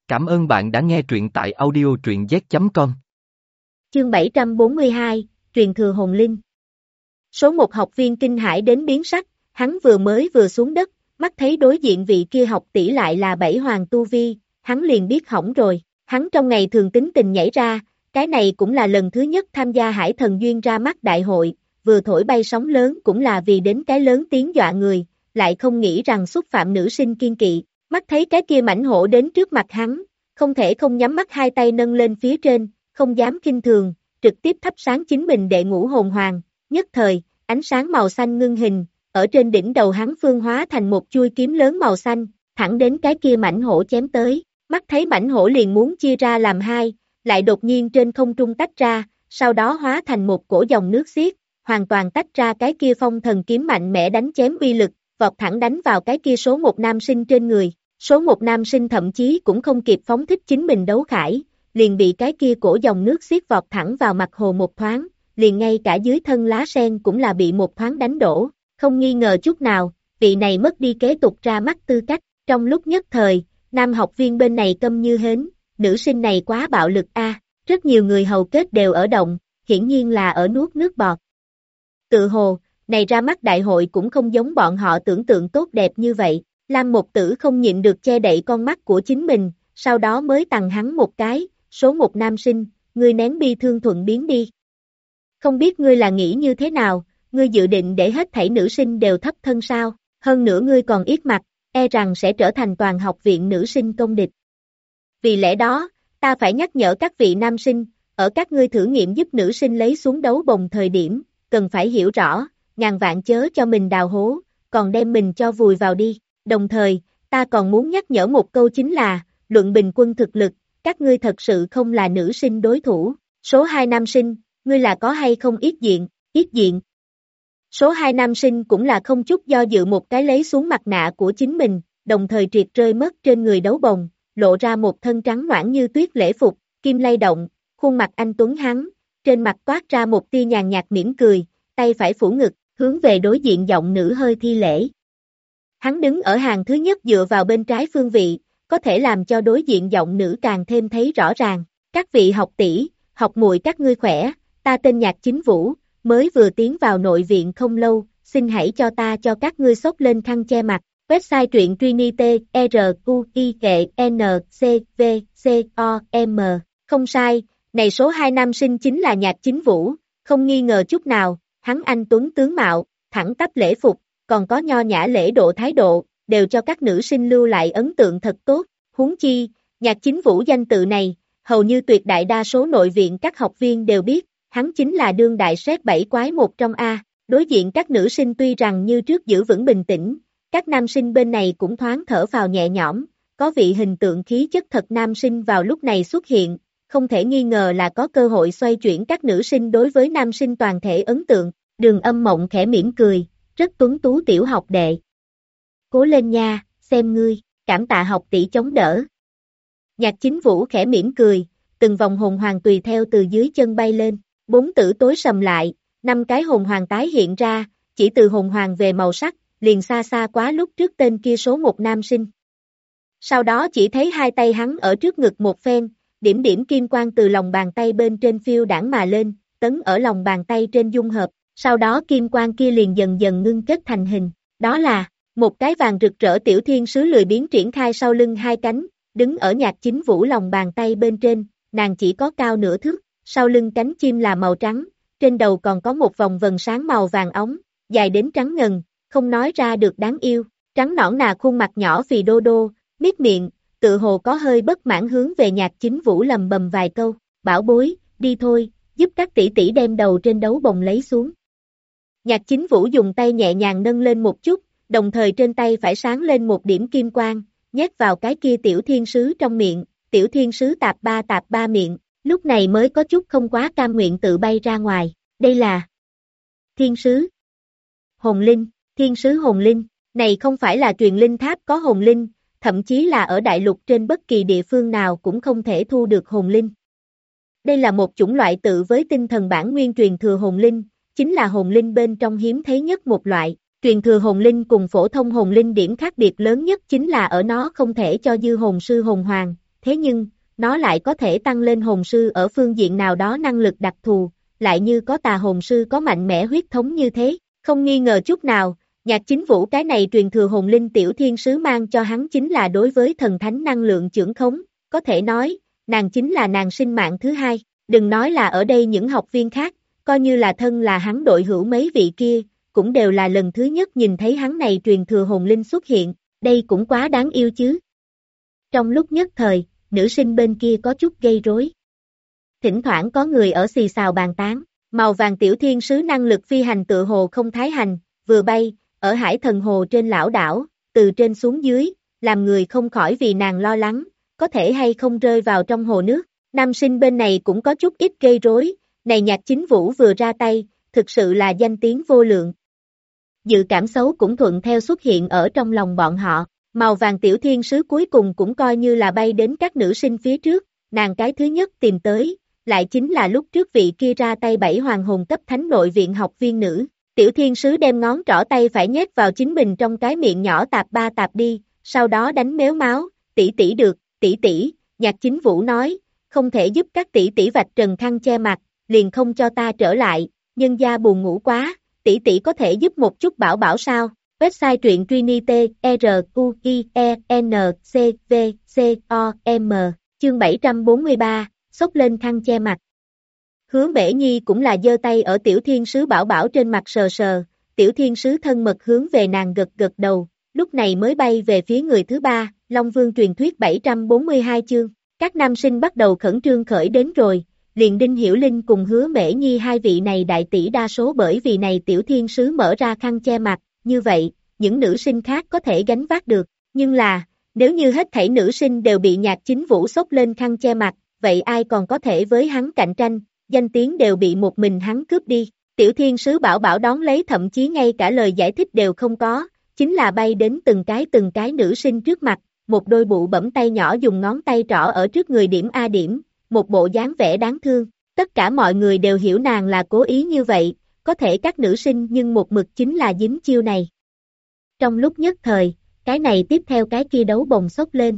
Cảm ơn bạn đã nghe truyện tại audio truyện z.com. Chương 742, Truyền thừa hồn linh. Số một học viên kinh hãi đến biến sắc, hắn vừa xuống đất, mắt thấy đối diện vị kia học tỷ lại là bảy hoàng tu vi, hắn liền biết hỏng rồi, hắn trong ngày thường tính tình nhảy ra, cái này cũng là lần thứ nhất tham gia Hải Thần Duyên ra mắt đại hội, vừa thổi bay sóng lớn cũng là vì đến cái lớn tiếng dọa người, lại không nghĩ rằng xúc phạm nữ sinh kiên kỵ, mắt thấy cái kia mãnh hổ đến trước mặt hắn, không thể không nhắm mắt hai tay nâng lên phía trên, không dám khinh thường, trực tiếp thắp sáng chính mình đệ ngũ hồn hoàng, nhất thời, ánh sáng màu xanh ngưng hình, ở trên đỉnh đầu hắn phương hóa thành một chuôi kiếm lớn màu xanh, thẳng đến cái kia mãnh hổ chém tới, mắt thấy mãnh hổ liền muốn chia ra làm hai, lại đột nhiên trên không trung tách ra, sau đó hóa thành một cổ dòng nước xiết, hoàn toàn tách ra cái kia phong thần kiếm mạnh mẽ đánh chém uy lực, vọt thẳng đánh vào cái kia số một nam sinh trên người. Số một nam sinh thậm chí cũng không kịp phóng thích chính mình đấu khải, liền bị cái kia cổ dòng nước xiết vọt thẳng vào mặt hồ một thoáng, liền ngay cả dưới thân lá sen cũng là bị một thoáng đánh đổ, không nghi ngờ chút nào, vị này mất đi kế tục ra mắt tư cách, trong lúc nhất thời, nam học viên bên này câm như hến, nữ sinh này quá bạo lực a, rất nhiều người hầu kết đều ở động, hiển nhiên là ở nuốt nước bọt. Tự hồ, này ra mắt đại hội cũng không giống bọn họ tưởng tượng tốt đẹp như vậy. Lam Một Tử không nhịn được che đậy con mắt của chính mình, sau đó mới tặng hắn một cái, số một nam sinh, ngươi nén bi thương thuận biến đi. Không biết ngươi là nghĩ như thế nào, ngươi dự định để hết thảy nữ sinh đều thấp thân sao, hơn nữa ngươi còn yết mặt, e rằng sẽ trở thành toàn học viện nữ sinh công địch. Vì lẽ đó, ta phải nhắc nhở các vị nam sinh, ở các ngươi thử nghiệm giúp nữ sinh lấy xuống đấu bồng thời điểm, cần phải hiểu rõ, ngàn vạn chớ cho mình đào hố, còn đem mình cho vùi vào đi. Đồng thời, ta còn muốn nhắc nhở một câu chính là, luận bình quân thực lực, các ngươi thật sự không là nữ sinh đối thủ. Số 2 nam sinh, ngươi là có hay không yết diện. Số 2 nam sinh cũng là không chút do dự một cái lấy xuống mặt nạ của chính mình, đồng thời triệt rơi mất trên người đấu bồng, lộ ra một thân trắng noãn như tuyết lễ phục, kim lay động, khuôn mặt anh tuấn hắn, trên mặt toát ra một tia nhàn nhạt mỉm cười, tay phải phủ ngực, hướng về đối diện giọng nữ hơi thi lễ. Hắn đứng ở hàng thứ nhất dựa vào bên trái phương vị, có thể làm cho đối diện giọng nữ càng thêm thấy rõ ràng. Các vị học tỷ, học muội các ngươi khỏe, ta tên Nhạc Chính Vũ, mới vừa tiến vào nội viện không lâu, xin hãy cho ta cho các ngươi xốc lên khăn che mặt. Website truyện Trinity, RQIGNCVCOM, không sai, này số 2 nam sinh chính là Nhạc Chính Vũ, không nghi ngờ chút nào, hắn anh tuấn tướng mạo, thẳng tắp lễ phục, còn có nho nhã lễ độ thái độ, đều cho các nữ sinh lưu lại ấn tượng thật tốt, huống chi, Nhạc Chính Vũ danh tự này, hầu như tuyệt đại đa số nội viện các học viên đều biết, hắn chính là đương đại sét bảy quái một trong A, đối diện các nữ sinh tuy rằng như trước giữ vững bình tĩnh, các nam sinh bên này cũng thoáng thở phào nhẹ nhõm, có vị hình tượng khí chất thật nam sinh vào lúc này xuất hiện, không thể nghi ngờ là có cơ hội xoay chuyển các nữ sinh đối với nam sinh toàn thể ấn tượng, Đường Âm Mộng khẽ mỉm cười. Rất tuấn tú tiểu học đệ. Cố lên nha, xem ngươi, cảm tạ học tỷ chống đỡ. Nhạc Chính Vũ khẽ mỉm cười, từng vòng hồn hoàng tùy theo từ dưới chân bay lên, bốn tử tối sầm lại, 5 cái hồn hoàng tái hiện ra, chỉ từ hồn hoàng về màu sắc, liền xa xa quá lúc trước tên kia số một nam sinh. Sau đó chỉ thấy hai tay hắn ở trước ngực một phen, điểm điểm kim quang từ lòng bàn tay bên trên phiêu đãng mà lên, tấn ở lòng bàn tay trên dung hợp. Sau đó kim quang kia liền dần dần ngưng kết thành hình, đó là một cái vàng rực rỡ tiểu thiên sứ lười biếng triển khai sau lưng hai cánh, đứng ở Nhạc Chính Vũ lòng bàn tay bên trên, nàng chỉ có cao nửa thước, sau lưng cánh chim là màu trắng, trên đầu còn có một vòng vần sáng màu vàng óng, dài đến trắng ngần, không nói ra được đáng yêu, trắng nõn nà khuôn mặt nhỏ phì đô đô, miết miệng, tự hồ có hơi bất mãn hướng về Nhạc Chính Vũ lầm bầm vài câu, bảo bối, đi thôi, giúp các tỷ tỷ đem đầu trên đấu bồng lấy xuống. Nhạc Chính Vũ dùng tay nhẹ nhàng nâng lên một chút, đồng thời trên tay phải sáng lên một điểm kim quang, nhét vào cái kia tiểu thiên sứ trong miệng, tiểu thiên sứ tạp ba miệng, lúc này mới có chút không quá cam nguyện tự bay ra ngoài, đây là thiên sứ, hồn linh, thiên sứ hồn linh, này không phải là truyền linh tháp có hồn linh, thậm chí là ở đại lục trên bất kỳ địa phương nào cũng không thể thu được hồn linh. Đây là một chủng loại tự với tinh thần bản nguyên truyền thừa hồn linh, chính là hồn linh bên trong hiếm thấy nhất một loại, truyền thừa hồn linh cùng phổ thông hồn linh điểm khác biệt lớn nhất chính là ở nó không thể cho dư hồn sư hồn hoàng, thế nhưng, nó lại có thể tăng lên hồn sư ở phương diện nào đó năng lực đặc thù, lại như có tà hồn sư có mạnh mẽ huyết thống như thế, không nghi ngờ chút nào, Nhạc Chính Vũ cái này truyền thừa hồn linh tiểu thiên sứ mang cho hắn chính là đối với thần thánh năng lượng chưởng khống, có thể nói, nàng chính là nàng sinh mạng thứ hai, đừng nói là ở đây những học viên khác, coi như là thân là hắn đội hữu mấy vị kia, cũng đều là lần thứ nhất nhìn thấy hắn này truyền thừa hồn linh xuất hiện, đây cũng quá đáng yêu chứ. Trong lúc nhất thời, nữ sinh bên kia có chút gây rối. Thỉnh thoảng có người ở xì xào bàn tán, màu vàng tiểu thiên sứ năng lực phi hành tựa hồ không thái hành, vừa bay, ở hải thần hồ trên lão đảo, từ trên xuống dưới, làm người không khỏi vì nàng lo lắng, có thể hay không rơi vào trong hồ nước. Nam sinh bên này cũng có chút ít gây rối, này Nhạc Chính Vũ vừa ra tay, thực sự là danh tiếng vô lượng. Dự cảm xấu cũng thuận theo xuất hiện ở trong lòng bọn họ, màu vàng tiểu thiên sứ cuối cùng cũng coi như là bay đến các nữ sinh phía trước, nàng cái thứ nhất tìm tới, lại chính là lúc trước vị kia ra tay 7 hoàng hồn cấp thánh nội viện học viên nữ. Tiểu thiên sứ đem ngón trỏ tay phải nhét vào chính mình trong cái miệng nhỏ tạp ba tạp đi, sau đó đánh méo máu, tỷ tỷ được, tỷ tỷ, Nhạc Chính Vũ nói, không thể giúp các tỷ tỷ vạch trần khăn che mặt, liền không cho ta trở lại, nhân gia buồn ngủ quá, tỷ tỷ có thể giúp một chút bảo bảo sao? Website truyện Trinity, RUIENCVCOM, chương 743, xốc lên khăn che mặt. Hứa Mễ Nhi cũng là giơ tay ở tiểu thiên sứ bảo bảo trên mặt sờ sờ, tiểu thiên sứ thân mật hướng về nàng gật gật đầu, lúc này mới bay về phía người thứ ba, Long Vương truyền thuyết 742 chương. Các nam sinh bắt đầu khẩn trương khởi đến rồi, liền Đinh Hiểu Linh cùng Hứa Mễ Nhi hai vị này đại tỷ đa số bởi vì này tiểu thiên sứ mở ra khăn che mặt, như vậy, những nữ sinh khác có thể gánh vác được, nhưng là, nếu như hết thảy nữ sinh đều bị Nhạc Chính Vũ xốc lên khăn che mặt, vậy ai còn có thể với hắn cạnh tranh, danh tiếng đều bị một mình hắn cướp đi. Tiểu thiên sứ bảo bảo đón lấy thậm chí ngay cả lời giải thích đều không có, chính là bay đến từng cái nữ sinh trước mặt, một đôi bụ bẫm tay nhỏ dùng ngón tay trỏ ở trước người điểm A điểm, một bộ dáng vẻ đáng thương, tất cả mọi người đều hiểu nàng là cố ý như vậy, có thể các nữ sinh nhưng một mực chính là dính chiêu này. Trong lúc nhất thời, cái này tiếp theo cái kia đấu bồng xốc lên.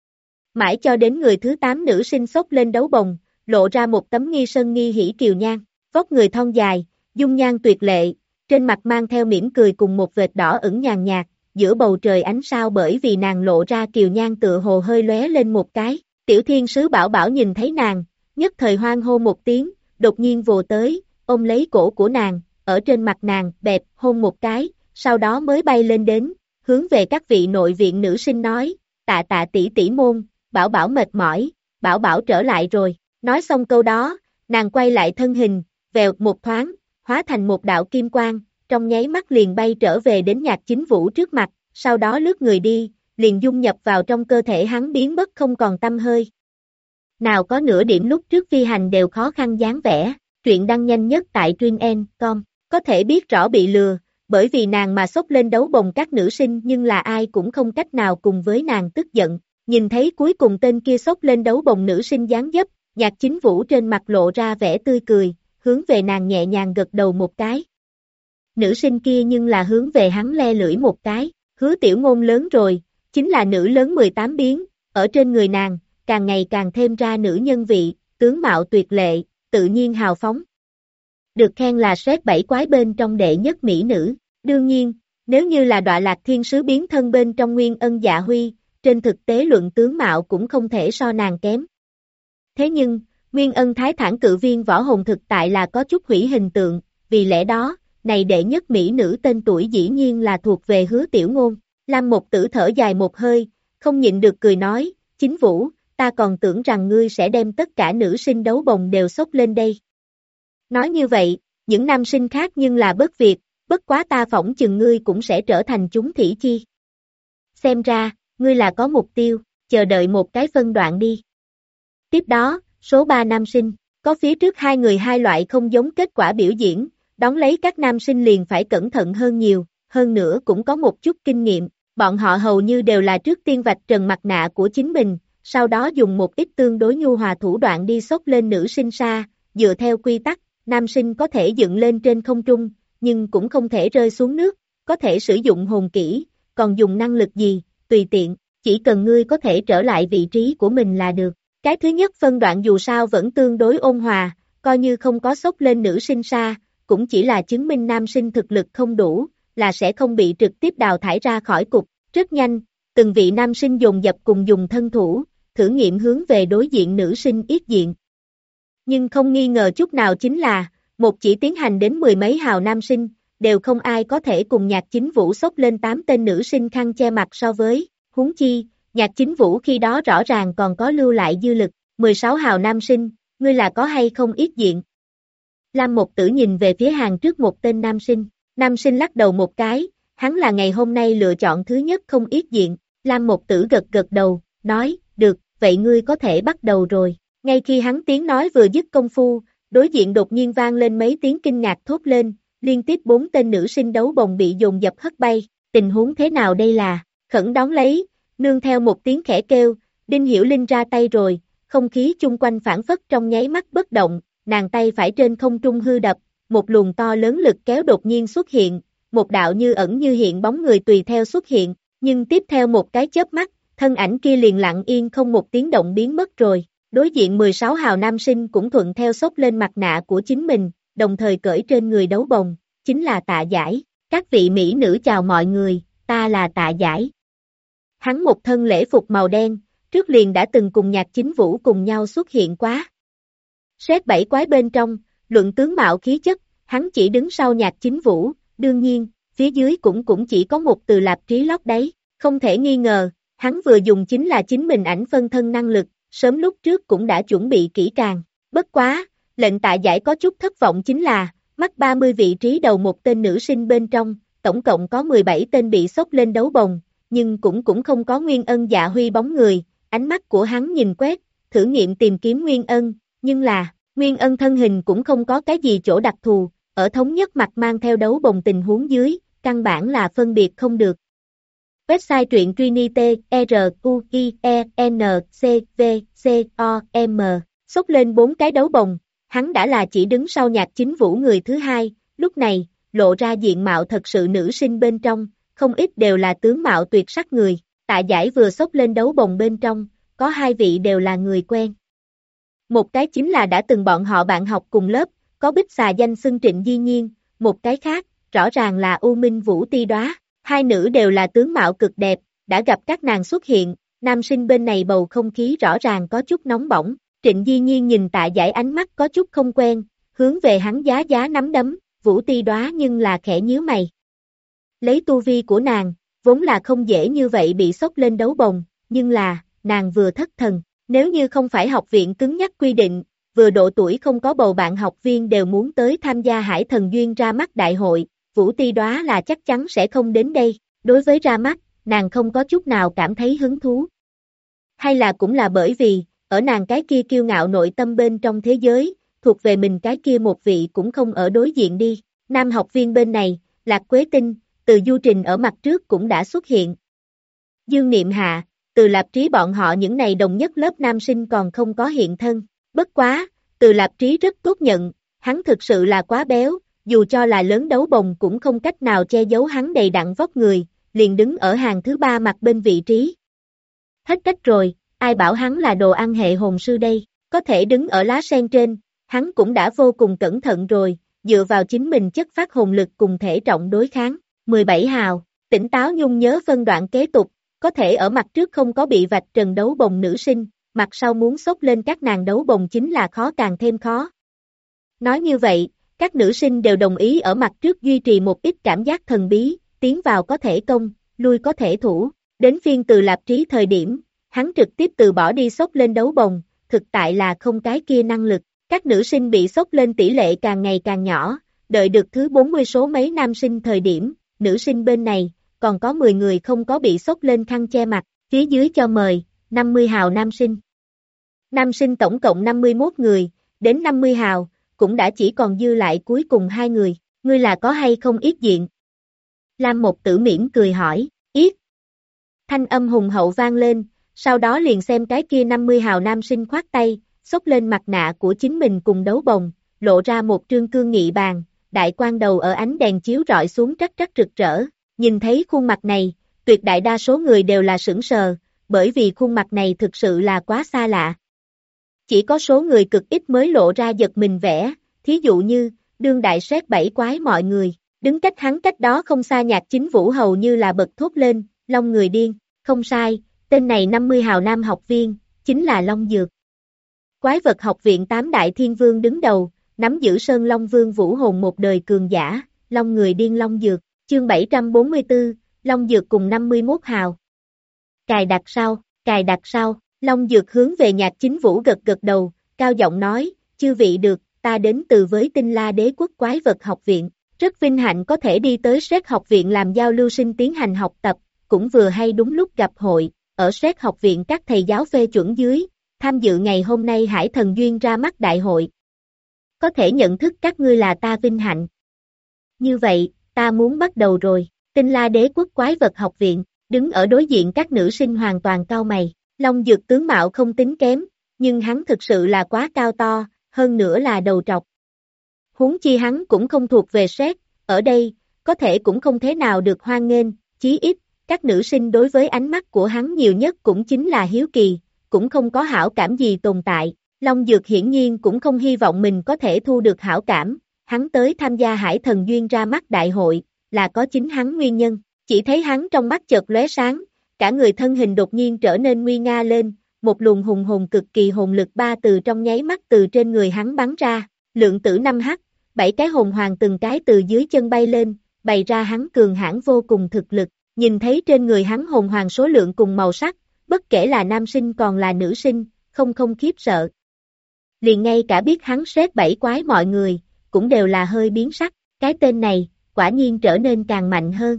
Mãi cho đến người thứ 8 nữ sinh xốc lên đấu bồng, lộ ra một tấm nghi sơn nghi hỉ kiều nhan, vóc người thon dài, dung nhan tuyệt lệ, trên mặt mang theo mỉm cười cùng một vệt đỏ ửng nhàn nhạt, giữa bầu trời ánh sao bởi vì nàng lộ ra kiều nhan tựa hồ hơi lóe lên một cái, tiểu thiên sứ bảo bảo nhìn thấy nàng, nhất thời hoan hô một tiếng, đột nhiên vồ tới, ôm lấy cổ của nàng, ở trên mặt nàng, bẹp, hôn một cái, sau đó mới bay lên đến, hướng về các vị nội viện nữ sinh nói, tạ tạ tỷ tỷ môn, bảo bảo mệt mỏi, bảo bảo trở lại rồi, nói xong câu đó, nàng quay lại thân hình, vèo một thoáng, hóa thành một đạo kim quang, trong nháy mắt liền bay trở về đến Nhạc Chính Vũ trước mặt, sau đó lướt người đi, liền dung nhập vào trong cơ thể hắn biến mất không còn tăm hơi. Nào có nửa điểm lúc trước phi hành đều khó khăn dáng vẻ, truyện đăng nhanh nhất tại truyện.com, có thể biết rõ bị lừa, bởi vì nàng mà xốc lên đấu bồng các nữ sinh nhưng là ai cũng không cách nào cùng với nàng tức giận, nhìn thấy cuối cùng tên kia xốc lên đấu bồng nữ sinh dáng dấp, Nhạc Chính Vũ trên mặt lộ ra vẻ tươi cười, hướng về nàng nhẹ nhàng gật đầu một cái. Nữ sinh kia nhưng là hướng về hắn le lưỡi một cái, Hứa Tiểu Ngôn lớn rồi, chính là nữ lớn 18 biến, ở trên người nàng, càng ngày càng thêm ra nữ nhân vị, tướng mạo tuyệt lệ, tự nhiên hào phóng. Được khen là xét 7 quái bên trong đệ nhất mỹ nữ, đương nhiên, nếu như là Đọa Lạc Thiên Sứ biến thân bên trong Nguyên Ân Dạ Huy, trên thực tế luận tướng mạo cũng không thể so nàng kém. Thế nhưng, Nguyên Ân Thái Thản Cự Viên võ hồn thực tại là có chút hủy hình tượng, vì lẽ đó, này đệ nhất mỹ nữ tên tuổi dĩ nhiên là thuộc về Hứa Tiểu Ngôn. Lam Một Tử thở dài một hơi, không nhịn được cười nói, Chính Vũ, ta còn tưởng rằng ngươi sẽ đem tất cả nữ sinh đấu bồng đều xốc lên đây. Nói như vậy, những nam sinh khác nhưng là bất việc, bất quá ta phỏng chừng ngươi cũng sẽ trở thành chúng thỉ chi. Xem ra, ngươi là có mục tiêu, chờ đợi một cái phân đoạn đi. Tiếp đó, số 3 nam sinh, có phía trước hai người hai loại không giống kết quả biểu diễn, đón lấy các nam sinh liền phải cẩn thận hơn nhiều, hơn nữa cũng có một chút kinh nghiệm, bọn họ hầu như đều là trước tiên vạch trần mặt nạ của chính mình, sau đó dùng một ít tương đối nhu hòa thủ đoạn đi xốc lên nữ sinh xa, dựa theo quy tắc, nam sinh có thể dựng lên trên không trung, nhưng cũng không thể rơi xuống nước, có thể sử dụng hồn kỹ, còn dùng năng lực gì, tùy tiện, chỉ cần ngươi có thể trở lại vị trí của mình là được. Cái thứ nhất phân đoạn dù sao vẫn tương đối ôn hòa, coi như không có sốc lên nữ sinh sa, cũng chỉ là chứng minh nam sinh thực lực không đủ, là sẽ không bị trực tiếp đào thải ra khỏi cục. Rất nhanh, từng vị nam sinh dồn dập cùng dùng thân thủ, thử nghiệm hướng về đối diện nữ sinh yết diện. Nhưng không nghi ngờ chút nào chính là, một chỉ tiến hành đến mười mấy hào nam sinh, đều không ai có thể cùng Nhạc Chính Vũ xốc lên 8 tên nữ sinh khăn che mặt so với, huống chi, Nhạc Chính Vũ khi đó rõ ràng còn có lưu lại dư lực, 16 hào nam sinh, ngươi là có hay không yết diện? Lam Mộc Tử nhìn về phía hàng trước một tên nam sinh lắc đầu một cái, hắn là ngày hôm nay lựa chọn thứ nhất không yết diện, Lam Mộc Tử gật gật đầu, nói, được, vậy ngươi có thể bắt đầu rồi, ngay khi hắn tiếng nói vừa dứt công phu, đối diện đột nhiên vang lên mấy tiếng kinh ngạc thốt lên, liên tiếp 4 tên nữ sinh đấu bồng bị dồn dập hất bay, tình huống thế nào đây là, khẩn đón lấy, nương theo một tiếng khẽ kêu, Đinh Hiểu Linh ra tay rồi, không khí chung quanh phản phất trong nháy mắt bất động, nàng tay phải trên không trung hư đập, một luồng to lớn lực kéo đột nhiên xuất hiện, một đạo như ẩn như hiện bóng người tùy theo xuất hiện, nhưng tiếp theo một cái chớp mắt, thân ảnh kia liền lặng yên không một tiếng động biến mất rồi. Đối diện 16 hào nam sinh cũng thuận theo xốc lên mặt nạ của chính mình, đồng thời cởi trên người đấu bồng, chính là Tạ Giải. Các vị mỹ nữ chào mọi người, ta là Tạ Giải. Hắn một thân lễ phục màu đen, trước liền đã từng cùng Nhạc Chính Vũ cùng nhau xuất hiện quá. Xét bảy quái bên trong, luận tướng mạo khí chất, hắn chỉ đứng sau Nhạc Chính Vũ, đương nhiên, phía dưới cũng chỉ có một Từ Lạp Trí lót đấy, không thể nghi ngờ, hắn vừa dùng chính là chính mình ảnh phân thân năng lực, sớm lúc trước cũng đã chuẩn bị kỹ càng, bất quá, lệnh Tạ Giải có chút thất vọng chính là, mắc 30 vị trí đầu một tên nữ sinh bên trong, tổng cộng có 17 tên bị xốc lên đấu bồng, nhưng cũng không có Nguyên Ân Dạ Huy bóng người, ánh mắt của hắn nhìn quét, thử nghiệm tìm kiếm Nguyên Ân, nhưng là, Nguyên Ân thân hình cũng không có cái gì chỗ đặc thù, ở thống nhất mặt mang theo đấu bồng tình huống dưới, căn bản là phân biệt không được. Website truyện Trinity, RUIENCVCOM, xốc lên 4 cái đấu bồng, hắn đã là chỉ đứng sau Nhạc Chính Vũ người thứ hai, lúc này, lộ ra diện mạo thật sự nữ sinh bên trong, không ít đều là tướng mạo tuyệt sắc người, Tạ Giải vừa xốc lên đấu bồng bên trong, có 2 vị đều là người quen. Một cái chính là đã từng bọn họ bạn học cùng lớp, có bích xà danh xưng Trịnh Di Nhiên, một cái khác, rõ ràng là U Minh Vũ Ti Đóa. Hai nữ đều là tướng mạo cực đẹp, đã gặp các nàng xuất hiện, nam sinh bên này bầu không khí rõ ràng có chút nóng bỏng, Trịnh Di Nhiên nhìn Tạ Giải ánh mắt có chút không quen, hướng về hắn giá nắm đấm, Vũ Ti Đóa nhưng là khẽ nhíu mày. Lấy tu vi của nàng, vốn là không dễ như vậy bị xốc lên đấu bồng, nhưng là, nàng vừa thất thần, nếu như không phải học viện cứng nhắc quy định, vừa độ tuổi không có bầu bạn học viên đều muốn tới tham gia Hải Thần Duyên ra mắt đại hội, Vũ Ti Đóa là chắc chắn sẽ không đến đây, đối với ra mắt, nàng không có chút nào cảm thấy hứng thú. Hay là cũng là bởi vì, ở nàng cái kia kiêu ngạo nội tâm bên trong thế giới, thuộc về mình cái kia một vị cũng không ở đối diện đi, nam học viên bên này, Lạc Quế Tinh, Từ Du Trình ở mặt trước cũng đã xuất hiện. Dương Niệm Hạ, Từ Lạp Trí bọn họ những này đồng nhất lớp nam sinh còn không có hiện thân, bất quá, Từ Lạp Trí rất tốt nhận, hắn thực sự là quá béo, dù cho là lớn đấu bồng cũng không cách nào che giấu hắn đầy đặn vóc người, liền đứng ở hàng thứ 3 mặt bên vị trí. Hết cách rồi, ai bảo hắn là đồ ăn hệ hồn sư đây, có thể đứng ở lá sen trên, hắn cũng đã vô cùng cẩn thận rồi, dựa vào chính mình chất phát hồn lực cùng thể trọng đối kháng. 17 hào, tỉnh táo nhung nhớ phân đoạn kế tục, có thể ở mặt trước không có bị vạch trần đấu bồng nữ sinh, mặt sau muốn xốc lên các nàng đấu bồng chính là khó càng thêm khó. Nói như vậy, các nữ sinh đều đồng ý ở mặt trước duy trì một ít cảm giác thần bí, tiến vào có thể công, lui có thể thủ, đến phiên Từ Lạp Trí thời điểm, hắn trực tiếp từ bỏ đi xốc lên đấu bồng, thực tại là không cái kia năng lực, các nữ sinh bị xốc lên tỷ lệ càng ngày càng nhỏ, đợi được thứ 40 số mấy nam sinh thời điểm, nữ sinh bên này, còn có 10 người không có bị xốc lên khăn che mặt, phía dưới cho mời, 50 hào nam sinh. Nam sinh tổng cộng 51 người, đến 50 hào, cũng đã chỉ còn dư lại cuối cùng 2 người, ngươi là có hay không yết diện? Lam Mộc Tử mỉm cười hỏi, yết. Thanh âm hùng hậu vang lên, sau đó liền xem cái kia 50 hào nam sinh khoát tay, xốc lên mặt nạ của chính mình cùng đấu bồng, lộ ra một trương cương nghị bàn, đại quan đầu ở ánh đèn chiếu rọi xuống trắc rực rỡ, nhìn thấy khuôn mặt này, tuyệt đại đa số người đều là sững sờ, bởi vì khuôn mặt này thực sự là quá xa lạ. Chỉ có số người cực ít mới lộ ra giật mình vẻ, thí dụ như, đương đại sét bảy quái mọi người, đứng cách hắn cách đó không xa Nhạc Chính Vũ hầu như là bật thốt lên, Long người điên, không sai, tên này 50 hào nam học viên, chính là Long Dược. Quái vật học viện 8 đại thiên vương đứng đầu, nắm giữ Sơn Long Vương vũ hồn một đời cường giả, Long người điên Long Dược, chương 744, Long Dược cùng 51 hào. Cài đặt sau, Long Dược hướng về Nhạc Chính Vũ gật gật đầu, cao giọng nói, chư vị được, ta đến từ với Tinh La Đế Quốc Quái Vật Học Viện, rất vinh hạnh có thể đi tới SET học viện làm giao lưu sinh tiến hành học tập, cũng vừa hay đúng lúc gặp hội, ở SET học viện các thầy giáo phê chuẩn dưới, tham dự ngày hôm nay Hải Thần Duyên ra mắt đại hội. Có thể nhận thức các ngươi là ta vinh hạnh. Như vậy, ta muốn bắt đầu rồi, Tinh La Đế Quốc Quái Vật Học Viện, đứng ở đối diện các nữ sinh hoàn toàn cau mày, Long Dược tướng mạo không tính kém, nhưng hắn thực sự là quá cao to, hơn nữa là đầu trọc. Huống chi hắn cũng không thuộc về SET, ở đây, có thể cũng không thế nào được hoan nghênh, chí ít, các nữ sinh đối với ánh mắt của hắn nhiều nhất cũng chính là hiếu kỳ, cũng không có hảo cảm gì tồn tại. Long Dược hiển nhiên cũng không hy vọng mình có thể thu được hảo cảm, hắn tới tham gia Hải Thần Duyên ra mắt đại hội, là có chính hắn nguyên nhân, chỉ thấy hắn trong mắt chợt lóe sáng, cả người thân hình đột nhiên trở nên nguy nga lên, một luồng hùng hồn cực kỳ hồn lực ba từ trong nháy mắt từ trên người hắn bắn ra, lượng tử 5h, 7 cái hồn hoàng từng cái từ dưới chân bay lên, bày ra hắn cường hãn vô cùng thực lực, nhìn thấy trên người hắn hồn hoàng số lượng cùng màu sắc, bất kể là nam sinh còn là nữ sinh, không khiếp sợ. Liền ngay cả biết hắn SET 7 quái mọi người, cũng đều là hơi biến sắc, cái tên này, quả nhiên trở nên càng mạnh hơn.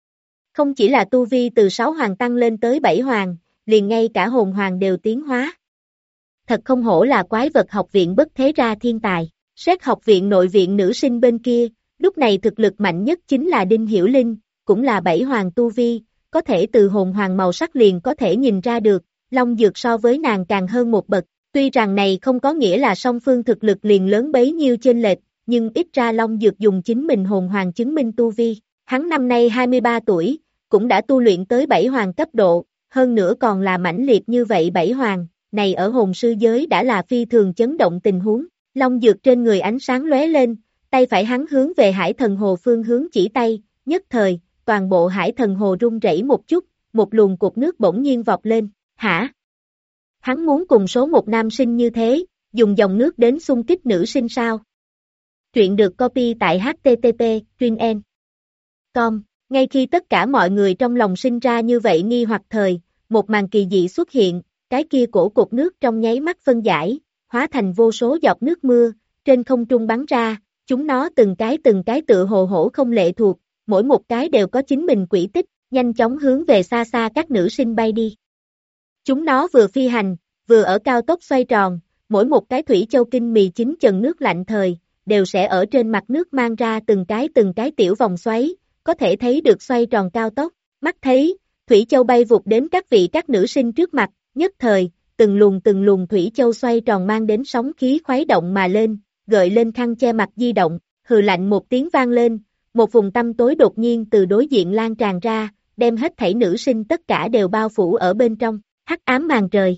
Không chỉ là tu vi từ 6 hoàng tăng lên tới 7 hoàng, liền ngay cả hồn hoàng đều tiến hóa. Thật không hổ là Quái Vật Học Viện bất thế ra thiên tài. SET học viện nội viện nữ sinh bên kia, lúc này thực lực mạnh nhất chính là Đinh Hiểu Linh, cũng là 7 hoàng tu vi, có thể từ hồn hoàng màu sắc liền có thể nhìn ra được, Long Dược so với nàng càng hơn một bậc, tuy rằng này không có nghĩa là song phương thực lực liền lớn bấy nhiêu chênh lệch, nhưng ít ra Long Dược dùng chính mình hồn hoàng chứng minh tu vi, hắn năm nay 23 tuổi, cũng đã tu luyện tới 7 hoàng cấp độ, hơn nữa còn là mãnh liệt như vậy 7 hoàng, này ở hồn sư giới đã là phi thường chấn động tình huống. Long Dược trên người ánh sáng lóe lên, tay phải hắn hướng về Hải Thần Hồ phương hướng chỉ tay, nhất thời, toàn bộ Hải Thần Hồ rung rẩy một chút, một luồng cột nước bỗng nhiên vọt lên, hả? Hắn muốn cùng số một nam sinh như thế, dùng dòng nước đến xung kích nữ sinh sao? Truyện được copy tại http://truyện.com, ngay khi tất cả mọi người trong lòng sinh ra như vậy nghi hoặc thời, một màn kỳ dị xuất hiện, cái kia cổ cột nước trong nháy mắt phân giải, hóa thành vô số giọt nước mưa, trên không trung bắn ra, chúng nó từng cái tựa hồ hổ không lệ thuộc, mỗi một cái đều có chính mình quỹ tích, nhanh chóng hướng về xa xa các nữ sinh bay đi. Chúng nó vừa phi hành, vừa ở cao tốc xoay tròn, mỗi một cái thủy châu kinh mì chính chần nước lạnh thời, đều sẽ ở trên mặt nước mang ra từng cái tiểu vòng xoáy, có thể thấy được xoay tròn cao tốc, mắt thấy, thủy châu bay vụt đến các nữ sinh trước mặt, nhất thời, từng luồng thủy châu xoay tròn mang đến sóng khí khuấy động mà lên, gợi lên khăn che mặt di động, hừ lạnh một tiếng vang lên, một vùng tăm tối đột nhiên từ đối diện lan tràn ra, đem hết thảy nữ sinh tất cả đều bao phủ ở bên trong, hắc ám màn trời.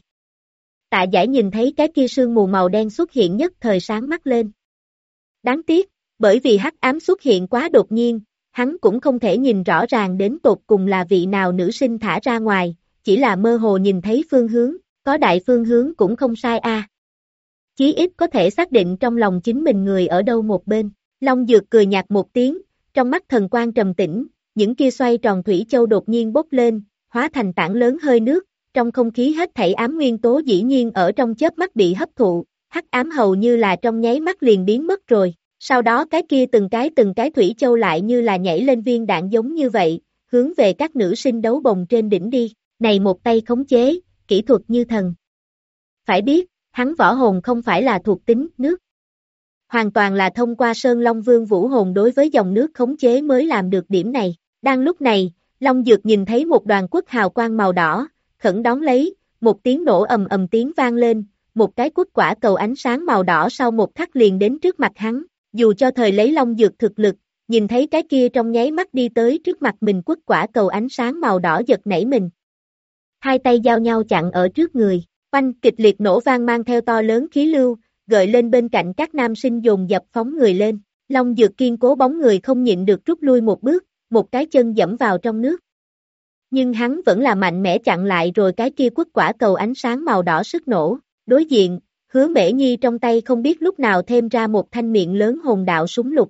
Tạ Giải nhìn thấy cái kia sương mù màu đen xuất hiện nhất thời sáng mắt lên. Đáng tiếc, bởi vì hắc ám xuất hiện quá đột nhiên, hắn cũng không thể nhìn rõ ràng đến tột cùng là vị nào nữ sinh thả ra ngoài, chỉ là mơ hồ nhìn thấy phương hướng, có đại phương hướng cũng không sai a. Chí ít có thể xác định trong lòng chính mình người ở đâu một bên. Long Dược cười nhạt một tiếng, trong mắt thần quang trầm tĩnh, những kia xoay tròn thủy châu đột nhiên bốc lên, hóa thành tảng lớn hơi nước, trong không khí hết thảy ám nguyên tố dĩ nhiên ở trong chớp mắt bị hấp thụ, hắc ám hầu như là trong nháy mắt liền biến mất rồi. Sau đó cái kia từng cái thủy châu lại như là nhảy lên viên đạn giống như vậy, hướng về các nữ sinh đấu bồng trên đỉnh đi, này một tay khống chế, kỹ thuật như thần. Phải biết, hắn võ hồn không phải là thuộc tính nước. Hoàn toàn là thông qua Sơn Long Vương vũ hồn đối với dòng nước khống chế mới làm được điểm này. Đang lúc này, Long Dược nhìn thấy một đoàn quất hào quang màu đỏ, khẩn đón lấy, một tiếng nổ ầm ầm tiếng vang lên, một cái quất quả cầu ánh sáng màu đỏ sau một khắc liền đến trước mặt hắn. Dù cho thời lấy Long Dược thực lực, nhìn thấy cái kia trong nháy mắt đi tới trước mặt mình quất quả cầu ánh sáng màu đỏ giật nảy mình. hai tay giao nhau chặn ở trước người, oanh kịch liệt nổ vang mang theo to lớn khí lưu, gợi lên bên cạnh các nam sinh dồn dập phóng người lên. Long Dược kiên cố bóng người không nhịn được rút lui một bước, một cái chân dẫm vào trong nước. Nhưng hắn vẫn là mạnh mẽ chặn lại rồi cái kia quất quả cầu ánh sáng màu đỏ sức nổ. Đối diện, Hứa Mễ Nhi trong tay không biết lúc nào thêm ra một thanh miệng lớn hồn đạo súng lục.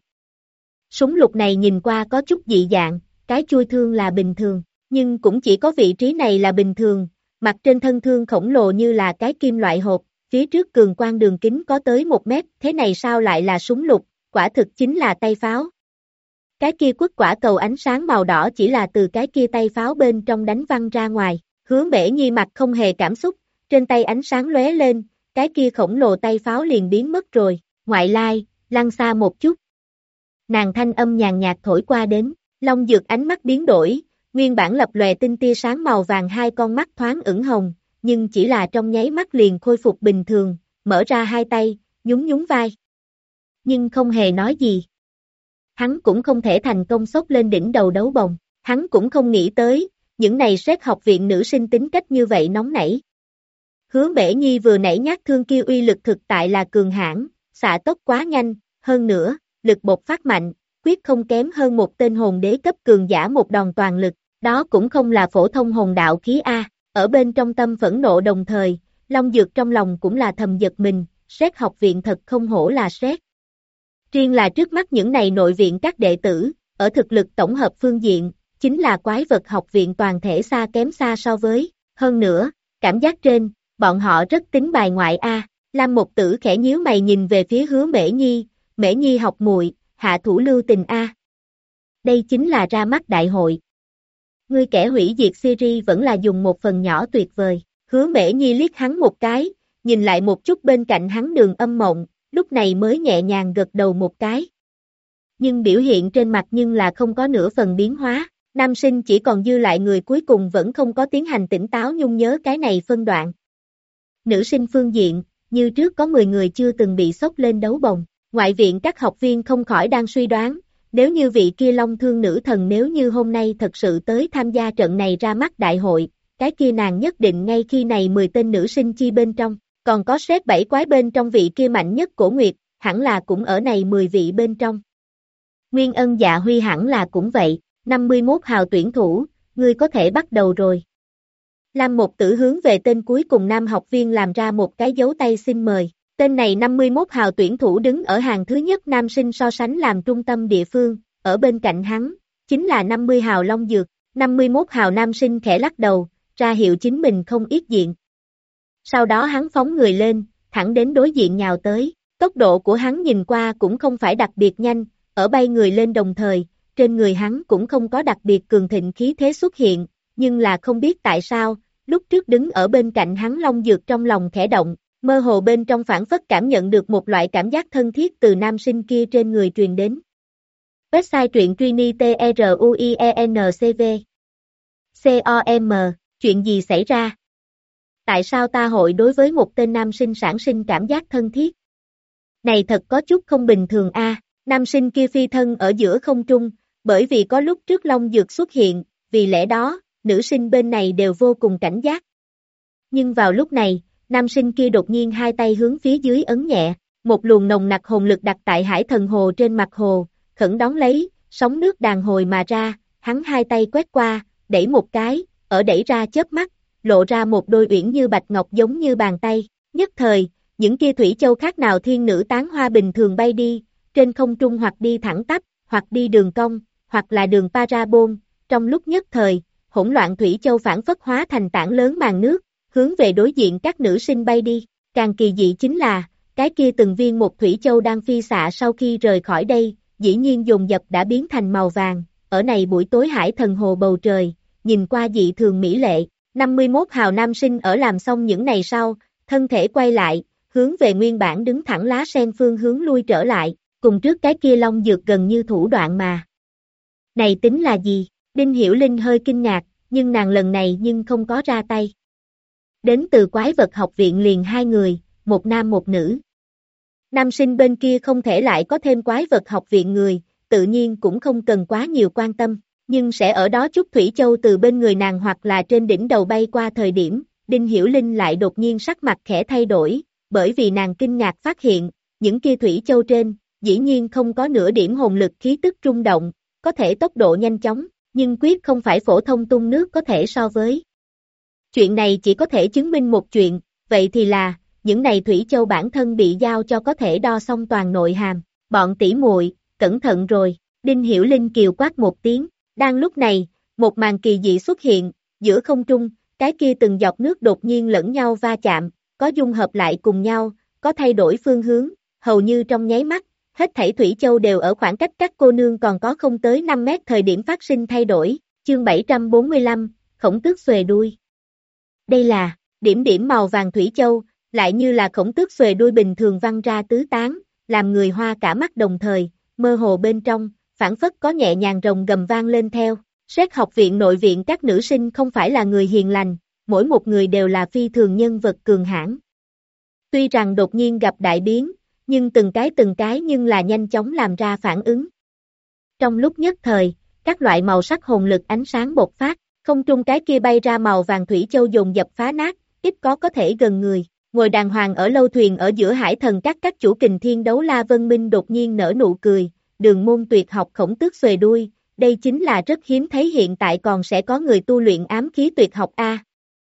Súng lục này nhìn qua có chút dị dạng, cái chui thương là bình thường, nhưng cũng chỉ có vị trí này là bình thường, mặt trên thân thương khổng lồ như là cái kim loại hộp, phía trước cường quang đường kính có tới 1 mét, thế này sao lại là súng lục, quả thực chính là tay pháo. Cái kia quất quả cầu ánh sáng màu đỏ chỉ là từ cái kia tay pháo bên trong đánh văng ra ngoài, Hứa Mễ Nhi mặt không hề cảm xúc, trên tay ánh sáng lóe lên, cái kia khổng lồ tay pháo liền biến mất rồi, ngoại lai, lăn xa một chút. Nàng thanh âm nhàn nhạt thổi qua đến, Long Dược ánh mắt biến đổi, nguyên bản lập lòe tinh tia sáng màu vàng hai con mắt thoáng ửng hồng, nhưng chỉ là trong nháy mắt liền khôi phục bình thường, mở ra hai tay, nhún nhún vai. Nhưng không hề nói gì. Hắn cũng không thể thành công xốc lên đỉnh đầu đấu bồng, hắn cũng không nghĩ tới, những này xét học viện nữ sinh tính cách như vậy nóng nảy. Hứa Mễ Nhi vừa nãy nhát thương kia uy lực thực tại là cường hãn, xạ tốc quá nhanh, hơn nữa, lực bộc phát mạnh, quyết không kém hơn một tên hồn đế cấp cường giả một đòn toàn lực, đó cũng không là phổ thông hồn đạo khí A, ở bên trong tâm phẫn nộ đồng thời, Long Dược trong lòng cũng là thầm giật mình, xét học viện thật không hổ là xét. Riêng là trước mắt những này nội viện các đệ tử, ở thực lực tổng hợp phương diện, chính là quái vật học viện toàn thể xa kém xa so với, hơn nữa, cảm giác trên, bọn họ rất tính bài ngoại A, Lam Một Tử khẽ nhíu mày nhìn về phía Hứa Mễ Nhi học muội, hạ thủ lưu tình A. Đây chính là ra mắt đại hội. Ngươi kẻ hủy diệt series vẫn là dùng một phần nhỏ tuyệt vời, Hứa Mễ Nhi liếc hắn một cái, nhìn lại một chút bên cạnh hắn Đường Âm Mộng, lúc này mới nhẹ nhàng gật đầu một cái. Nhưng biểu hiện trên mặt nhưng là không có nửa phần biến hóa, nam sinh chỉ còn dư lại người cuối cùng vẫn không có tiến hành tỉnh táo nhung nhớ cái này phân đoạn. Nữ sinh phương diện, như trước có 10 người chưa từng bị sốc lên đấu bồng, ngoại viện các học viên không khỏi đang suy đoán, nếu như vị kia Long Thương nữ thần nếu như hôm nay thật sự tới tham gia trận này ra mắt đại hội, cái kia nàng nhất định ngay khi này 10 tên nữ sinh chi bên trong, còn có sét 7 quái bên trong vị kia mạnh nhất Cổ Nguyệt, hẳn là cũng ở này 10 vị bên trong. Nguyên Ân Dạ Huy hẳn là cũng vậy, 51 hào tuyển thủ, ngươi có thể bắt đầu rồi. Lam Một Tử hướng về tên cuối cùng nam học viên làm ra một cái dấu tay xin mời. Tên này 51 hào tuyển thủ đứng ở hàng thứ nhất nam sinh so sánh làm trung tâm địa phương, ở bên cạnh hắn, chính là 50 hào Long Dược, 51 hào nam sinh khẽ lắc đầu, ra hiệu chính mình không yết diện. Sau đó hắn phóng người lên, thẳng đến đối diện nhào tới, tốc độ của hắn nhìn qua cũng không phải đặc biệt nhanh, ở bay người lên đồng thời, trên người hắn cũng không có đặc biệt cường thịnh khí thế xuất hiện, nhưng là không biết tại sao, lúc trước đứng ở bên cạnh hắn Long Dược trong lòng khẽ động, mơ hồ bên trong phảng phất cảm nhận được một loại cảm giác thân thiết từ nam sinh kia trên người truyền đến. Website truyện TRUIENCV COM, chuyện gì xảy ra? Tại sao ta hội đối với một tên nam sinh sản sinh cảm giác thân thiết? Này thật có chút không bình thường a. Nam sinh kia phi thân ở giữa không trung, bởi vì có lúc trước Long Dược xuất hiện, vì lẽ đó, nữ sinh bên này đều vô cùng cảnh giác. Nhưng vào lúc này, nam sinh kia đột nhiên hai tay hướng phía dưới ấn nhẹ, một luồng nồng nặc hồn lực đặt tại Hải Thần Hồ trên mặt hồ, khẩn đón lấy, sóng nước đàn hồi mà ra, hắn hai tay quét qua, đẩy một cái, ở đẩy ra chớp mắt, lộ ra một đôi uyển như bạch ngọc giống như bàn tay, nhất thời, những kia thủy châu khác nào thiên nữ tán hoa bình thường bay đi, trên không trung hoặc đi thẳng tắp, hoặc đi đường cong, hoặc là đường parabol, trong lúc nhất thời, hỗn loạn thủy châu phản phất hóa thành tảng lớn màn nước, hướng về đối diện các nữ sinh bay đi, càng kỳ dị chính là, cái kia từng viên một thủy châu đang phi xạ sau khi rời khỏi đây, dĩ nhiên dồn dập đã biến thành màu vàng, ở này buổi tối Hải Thần Hồ bầu trời, nhìn qua dị thường mỹ lệ, 51 hào nam sinh ở làm xong những này sau, thân thể quay lại, hướng về nguyên bản đứng thẳng lá sen phương hướng lui trở lại, cùng trước cái kia Long Dược gần như thủ đoạn mà. Này tính là gì? Đinh Hiểu Linh hơi kinh ngạc, nhưng nàng lần này nhưng không có ra tay. Đến từ quái vật học viện liền 2 người, một nam một nữ. Nam sinh bên kia không thể lại có thêm quái vật học viện người, tự nhiên cũng không cần quá nhiều quan tâm. nhưng sẽ ở đó chút thủy châu từ bên người nàng hoặc là trên đỉnh đầu bay qua thời điểm, Đinh Hiểu Linh lại đột nhiên sắc mặt khẽ thay đổi, bởi vì nàng kinh ngạc phát hiện, những kia thủy châu trên, dĩ nhiên không có nửa điểm hồn lực khí tức rung động, có thể tốc độ nhanh chóng, nhưng quyết không phải phổ thông tung nước có thể so với. Chuyện này chỉ có thể chứng minh một chuyện, vậy thì là, những này thủy châu bản thân bị giao cho có thể đo xong toàn nội hàm, bọn tỷ muội, cẩn thận rồi, Đinh Hiểu Linh kiều quát một tiếng, đang lúc này, một màn kỳ dị xuất hiện, giữa không trung, cái kia từng giọt nước đột nhiên lẫn nhau va chạm, có dung hợp lại cùng nhau, có thay đổi phương hướng, hầu như trong nháy mắt, hết thảy thủy châu đều ở khoảng cách các cô nương còn có không tới 5 mét thời điểm phát sinh thay đổi, chương 745, Khổng Tước xuề đuôi. Đây là, điểm điểm màu vàng thủy châu, lại như là khổng tước xuề đuôi bình thường văng ra tứ tán, làm người hoa cả mắt đồng thời, mơ hồ bên trong, phảng phất có nhẹ nhàng rồng gầm vang lên theo. Xét học viện nội viện các nữ sinh không phải là người hiền lành, mỗi một người đều là phi thường nhân vật cường hãn. Tuy rằng đột nhiên gặp đại biến, nhưng từng cái nhưng là nhanh chóng làm ra phản ứng. Trong lúc nhất thời, các loại màu sắc hồn lực ánh sáng bộc phát, không trung cái kia bay ra màu vàng thủy châu dồn dập phá nát, ít có thể gần người. Ngồi đàng hoàng ở lâu thuyền ở giữa hải thần các chủ kình thiên đấu la Vân Minh đột nhiên nở nụ cười, đường môn tuyệt học khổng tước xuề đuôi, đây chính là rất hiếm thấy hiện tại còn sẽ có người tu luyện ám khí tuyệt học A.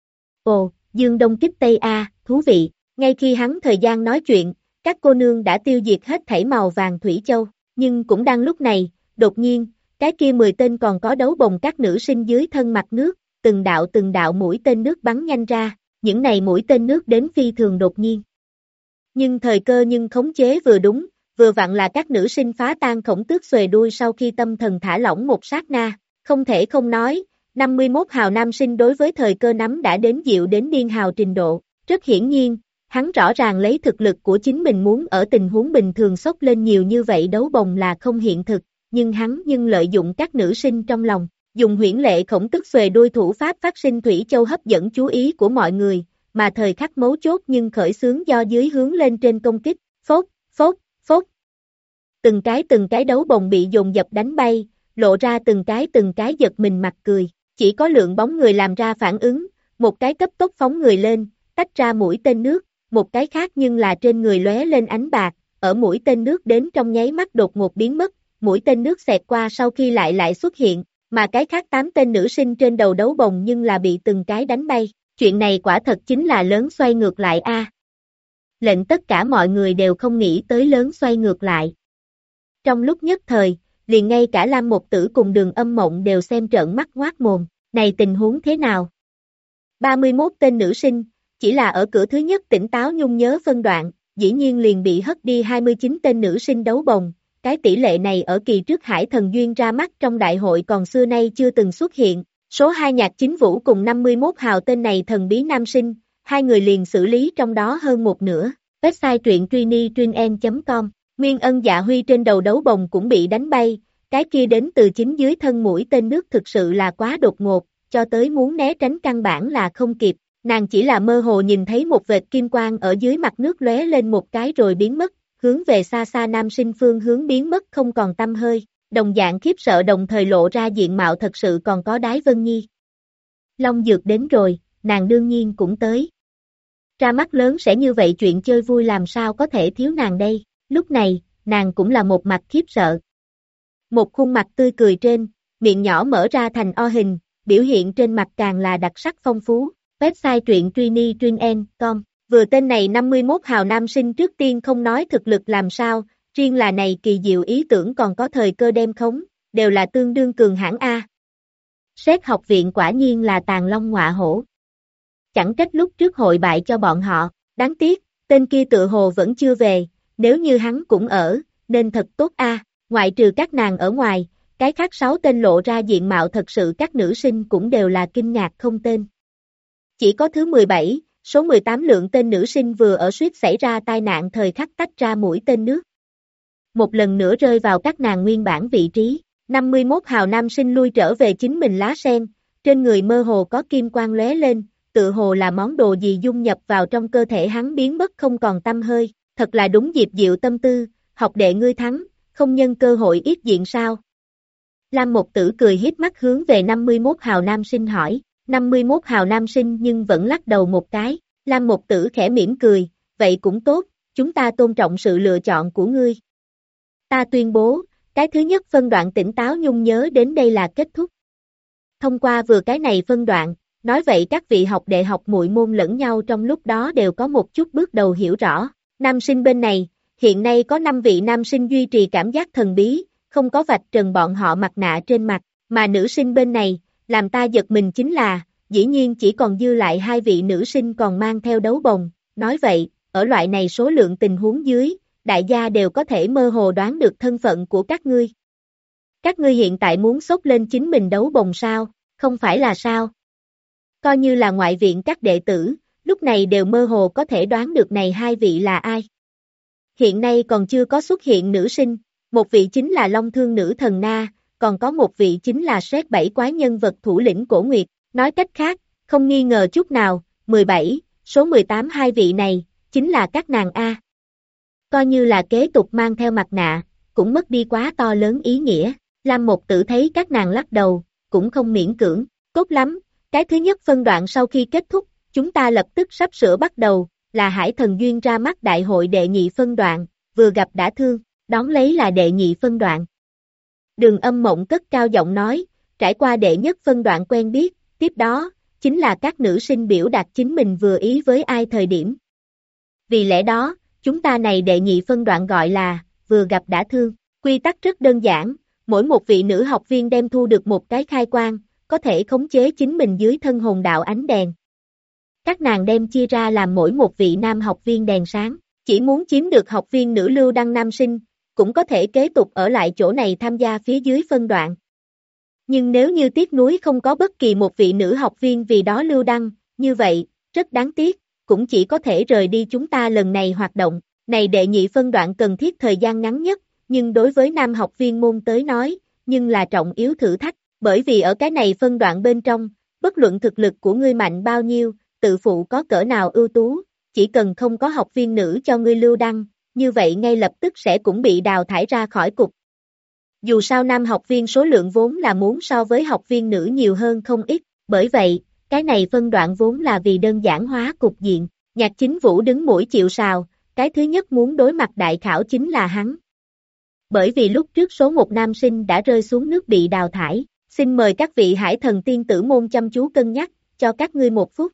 Ồ, Dương Đông kích Tây A, thú vị, ngay khi hắn thời gian nói chuyện, các cô nương đã tiêu diệt hết thảy màu vàng thủy châu, nhưng cũng đang lúc này, đột nhiên, cái kia 10 tên còn có đấu bồng các nữ sinh dưới thân mặt nước, từng đạo mũi tên nước bắn nhanh ra, những này mũi tên nước đến phi thường đột nhiên. Nhưng thời cơ khống chế vừa đúng, vừa vặn là các nữ sinh phá tan khổng tước xuề đuôi sau khi tâm thần thả lỏng một sát na, không thể không nói, 51 hào nam sinh đối với thời cơ nắm đã đến dịu đến điên hào trình độ, rất hiển nhiên, hắn rõ ràng lấy thực lực của chính mình muốn ở tình huống bình thường xốc lên nhiều như vậy đấu bồng là không hiện thực, nhưng hắn lợi dụng các nữ sinh trong lòng, dùng huyễn lệ khổng tước xuề đuôi thủ pháp phát sinh thủy châu hấp dẫn chú ý của mọi người, mà thời khắc mấu chốt nhưng khởi xướng do dưới hướng lên trên công kích, phốt, phốt, phốt. Từng cái đấu bồng bị dồn dập đánh bay, lộ ra từng cái giật mình mặt cười, chỉ có lượng bóng người làm ra phản ứng, một cái cấp tốc phóng người lên, tách ra mũi tên nước, một cái khác nhưng là trên người lóe lên ánh bạc, ở mũi tên nước đến trong nháy mắt đột ngột biến mất, mũi tên nước xẹt qua sau khi lại xuất hiện, mà cái khác 8 tên nữ sinh trên đầu đấu bồng nhưng là bị từng cái đánh bay, chuyện này quả thật chính là lớn xoay ngược lại a. Lệnh tất cả mọi người đều không nghĩ tới lớn xoay ngược lại. Trong lúc nhất thời, liền ngay cả Lam Một Tử cùng Đường Âm Mộng đều xem trợn mắt ngoác mồm, này tình huống thế nào? 31 tên nữ sinh, chỉ là ở cửa thứ nhất tỉnh táo nhung nhớ phân đoạn, dĩ nhiên liền bị hất đi 29 tên nữ sinh đấu bồng, cái tỷ lệ này ở kỳ trước Hải Thần Duyên ra mắt trong đại hội còn xưa nay chưa từng xuất hiện, số 2 Nhạc Chính Vũ cùng 51 hào tên này thần bí nam sinh, hai người liền xử lý trong đó hơn một nửa, website truyện truy.com. Nguyên Ân Dạ Huy trên đầu đấu bồng cũng bị đánh bay, cái kia đến từ chính dưới thân mũi tên nước thực sự là quá đột ngột, cho tới muốn né tránh căn bản là không kịp, nàng chỉ là mơ hồ nhìn thấy một vệt kim quang ở dưới mặt nước lóe lên một cái rồi biến mất, hướng về xa xa nam sinh phương hướng biến mất không còn tăm hơi, đồng dạng khiếp sợ đồng thời lộ ra diện mạo thật sự còn có Đái Vân Nhi. Long Dược đến rồi, nàng đương nhiên cũng tới. Ra mắt lớn sẽ như vậy chuyện chơi vui làm sao có thể thiếu nàng đây. Lúc này, nàng cũng là một mặt khiếp sợ. Một khuôn mặt tươi cười trên, miệng nhỏ mở ra thành O hình, biểu hiện trên mặt càng là đặc sắc phong phú. Website truyện truy.com. Vừa tên này 51 hào nam sinh trước tiên không nói thực lực làm sao, riêng là này kỳ diệu ý tưởng còn có thời cơ đem khống, đều là tương đương cường hãn A. Xét học viện quả nhiên là tàn long ngọa hổ. Chẳng trách lúc trước hội bại cho bọn họ, đáng tiếc, tên kia tự hồ vẫn chưa về. Nếu như hắn cũng ở, nên thật tốt a. Ngoại trừ các nàng ở ngoài, cái khác 6 tên lộ ra diện mạo thật sự các nữ sinh cũng đều là kinh ngạc không tên. Chỉ có thứ 17, số 18 lượng tên nữ sinh vừa ở suýt xảy ra tai nạn thời khắc tách ra mũi tên nước. Một lần nữa rơi vào các nàng nguyên bản vị trí, 51 hào nam sinh lui trở về chính mình lá sen, trên người mơ hồ có kim quang lóe lên, tự hồ là món đồ gì dung nhập vào trong cơ thể hắn biến mất không còn tăm hơi. Thật là đúng dịp diệu tâm tư, học đệ ngươi thắng, không nhân cơ hội yết diện sao. Lam Một Tử cười híp mắt hướng về 51 hào nam sinh hỏi, 51 hào nam sinh nhưng vẫn lắc đầu một cái, Lam Một Tử khẽ mỉm cười, vậy cũng tốt, chúng ta tôn trọng sự lựa chọn của ngươi. Ta tuyên bố, cái thứ nhất phân đoạn tỉnh táo nhung nhớ đến đây là kết thúc. Thông qua vừa cái này phân đoạn, nói vậy các vị học đệ học muội môn lẫn nhau trong lúc đó đều có một chút bước đầu hiểu rõ. Nam sinh bên này, hiện nay có 5 vị nam sinh duy trì cảm giác thần bí, không có vạch trần bọn họ mặt nạ trên mặt, mà nữ sinh bên này, làm ta giật mình chính là, dĩ nhiên chỉ còn dư lại 2 vị nữ sinh còn mang theo đấu bồng, nói vậy, ở loại này số lượng tình huống dưới, đại gia đều có thể mơ hồ đoán được thân phận của các ngươi. Các ngươi hiện tại muốn xốc lên chính mình đấu bồng sao, không phải là sao? Coi như là ngoại viện các đệ tử, lúc này đều mơ hồ có thể đoán được này 2 vị là ai. Hiện nay còn chưa có xuất hiện nữ sinh, một vị chính là Long Thương Nữ Thần Na, còn có một vị chính là Sét 7 quái nhân vật thủ lĩnh Cổ Nguyệt, nói cách khác, không nghi ngờ chút nào, 17, số 18 2 vị này, chính là các nàng A. Coi như là kế tục mang theo mặt nạ, cũng mất đi quá to lớn ý nghĩa, Lam Một Tử thấy các nàng lắc đầu, cũng không miễn cưỡng, tốt lắm, cái thứ nhất phân đoạn sau khi kết thúc, chúng ta lập tức sắp sửa bắt đầu, là Hải Thần Duyên ra mắt đại hội đệ nhị phân đoạn, vừa gặp đã thương, đón lấy là đệ nhị phân đoạn. Đường Âm Mộng cất cao giọng nói, trải qua đệ nhất phân đoạn quen biết, tiếp đó, chính là các nữ sinh biểu đạt chính mình vừa ý với ai thời điểm. Vì lẽ đó, chúng ta này đệ nhị phân đoạn gọi là, vừa gặp đã thương, quy tắc rất đơn giản, mỗi một vị nữ học viên đem thu được một cái khai quan, có thể khống chế chính mình dưới thân hồn đạo ánh đèn. Các nàng đem chia ra làm mỗi một vị nam học viên đèn sáng, chỉ muốn chiếm được học viên nữ lưu đăng nam sinh, cũng có thể kế tục ở lại chỗ này tham gia phía dưới phân đoạn. Nhưng nếu như tiếc nuối không có bất kỳ một vị nữ học viên vì đó lưu đăng, như vậy, rất đáng tiếc, cũng chỉ có thể rời đi chúng ta lần này hoạt động. Này đệ nhị phân đoạn cần thiết thời gian ngắn nhất, nhưng đối với nam học viên môn tới nói, nhưng là trọng yếu thử thách, bởi vì ở cái này phân đoạn bên trong, bất luận thực lực của ngươi mạnh bao nhiêu, tự phụ có cỡ nào ưu tú, chỉ cần không có học viên nữ cho ngươi lưu đăng, như vậy ngay lập tức sẽ cũng bị đào thải ra khỏi cục. Dù sao nam học viên số lượng vốn là muốn so với học viên nữ nhiều hơn không ít, bởi vậy, cái này phân đoạn vốn là vì đơn giản hóa cục diện, Nhạc Chính Vũ đứng mũi chịu sào, cái thứ nhất muốn đối mặt đại khảo chính là hắn. Bởi vì lúc trước số một nam sinh đã rơi xuống nước bị đào thải, xin mời các vị Hải Thần tiên tử môn chăm chú cân nhắc, cho các ngươi 1 phút.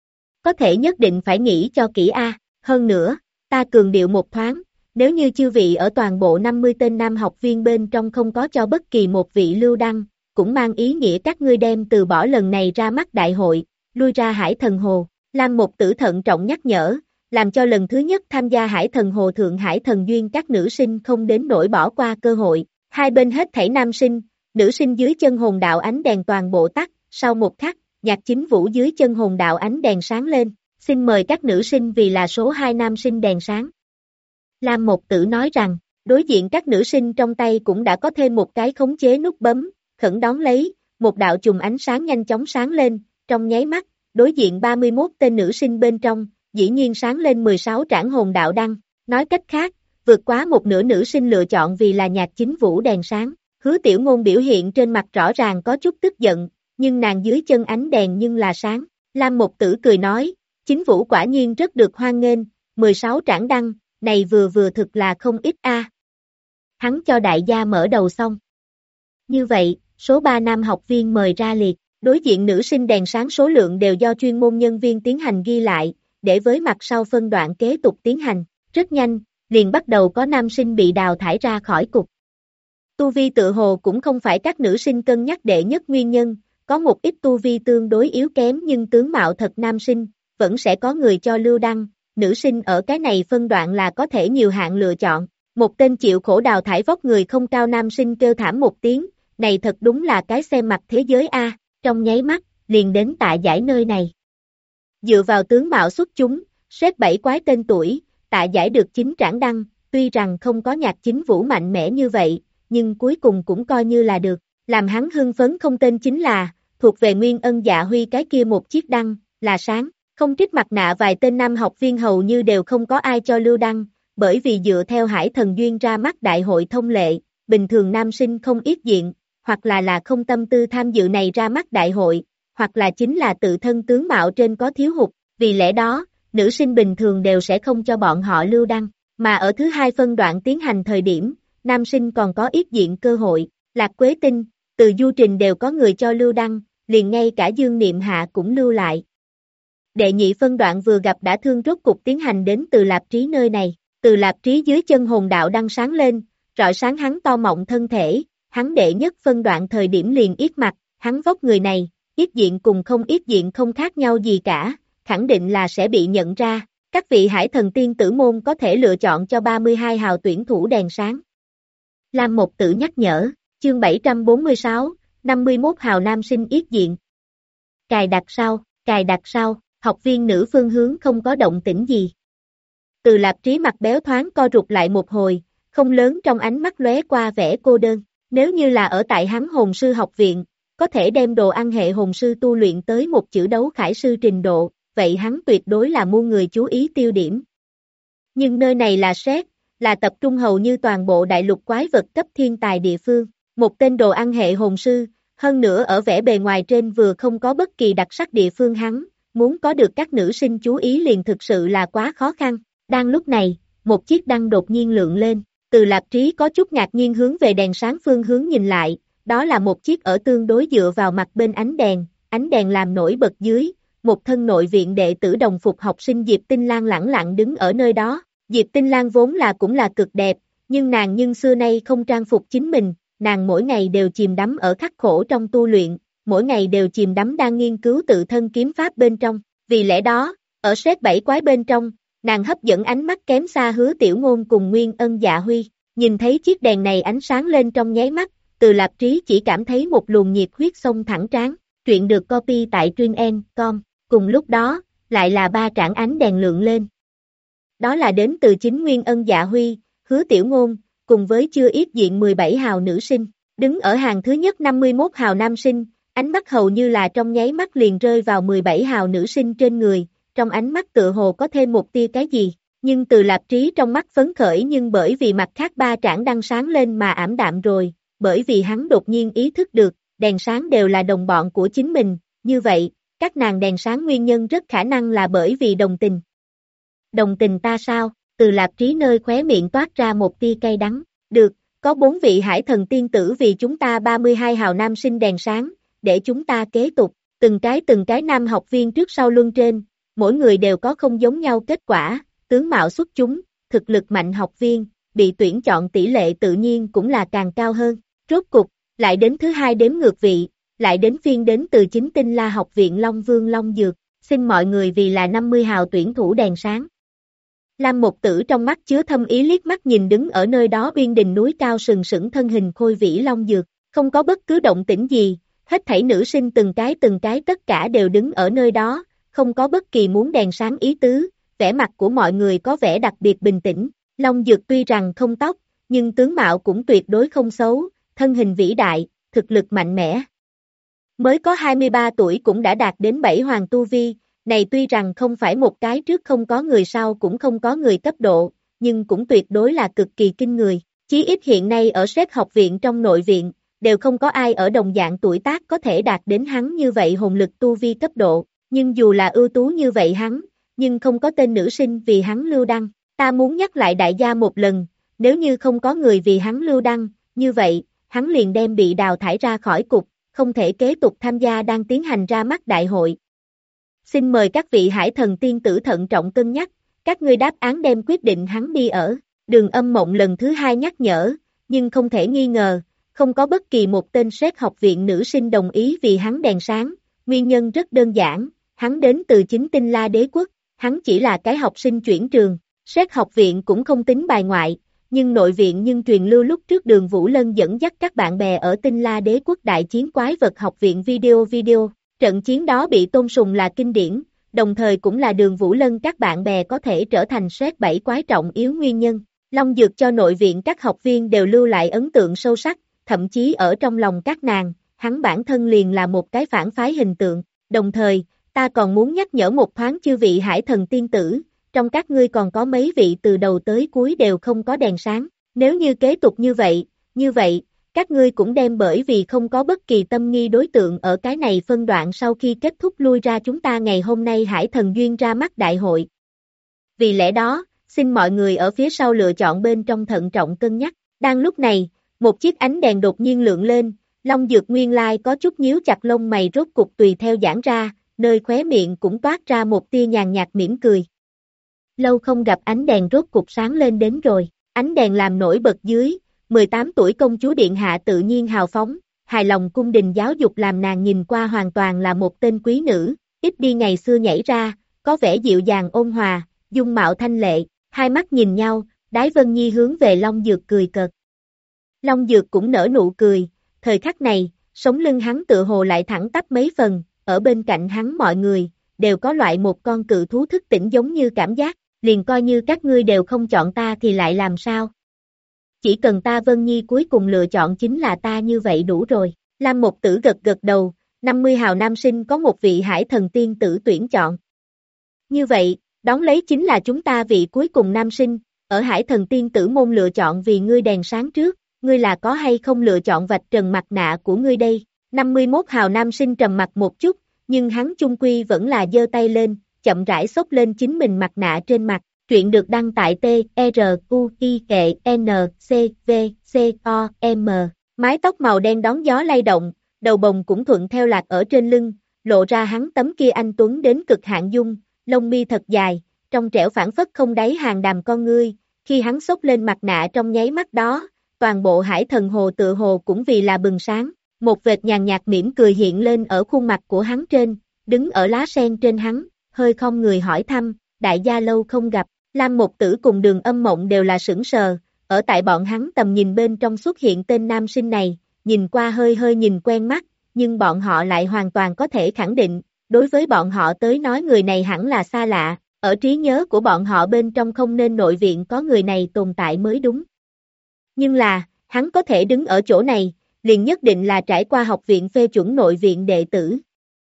Có thể nhất định phải nghĩ cho kỹ A, hơn nữa, ta cường điệu một thoáng, nếu như chư vị ở toàn bộ 50 tên nam học viên bên trong không có cho bất kỳ một vị lưu đăng, cũng mang ý nghĩa các ngươi đem từ bỏ lần này ra mắt đại hội, lui ra Hải Thần Hồ. Lam Một Tử thận trọng nhắc nhở, làm cho lần thứ nhất tham gia Hải Thần Hồ Thượng Hải Thần Duyên các nữ sinh không đến nỗi bỏ qua cơ hội. Hai bên hết thảy nam sinh, nữ sinh dưới chân hồn đạo ánh đèn toàn bộ tắt, sau một khắc, Nhạc Chính Vũ dưới chân hồn đạo ánh đèn sáng lên, xin mời các nữ sinh vì là số 2 nam sinh đèn sáng. Lam Một Tử nói rằng, đối diện các nữ sinh trong tay cũng đã có thêm một cái khống chế nút bấm, khẩn đón lấy, một đạo chùm ánh sáng nhanh chóng sáng lên, trong nháy mắt, đối diện 31 tên nữ sinh bên trong, dĩ nhiên sáng lên 16 trảng hồn đạo đăng, nói cách khác, vượt quá một nửa nữ sinh lựa chọn vì là Nhạc Chính Vũ đèn sáng, Hứa Tiểu Ngôn biểu hiện trên mặt rõ ràng có chút tức giận, nhưng nàng dưới chân ánh đèn nhưng là sáng, Lam Một Tử cười nói, Chính Vũ quả nhiên rất được hoan nghênh, 16 trảng đăng, này vừa thực là không ít a. Hắn cho đại gia mở đầu xong. Như vậy, số 3 nam học viên mời ra liệt, đối diện nữ sinh đèn sáng số lượng đều do chuyên môn nhân viên tiến hành ghi lại, để với mặt sau phân đoạn kế tục tiến hành, rất nhanh, liền bắt đầu có nam sinh bị đào thải ra khỏi cục. Tu vi tự hồ cũng không phải các nữ sinh cân nhắc đệ nhất nguyên nhân, có một ít tu vi tương đối yếu kém nhưng tướng mạo thật nam sinh, vẫn sẽ có người cho lưu đăng, nữ sinh ở cái này phân đoạn là có thể nhiều hạng lựa chọn. Một tên chịu khổ đào thải vóc người không cao nam sinh kêu thảm một tiếng, này thật đúng là cái xem mặt thế giới a, trong nháy mắt, liền đến Tạ Giải nơi này. Dựa vào tướng mạo xuất chúng, Sét 7 quái tên tuổi, Tạ Giải được 9 trảng đăng, tuy rằng không có Nhạc Chính Vũ mạnh mẽ như vậy, nhưng cuối cùng cũng coi như là được, làm hắn hưng phấn không tên chính là, thuộc về Nguyên Ân Dạ Huy cái kia một chiếc đăng, là sáng, không trích mặt nạ vài tên nam học viên hầu như đều không có ai cho lưu đăng, bởi vì dựa theo Hải Thần Duyên ra mắt đại hội thông lệ, bình thường nam sinh không ít diện, hoặc là không tâm tư tham dự này ra mắt đại hội, hoặc là chính là tự thân tướng mạo trên có thiếu hụt, vì lẽ đó, nữ sinh bình thường đều sẽ không cho bọn họ lưu đăng, mà ở thứ hai phân đoạn tiến hành thời điểm, nam sinh còn có yết diện cơ hội, Lạc Quế Tinh, Từ Du Trình đều có người cho lưu đăng, liền ngay cả Dương Niệm Hạ cũng lưu lại. Đệ nhị phân đoạn vừa gặp đã thương rốt cục tiến hành đến Từ Lạp Trí nơi này, Từ Lạp Trí dưới chân hồn đạo đăng sáng lên, rọi sáng hắn to mọng thân thể, hắn đệ nhất phân đoạn thời điểm liền yết mặt, hắn vóc người này, yết diện cùng không yết diện không khác nhau gì cả, khẳng định là sẽ bị nhận ra. Các vị hải thần tiên tử môn có thể lựa chọn cho 32 hào tuyển thủ đèn sáng. Lam Mộc Tử nhắc nhở, chương 746, 51 hào nam sinh yết diện. Cài đặt sau, học viên nữ phương hướng không có động tĩnh gì. Từ Lạp Trí mặt béo thoáng co rụt lại một hồi, không lớn trong ánh mắt lóe qua vẻ cô đơn. Nếu như là ở tại hắn hồn sư học viện, có thể đem đồ ăn hệ hồn sư tu luyện tới một chữ đấu khải sư trình độ, vậy hắn tuyệt đối là muôn người chú ý tiêu điểm. Nhưng nơi này là SET, là tập trung hầu như toàn bộ đại lục quái vật cấp thiên tài địa phương, một tên đồ ăn hệ hồn sư, hơn nữa ở vẻ bề ngoài trên vừa không có bất kỳ đặc sắc địa phương hắn, muốn có được các nữ sinh chú ý liền thực sự là quá khó khăn. Đang lúc này, một chiếc đăng đột nhiên lượng lên, Từ Lạp Trí có chút ngạc nhiên hướng về đèn sáng phương hướng nhìn lại, đó là một chiếc ở tương đối dựa vào mặt bên ánh đèn làm nổi bật dưới, một thân nội viện đệ tử đồng phục học sinh Diệp Tinh Lan lẳng lặng đứng ở nơi đó. Diệp Tinh Lan vốn là cũng là cực đẹp, nhưng nàng xưa nay không trang phục chính mình, nàng mỗi ngày đều chìm đắm ở khắc khổ trong tu luyện, mỗi ngày đều chìm đắm đang nghiên cứu tự thân kiếm pháp bên trong, vì lẽ đó, ở SET 7 quái bên trong, nàng hấp dẫn ánh mắt kém xa Hứa Tiểu Ngôn cùng Nguyên Ân Dạ Huy, nhìn thấy chiếc đèn này ánh sáng lên trong nháy mắt, Từ Lạp Trí chỉ cảm thấy một luồng nhiệt huyết xông thẳng trán, truyện được copy tại truyện.com, cùng lúc đó, lại là 3 trảng ánh đèn lượng lên. Đó là đến từ chính Nguyên Ân Dạ Huy, Hứa Tiểu Ngôn, cùng với chưa yết diện 17 hào nữ sinh, đứng ở hàng thứ nhất 51 hào nam sinh, ánh mắt hầu như là trong nháy mắt liền rơi vào 17 hào nữ sinh trên người, trong ánh mắt tựa hồ có thêm một tia cái gì, nhưng Từ Lạp Trí trong mắt phấn khởi nhưng bởi vì mặt khác 3 trảng đăng sáng lên mà ảm đạm rồi, bởi vì hắn đột nhiên ý thức được, đèn sáng đều là đồng bọn của chính mình, như vậy, các nàng đèn sáng nguyên nhân rất khả năng là bởi vì đồng tình. Đồng tình ta sao? Từ Lạp Trí nơi khóe miệng toát ra một tia cay đắng. Được, có 4 vị hải thần tiên tử vì chúng ta 32 hào nam sinh đèn sáng, để chúng ta kế tục, từng cái nam học viên trước sau luân trên, mỗi người đều có không giống nhau kết quả, tướng mạo xuất chúng, thực lực mạnh học viên, bị tuyển chọn tỷ lệ tự nhiên cũng là càng cao hơn. Rốt cục, lại đến thứ hai đếm ngược vị, lại đến phiên đến từ chính Tinh La học viện Long Vương Long Dược, xin mọi người vì là 50 hào tuyển thủ đèn sáng. Lam Mộc Tử trong mắt chứa thâm ý liếc mắt nhìn đứng ở nơi đó biên đình núi cao sừng sững thân hình khôi vĩ Long Dược, không có bất cứ động tĩnh gì, hết thảy nữ sinh từng cái tất cả đều đứng ở nơi đó, không có bất kỳ muốn đèn sáng ý tứ, vẻ mặt của mọi người có vẻ đặc biệt bình tĩnh, Long Dược tuy rằng không tóc, nhưng tướng mạo cũng tuyệt đối không xấu, thân hình vĩ đại, thực lực mạnh mẽ. Mới có 23 tuổi cũng đã đạt đến 7 hoàng tu vi, này tuy rằng không phải một cái trước không có người sau cũng không có người cấp độ, nhưng cũng tuyệt đối là cực kỳ kinh người. Chí ít hiện nay ở SET học viện trong nội viện, đều không có ai ở đồng dạng tuổi tác có thể đạt đến hắn như vậy hồn lực tu vi cấp độ, nhưng dù là ưu tú như vậy hắn, nhưng không có tên nữ sinh vì hắn lưu đăng. Ta muốn nhắc lại đại gia một lần, nếu như không có người vì hắn lưu đăng, như vậy, hắn liền đem bị đào thải ra khỏi cục, không thể kế tục tham gia đang tiến hành ra mắt đại hội. Xin mời các vị hải thần tiên tử thận trọng cân nhắc, các ngươi đáp án đem quyết định hắn đi ở. Đường Âm Mộng lần thứ hai nhắc nhở, nhưng không thể nghi ngờ, không có bất kỳ một tên SET học viện nữ sinh đồng ý vì hắn đèn sáng, nguyên nhân rất đơn giản, hắn đến từ chính Tinh La đế quốc, hắn chỉ là cái học sinh chuyển trường, SET học viện cũng không tính bài ngoại, nhưng nội viện nhưng truyền lưu lúc trước Đường Vũ Lân dẫn dắt các bạn bè ở Tinh La đế quốc đại chiến quái vật học viện video. Trận chiến đó bị tôn sùng là kinh điển, đồng thời cũng là Đường Vũ Lân các bạn bè có thể trở thành SET 7 quái trọng yếu nguyên nhân. Long Dược cho nội viện các học viên đều lưu lại ấn tượng sâu sắc, thậm chí ở trong lòng các nàng, hắn bản thân liền là một cái phản phái hình tượng. Đồng thời, ta còn muốn nhắc nhở một thoáng chư vị hải thần tiên tử, trong các ngươi còn có mấy vị từ đầu tới cuối đều không có đèn sáng. Nếu như kế tục như vậy, Các ngươi cũng đem bởi vì không có bất kỳ tâm nghi đối tượng ở cái này phân đoạn sau khi kết thúc lui ra chúng ta ngày hôm nay Hải Thần Duyên ra mắt đại hội. Vì lẽ đó, xin mọi người ở phía sau lựa chọn bên trong thận trọng cân nhắc. Đang lúc này, một chiếc ánh đèn đột nhiên lượng lên, Long Dược nguyên lai có chút nhíu chặt lông mày rốt cục tùy theo giãn ra, nơi khóe miệng cũng toát ra một tia nhàn nhạt mỉm cười. Lâu không gặp ánh đèn rốt cục sáng lên đến rồi, ánh đèn làm nổi bật dưới, 18 tuổi công chúa điện hạ tự nhiên hào phóng, hài lòng cung đình giáo dục làm nàng nhìn qua hoàn toàn là một tên quý nữ, ít đi ngày xưa nhảy ra, có vẻ dịu dàng ôn hòa, dung mạo thanh lệ, hai mắt nhìn nhau, Đái Vân Nhi hướng về Long Dược cười cợt. Long Dược cũng nở nụ cười, thời khắc này, sống lưng hắn tựa hồ lại thẳng tắp mấy phần, ở bên cạnh hắn mọi người, đều có loại một con cự thú thức tỉnh giống như cảm giác, liền coi như các ngươi đều không chọn ta thì lại làm sao? Chỉ cần ta Vân Nhi cuối cùng lựa chọn chính là ta như vậy đủ rồi. Lam Một Tử gật gật đầu, 50 hào nam sinh có một vị hải thần tiên tử tuyển chọn. Như vậy, đón lấy chính là chúng ta vị cuối cùng nam sinh, ở hải thần tiên tử môn lựa chọn vì ngươi đèn sáng trước, ngươi là có hay không lựa chọn vạch trần mặt nạ của ngươi đây? 51 hào nam sinh trầm mặt một chút, nhưng hắn chung quy vẫn là giơ tay lên, chậm rãi xốc lên chính mình mặt nạ trên mặt. Truyện được đăng tại TRUIENCVCOM. Mái tóc màu đen đón gió lay động, đầu bồng cũng thuận theo lạc ở trên lưng, lộ ra hắn tấm kia anh tuấn đến cực hạn dung, lông mi thật dài, trong trẻo phảng phất không đáy hàng đàm con ngươi, khi hắn xốc lên mặt nạ trong nháy mắt đó, toàn bộ hải thần hồ tựa hồ cũng vì là bừng sáng, một vệt nhàn nhạt mỉm cười hiện lên ở khuôn mặt của hắn trên, đứng ở lá sen trên hắn, hơi không người hỏi thăm, đại gia lâu không gặp. Lam Một Tử cùng Đường Âm Mộng đều là sững sờ, ở tại bọn hắn tầm nhìn bên trong xuất hiện tên nam sinh này, nhìn qua hơi hơi nhìn quen mắt, nhưng bọn họ lại hoàn toàn có thể khẳng định, đối với bọn họ tới nói người này hẳn là xa lạ, ở trí nhớ của bọn họ bên trong không nên nội viện có người này tồn tại mới đúng. Nhưng là, hắn có thể đứng ở chỗ này, liền nhất định là trải qua học viện phê chuẩn nội viện đệ tử.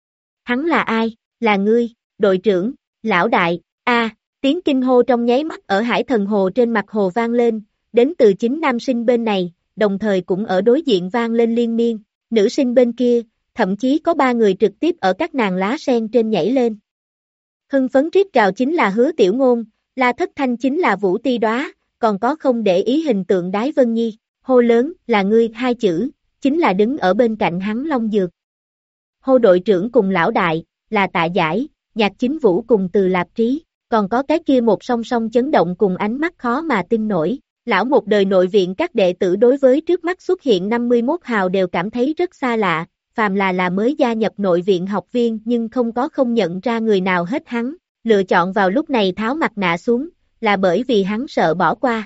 Hắn là ai? Là ngươi, đội trưởng, lão đại, tiếng kinh hô trong nháy mắt ở hải thần hồ trên mặt hồ vang lên, đến từ chính nam sinh bên này, đồng thời cũng ở đối diện vang lên liên miên, nữ sinh bên kia, thậm chí có 3 người trực tiếp ở các nàng lá sen trên nhảy lên. Hưng phấn rít gào chính là Hứa Tiểu Ngôn, La Thất Thanh chính là Vũ Ti Đóa, còn có không để ý hình tượng Đái Vân Nhi, hô lớn là ngươi 2 chữ, chính là đứng ở bên cạnh hắn Long Dược. Hô đội trưởng cùng lão đại, là Tạ Giải, Nhạc Chính Vũ cùng Từ Lạp Trí. Còn có cái kia một song song chấn động cùng ánh mắt khó mà tin nổi, lão một đời nội viện các đệ tử đối với trước mắt xuất hiện 51 hào đều cảm thấy rất xa lạ, phàm là mới gia nhập nội viện học viên nhưng không có không nhận ra người nào hết hắn, lựa chọn vào lúc này tháo mặt nạ xuống, là bởi vì hắn sợ bỏ qua.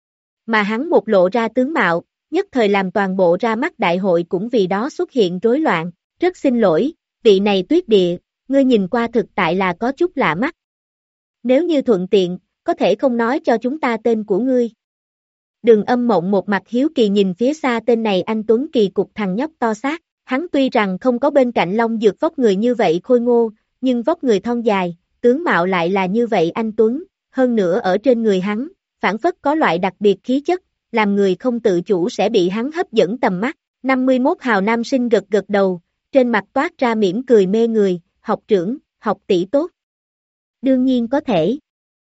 Mà hắn một lộ ra tướng mạo, nhất thời làm toàn bộ ra mắt đại hội cũng vì đó xuất hiện rối loạn, rất xin lỗi, vị này Tuyết Địa, ngươi nhìn qua thực tại là có chút lạ mắt. Nếu như thuận tiện, có thể không nói cho chúng ta tên của ngươi. Đường Âm Mộng một mặt hiếu kỳ nhìn phía xa tên này anh tuấn kỳ cục thằng nhóc to xác, hắn tuy rằng không có bên cạnh Long Dược vóc người như vậy khôi ngô, nhưng vóc người thon dài, tướng mạo lại là như vậy anh tuấn, hơn nữa ở trên người hắn, phảng phất có loại đặc biệt khí chất, làm người không tự chủ sẽ bị hắn hấp dẫn tầm mắt. 51 hào nam sinh gật gật đầu, trên mặt toát ra mỉm cười mê người, học trưởng, học tỷ tốt. Đương nhiên có thể.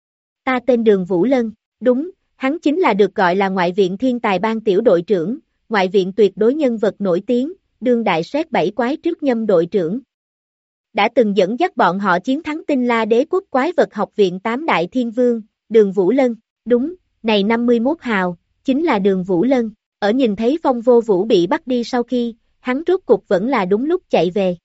Ta tên Đường Vũ Lân, đúng, hắn chính là được gọi là ngoại viện thiên tài ban tiểu đội trưởng, ngoại viện tuyệt đối nhân vật nổi tiếng, đương đại soát 7 quái trước nhâm đội trưởng. Đã từng dẫn dắt bọn họ chiến thắng Tinh La Đế quốc quái vật học viện 8 đại thiên vương, Đường Vũ Lân, đúng, này 51 hào, chính là Đường Vũ Lân, ở nhìn thấy Phong Vô Vũ bị bắt đi sau khi, hắn rốt cục vẫn là đúng lúc chạy về.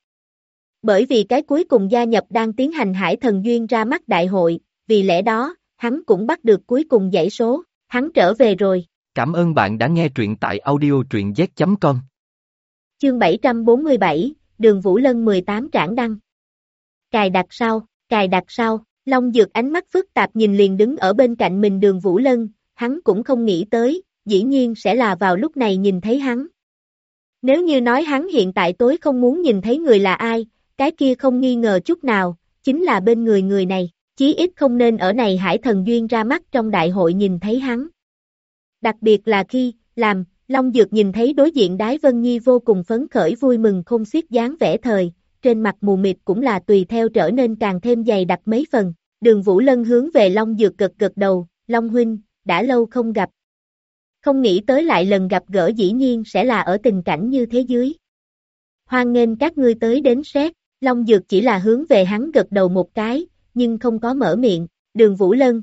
Bởi vì cái cuối cùng gia nhập đang tiến hành Hải Thần Duyên ra mắt đại hội, vì lẽ đó, hắn cũng bắt được cuối cùng dãy số, hắn trở về rồi. Cảm ơn bạn đã nghe truyện tại audio.z.com. Chương 747, Đường Vũ Lân 18 trảng đăng. Cài đặt sau, Long Dược ánh mắt phức tạp nhìn liền đứng ở bên cạnh mình Đường Vũ Lân, hắn cũng không nghĩ tới, dĩ nhiên sẽ là vào lúc này nhìn thấy hắn. Nếu như nói hắn hiện tại tối không muốn nhìn thấy người là ai, cái kia không nghi ngờ chút nào, chính là bên người này, chí ít không nên ở này Hải Thần Duyên ra mắt trong đại hội nhìn thấy hắn. Đặc biệt là khi, Long Dược nhìn thấy đối diện Đái Vân Nhi vô cùng phấn khởi vui mừng không xiết dáng vẻ thời, trên mặt mù mịt cũng là tùy theo trở nên càng thêm dày đặc mấy phần. Đường Vũ Lân hướng về Long Dược gật gật đầu, Long huynh, đã lâu không gặp. Không nghĩ tới lại lần gặp gỡ dĩ nhiên sẽ là ở tình cảnh như thế dưới. Hoan nghênh các ngươi tới đến xét, Long Dược chỉ là hướng về hắn gật đầu một cái, nhưng không có mở miệng, Đường Vũ Lân.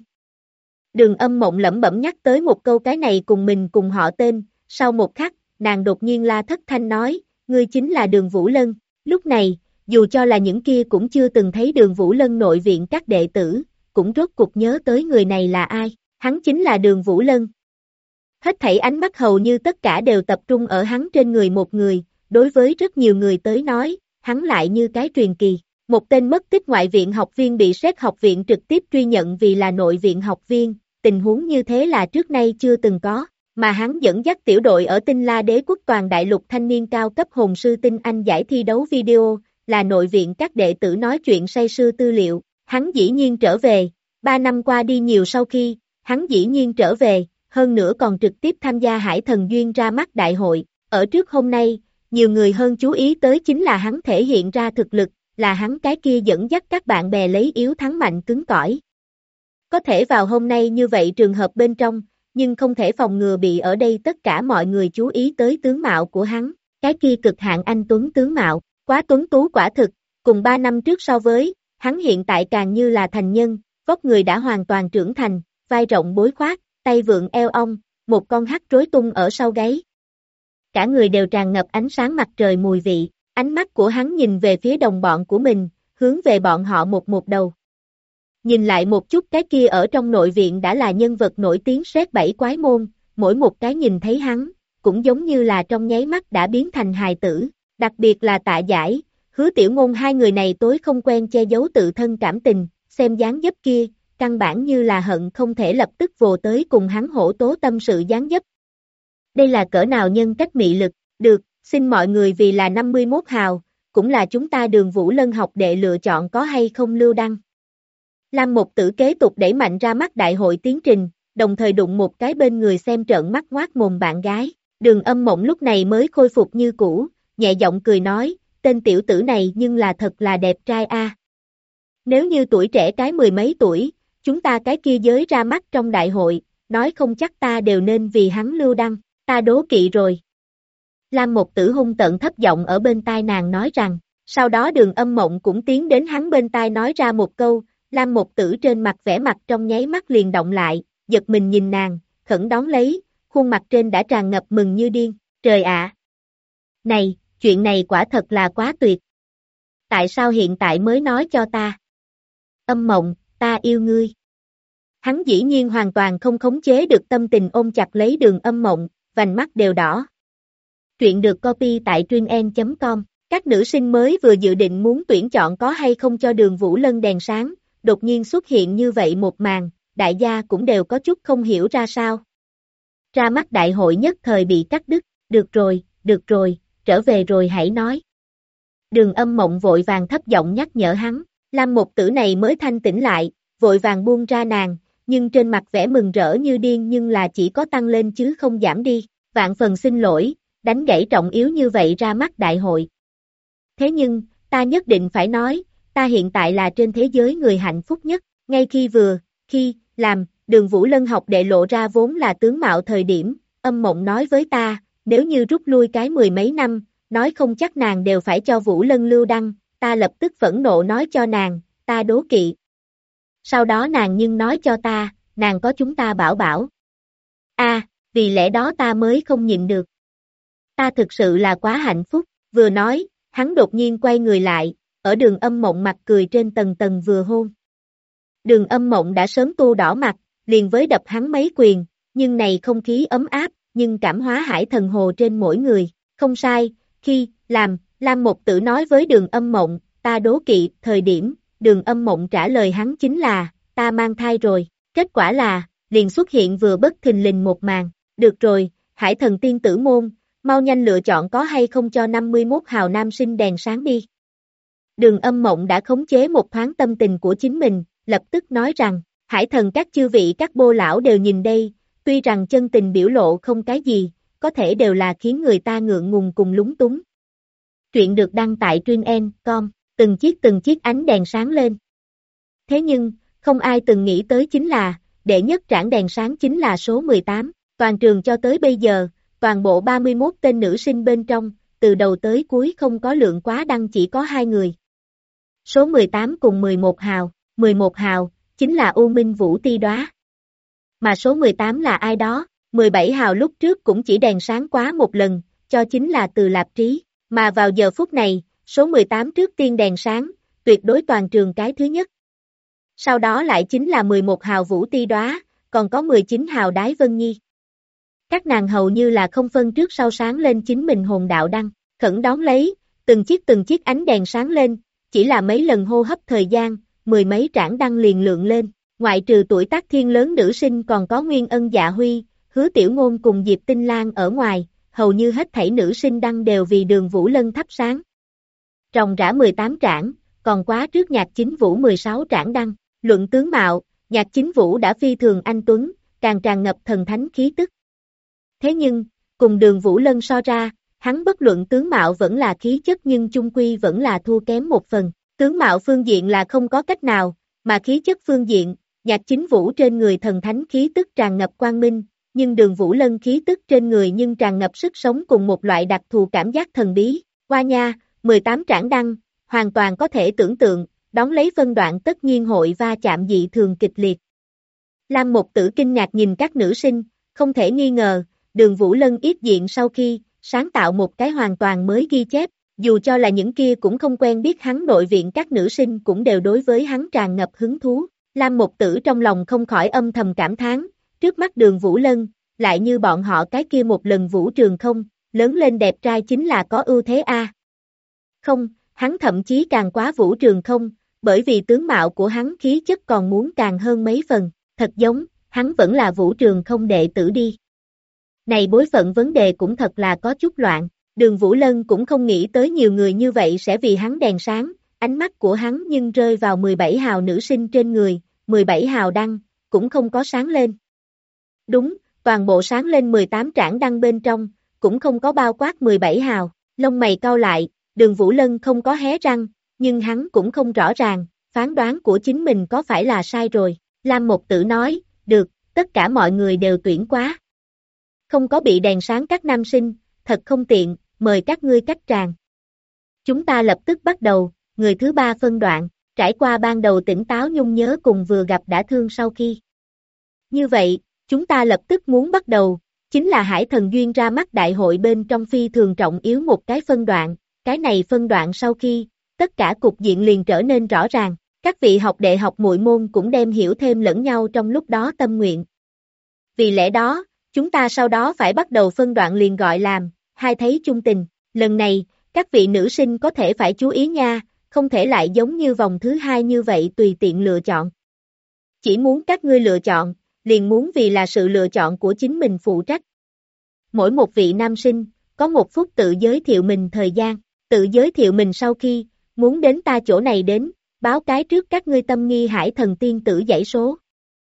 Đường Âm Mộng lẩm bẩm nhắc tới một câu cái này cùng mình cùng họ tên, sau một khắc, nàng đột nhiên la thất thanh nói, ngươi chính là Đường Vũ Lân. Lúc này, dù cho là những kia cũng chưa từng thấy Đường Vũ Lân nội viện các đệ tử, cũng rốt cục nhớ tới người này là ai, hắn chính là Đường Vũ Lân. Hết thảy ánh mắt hầu như tất cả đều tập trung ở hắn trên người một người, đối với rất nhiều người tới nói, hắn lại như cái truyền kỳ. Một tên mất tích ngoại viện học viên bị xét học viện trực tiếp truy nhận vì là nội viện học viên, tình huống như thế là trước nay chưa từng có, mà hắn dẫn dắt tiểu đội ở Tinh La Đế quốc toàn đại lục thanh niên cao cấp hồn sư tinh anh giải thi đấu video, là nội viện các đệ tử nói chuyện say sưa tư liệu, hắn dĩ nhiên trở về, 3 năm qua đi nhiều sau khi, hắn dĩ nhiên trở về, hơn nữa còn trực tiếp tham gia Hải Thần Duyên ra mắt đại hội, ở trước hôm nay, nhiều người hơn chú ý tới chính là hắn thể hiện ra thực lực, là hắn cái kia dẫn dắt các bạn bè lấy yếu thắng mạnh cứng cỏi. Có thể vào hôm nay như vậy trường hợp bên trong, nhưng không thể phòng ngừa bị ở đây tất cả mọi người chú ý tới tướng mạo của hắn, cái kia cực hạn anh tuấn tướng mạo, quá tuấn tú quả thực, cùng 3 năm trước so với, hắn hiện tại càng như là thành nhân, vóc người đã hoàn toàn trưởng thành, vai rộng bối khoát, tay vượn eo ong, một con hắc rối tung ở sau gáy. Cả người đều tràn ngập ánh sáng mặt trời mùi vị, ánh mắt của hắn nhìn về phía đồng bọn của mình, hướng về bọn họ một đầu. Nhìn lại một chút cái kia ở trong nội viện đã là nhân vật nổi tiếng xét 7 quái môn, mỗi một cái nhìn thấy hắn, cũng giống như là trong nháy mắt đã biến thành hài tử, đặc biệt là Tạ Giải, Hứa Tiểu Ngôn hai người này tối không quen che giấu tự thân cảm tình, xem dáng dấp kia, căn bản như là hận không thể lập tức vồ tới cùng hắn hổ tố tâm sự dáng dấp. Đây là cỡ nào nhân cách mị lực, được, xin mọi người vì là 51 hào, cũng là chúng ta Đường Vũ Lân học đệ lựa chọn có hay không lưu đăng. Lam Một Tử kế tục đẩy mạnh ra mắt đại hội tiến trình, đồng thời đụng một cái bên người xem trợn mắt ngoác mồm bạn gái, Đường Âm Mộng lúc này mới khôi phục như cũ, nhẹ giọng cười nói, tên tiểu tử này nhưng là thật là đẹp trai a. Nếu như tuổi trẻ cái 10 mấy tuổi, chúng ta cái kia giới ra mắt trong đại hội, nói không chắc ta đều nên vì hắn lưu đăng, ta đố kỵ rồi. Lam Một Tử hung tợn thấp giọng ở bên tai nàng nói rằng, sau đó Đường Âm Mộng cũng tiến đến hắn bên tai nói ra một câu, Lam Một Tử trên mặt vẻ mặt trong nháy mắt liền động lại, giật mình nhìn nàng, khẩn đón lấy, khuôn mặt trên đã tràn ngập mừng như điên, trời ạ! Này, chuyện này quả thật là quá tuyệt. Tại sao hiện tại mới nói cho ta? Âm Mộng, ta yêu ngươi. Hắn dĩ nhiên hoàn toàn không khống chế được tâm tình ôm chặt lấy Đường Âm Mộng, vành mắt đều đỏ. Truyện được copy tại truyện.com. Các nữ sinh mới vừa dự định muốn tuyển chọn có hay không cho Đường Vũ Lân đèn sáng, đột nhiên xuất hiện như vậy một màn, đại gia cũng đều có chút không hiểu ra sao. Ra mắt đại hội nhất thời bị cắt đứt, được rồi, trở về rồi hãy nói. Đường Âm Mộng vội vàng thấp giọng nhắc nhở hắn, Lam Một Tử này mới thanh tỉnh lại, vội vàng buông ra nàng, nhưng trên mặt vẻ mừng rỡ như điên nhưng là chỉ có tăng lên chứ không giảm đi, vạn phần xin lỗi, đánh gãy trọng yếu như vậy ra mắt đại hội. Thế nhưng, ta nhất định phải nói, ta hiện tại là trên thế giới người hạnh phúc nhất, ngay khi làm, Đường Vũ Lân học đệ lộ ra vốn là tướng mạo thời điểm, Âm Mộng nói với ta, nếu như rút lui cái 10 mấy năm, nói không chắc nàng đều phải cho Vũ Lân lưu đăng, ta lập tức phẫn nộ nói cho nàng, ta đố kỵ. Sau đó nàng nhưng nói cho ta, nàng có chúng ta bảo bảo. Vì lẽ đó ta mới không nhịn được. Ta thực sự là quá hạnh phúc, vừa nói, hắn đột nhiên quay người lại, ở Đường Âm Mộng mặt cười trên tầng tầng vừa hôn. Đường Âm Mộng đã sớm tu đỏ mặt, liền với đập hắn mấy quyền, nhưng này không khí ấm áp, nhưng cảm hóa hải thần hồ trên mỗi người, không sai, khi, làm, Lam Một Tử nói với Đường Âm Mộng, ta đố kỵ, thời điểm, Đường Âm Mộng trả lời hắn chính là, ta mang thai rồi, kết quả là, liền xuất hiện vừa bất thình lình một màn, được rồi, hải thần tiên tử môn, mau nhanh lựa chọn có hay không cho 51 hào nam sinh đèn sáng đi. Đường Âm Mộng đã khống chế một thoáng tâm tình của chính mình, lập tức nói rằng, hải thần các chư vị các bô lão đều nhìn đây, tuy rằng chân tình biểu lộ không cái gì, có thể đều là khiến người ta ngượng ngùng cùng lúng túng. Truyện được đăng tại truyện.com, từng chiếc ánh đèn sáng lên. Thế nhưng, không ai từng nghĩ tới chính là, đệ nhất trảng đèn sáng chính là số 18, toàn trường cho tới bây giờ, toàn bộ 31 tên nữ sinh bên trong, từ đầu tới cuối không có lượng quá đăng chỉ có 2 người. Số 18 cùng 11 hào, chính là U Minh Vũ Ti Đóa. Mà số 18 là ai đó, 17 hào lúc trước cũng chỉ đèn sáng quá một lần, cho chính là Từ Lạp Trí, mà vào giờ phút này, số 18 trước tiên đèn sáng, tuyệt đối toàn trường cái thứ nhất. Sau đó lại chính là 11 hào Vũ Ti Đóa, còn có 19 hào Đái Vân Nhi. Các nàng hầu như là không phân trước sau sáng lên chính mình hồn đạo đăng, khẩn đón lấy, từng chiếc ánh đèn sáng lên, chỉ là mấy lần hô hấp thời gian, mười mấy trảng đăng liền lượng lên, ngoại trừ tuổi tác thiên lớn nữ sinh còn có Nguyên Ân Dạ Huy, Hứa Tiểu Ngôn cùng Diệp Tinh Lan ở ngoài, hầu như hết thảy nữ sinh đăng đều vì Đường Vũ Lân thắp sáng. Ròng rã 18 trảng, còn quá trước Nhạc Chính Vũ 16 trảng đăng, luận tướng mạo, Nhạc Chính Vũ đã phi thường anh tuấn, càng tràn ngập thần thánh khí tức. Thế nhưng, cùng Đường Vũ Lân so ra, hắn bất luận tướng mạo vẫn là khí chất nhưng chung quy vẫn là thua kém một phần. Tướng mạo phương diện là không có cách nào, mà khí chất phương diện, Nhạc Chính Vũ trên người thần thánh khí tức tràn ngập quang minh, nhưng Đường Vũ Lân khí tức trên người nhưng tràn ngập sức sống cùng một loại đặc thù cảm giác thần bí. Qua nha, 18 trảng đăng, hoàn toàn có thể tưởng tượng, đón lấy phân đoạn tất nhiên hội va chạm dị thường kịch liệt. Lam Mộc Tử kinh ngạc nhìn các nữ sinh, không thể nghi ngờ, Đường Vũ Lân yết diện sau khi sáng tạo một cái hoàn toàn mới ghi chép, dù cho là những kia cũng không quen biết hắn nội viện các nữ sinh cũng đều đối với hắn tràn ngập hứng thú. Lam Mộc Tử trong lòng không khỏi âm thầm cảm thán, trước mắt Đường Vũ Lân, lại như bọn họ cái kia một lần Vũ Trường Không, lớn lên đẹp trai chính là có ưu thế a. Không, hắn thậm chí càng quá Vũ Trường Không, bởi vì tướng mạo của hắn khí chất còn muốn càng hơn mấy phần, thật giống, hắn vẫn là Vũ Trường Không đệ tử đi. Này bối phận vấn đề cũng thật là có chút loạn, Đường Vũ Lân cũng không nghĩ tới nhiều người như vậy sẽ vì hắn đèn sáng, ánh mắt của hắn nhưng rơi vào 17 hào nữ sinh trên người, 17 hào đăng, cũng không có sáng lên. Đúng, toàn bộ sáng lên 18 trảng đăng bên trong, cũng không có bao quát 17 hào, lông mày cau lại, Đường Vũ Lân không có hé răng, nhưng hắn cũng không rõ ràng, phán đoán của chính mình có phải là sai rồi. Lam Mộc Tử nói, được, tất cả mọi người đều tuyển quá. Không có bị đèn sáng các nam sinh, thật không tiện, mời các ngươi cách tràng. Chúng ta lập tức bắt đầu, người thứ ba phân đoạn, trải qua ban đầu tỉnh táo nhung nhớ cùng vừa gặp đã thương sau khi. Như vậy, chúng ta lập tức muốn bắt đầu, chính là Hải Thần Duyên ra mắt đại hội bên trong phi thường trọng yếu một cái phân đoạn, cái này phân đoạn sau khi, tất cả cục diện liền trở nên rõ ràng, các vị học đệ học muội môn cũng đem hiểu thêm lẫn nhau trong lúc đó tâm nguyện. Vì lẽ đó, chúng ta sau đó phải bắt đầu phân đoạn liền gọi làm, hai thấy chung tình, lần này, các vị nữ sinh có thể phải chú ý nha, không thể lại giống như vòng thứ hai như vậy tùy tiện lựa chọn. Chỉ muốn các ngươi lựa chọn, liền muốn vì là sự lựa chọn của chính mình phụ trách. Mỗi một vị nam sinh, có 1 phút tự giới thiệu mình thời gian, tự giới thiệu mình sau khi, muốn đến ta chỗ này đến, báo cái trước các ngươi tâm nghi Hải Thần tiên tử dãy số.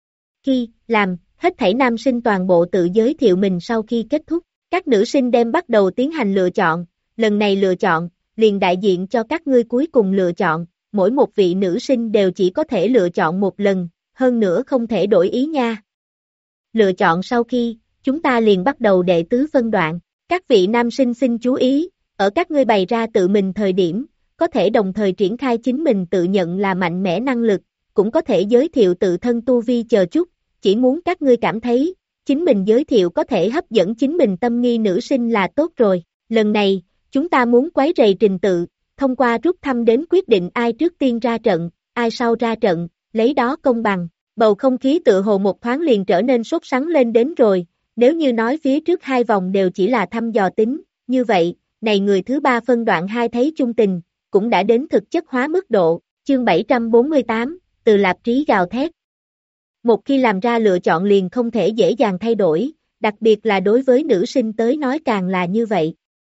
Khi, làm, hết thảy nam sinh toàn bộ tự giới thiệu mình sau khi kết thúc, các nữ sinh đem bắt đầu tiến hành lựa chọn, lần này lựa chọn, liền đại diện cho các ngươi cuối cùng lựa chọn, mỗi một vị nữ sinh đều chỉ có thể lựa chọn một lần, hơn nữa không thể đổi ý nha. Lựa chọn sau khi, chúng ta liền bắt đầu đệ tứ phân đoạn, các vị nam sinh xin chú ý, ở các ngươi bày ra tự mình thời điểm, có thể đồng thời triển khai chính mình tự nhận là mạnh mẽ năng lực, cũng có thể giới thiệu tự thân tu vi chờ chút, chỉ muốn các ngươi cảm thấy, chính mình giới thiệu có thể hấp dẫn chính mình tâm nghi nữ sinh là tốt rồi. Lần này, chúng ta muốn quấy rầy trình tự, thông qua rút thăm đến quyết định ai trước tiên ra trận, ai sau ra trận, lấy đó công bằng. Bầu không khí tựa hồ một thoáng liền trở nên sốt sắng lên đến rồi, nếu như nói phía trước 2 vòng đều chỉ là thăm dò tính, như vậy, này người thứ ba phân đoạn 2 thấy chung tình, cũng đã đến thực chất hóa mức độ, chương 748, Từ Lạp Trí gào thét. Một khi làm ra lựa chọn liền không thể dễ dàng thay đổi, đặc biệt là đối với nữ sinh tới nói càng là như vậy.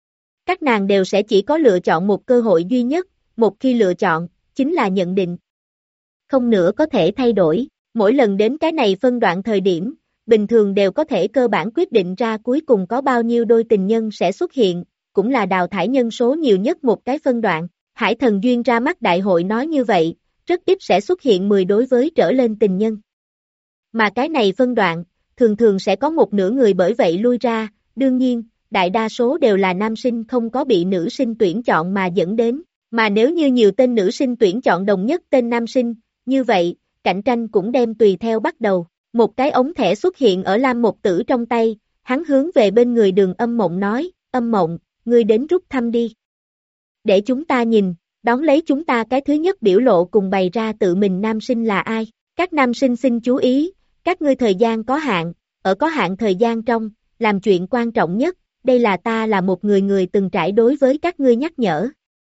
Các nàng đều sẽ chỉ có lựa chọn một cơ hội duy nhất, một khi lựa chọn, chính là nhận định. Không nữa có thể thay đổi, mỗi lần đến cái này phân đoạn thời điểm, bình thường đều có thể cơ bản quyết định ra cuối cùng có bao nhiêu đôi tình nhân sẽ xuất hiện, cũng là đào thải nhân số nhiều nhất một cái phân đoạn. Hải Thần Duyên ra mắt đại hội nói như vậy, rất ít sẽ xuất hiện 10 đối với trở lên tình nhân. Mà cái này phân đoạn, thường thường sẽ có một nửa người bởi vậy lui ra, đương nhiên, đại đa số đều là nam sinh không có bị nữ sinh tuyển chọn mà dẫn đến, mà nếu như nhiều tên nữ sinh tuyển chọn đồng nhất tên nam sinh, như vậy, cạnh tranh cũng đem tùy theo bắt đầu. Một cái ống thẻ xuất hiện ở Lam Một Tử trong tay, hắn hướng về bên người Đường Âm Mộng nói, Âm Mộng, ngươi đến rút thăm đi. Để chúng ta nhìn, đón lấy chúng ta cái thứ nhất biểu lộ cùng bày ra tự mình nam sinh là ai. Các nam sinh xin chú ý, các ngươi thời gian có hạn, ở có hạn thời gian trong, làm chuyện quan trọng nhất, đây là ta là một người từng trải đối với các ngươi nhắc nhở.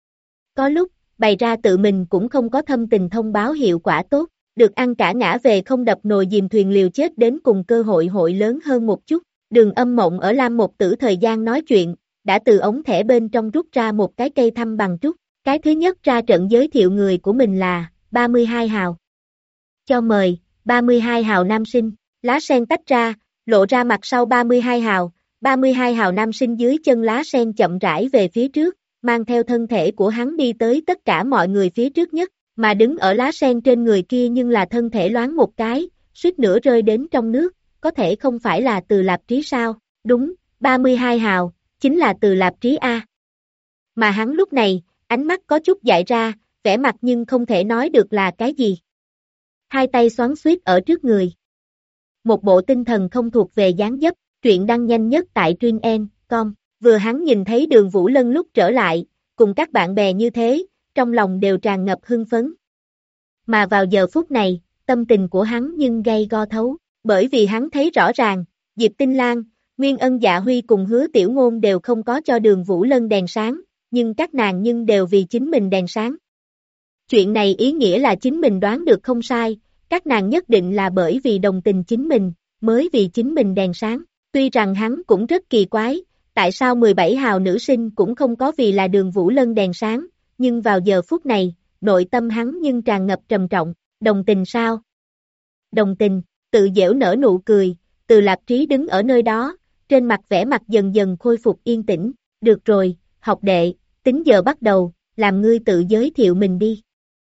Có lúc, bày ra tự mình cũng không có thâm tình thông báo hiệu quả tốt, được ăn cả ngã về không đập nồi dìm thuyền liều chết đến cùng cơ hội lớn hơn một chút. Đường Âm Mộng ở Lam Một Tử thời gian nói chuyện, đã từ ống thẻ bên trong rút ra một cái cây thăm bằng trúc. Cái thứ nhất ra trận giới thiệu người của mình là 32 hào. Cho mời, 32 hào nam sinh, lá sen tách ra, lộ ra mặt sau 32 hào. 32 hào nam sinh dưới chân lá sen chậm rãi về phía trước, mang theo thân thể của hắn đi tới tất cả mọi người phía trước nhất, mà đứng ở lá sen trên người kia nhưng là thân thể loáng một cái, suýt nữa rơi đến trong nước, có thể không phải là Từ Lạp Trí sao? Đúng, 32 hào, chính là Từ Lạp Trí A. Mà hắn lúc này, ánh mắt có chút dại ra, vẻ mặt nhưng không thể nói được là cái gì. Hai tay xoắn xuýt ở trước người. Một bộ tinh thần không thuộc về dáng dấp, truyện đăng nhanh nhất tại truyện.com. Vừa hắn nhìn thấy Đường Vũ Lân lúc trở lại, cùng các bạn bè như thế, trong lòng đều tràn ngập hưng phấn. Mà vào giờ phút này, tâm tình của hắn nhưng gay go thấu, bởi vì hắn thấy rõ ràng, Diệp Tinh Lan, Nguyên Ân Dạ Huy cùng Hứa Tiểu Ngôn đều không có cho Đường Vũ Lân đèn sáng, nhưng các nàng nhưng đều vì chính mình đèn sáng. Chuyện này ý nghĩa là chính mình đoán được không sai, các nàng nhất định là bởi vì đồng tình chính mình, mới vì chính mình đèn sáng. Tuy rằng hắn cũng rất kỳ quái, tại sao 17 hào nữ sinh cũng không có vì là Đường Vũ Lân đèn sáng, nhưng vào giờ phút này, nội tâm hắn nhưng tràn ngập trầm trọng, đồng tình sao? Đồng tình, tự giễu nở nụ cười, Từ Lạp Trí đứng ở nơi đó, trên mặt vẻ mặt dần dần khôi phục yên tĩnh, được rồi, học đệ, tính giờ bắt đầu, làm ngươi tự giới thiệu mình đi.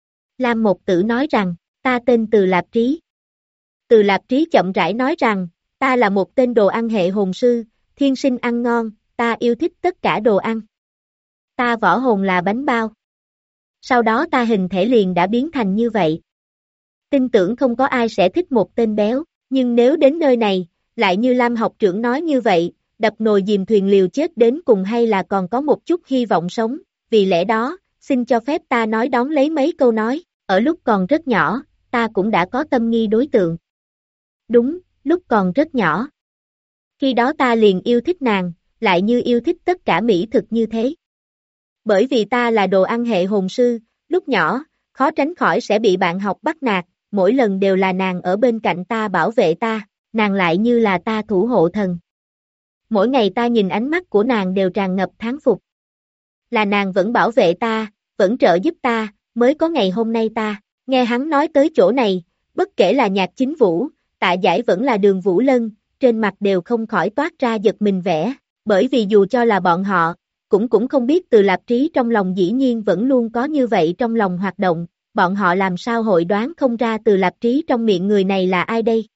Lam Một Tử nói rằng, ta tên Từ Lạp Trí. Từ Lạp Trí chậm rãi nói rằng, ta là một tên đồ ăn hệ hồn sư, thiên sinh ăn ngon, ta yêu thích tất cả đồ ăn. Ta võ hồn là bánh bao. Sau đó ta hình thể liền đã biến thành như vậy. Tin tưởng không có ai sẽ thích một tên béo, nhưng nếu đến nơi này, lại như Lam học trưởng nói như vậy, đập nồi dìm thuyền liều chết đến cùng hay là còn có một chút hy vọng sống, vì lẽ đó, xin cho phép ta nói đón lấy mấy câu nói, ở lúc còn rất nhỏ, ta cũng đã có tâm nghi đối tượng. Đúng, lúc còn rất nhỏ. Khi đó ta liền yêu thích nàng, lại như yêu thích tất cả mỹ thực như thế. Bởi vì ta là đồ ăn hệ hồn sư, lúc nhỏ, khó tránh khỏi sẽ bị bạn học bắt nạt, mỗi lần đều là nàng ở bên cạnh ta bảo vệ ta, nàng lại như là ta thủ hộ thần. Mỗi ngày ta nhìn ánh mắt của nàng đều tràn ngập thán phục. Là nàng vẫn bảo vệ ta, vẫn trợ giúp ta, mới có ngày hôm nay ta. Nghe hắn nói tới chỗ này, bất kể là Nhạc Chính Vũ, Tạ Giải vẫn là Đường Vũ Lân, trên mặt đều không khỏi toát ra giật mình vẻ, bởi vì dù cho là bọn họ, cũng không biết Từ Lạp Trí trong lòng dĩ nhiên vẫn luôn có như vậy trong lòng hoạt động, bọn họ làm sao hội đoán không ra Từ Lạp Trí trong miệng người này là ai đây?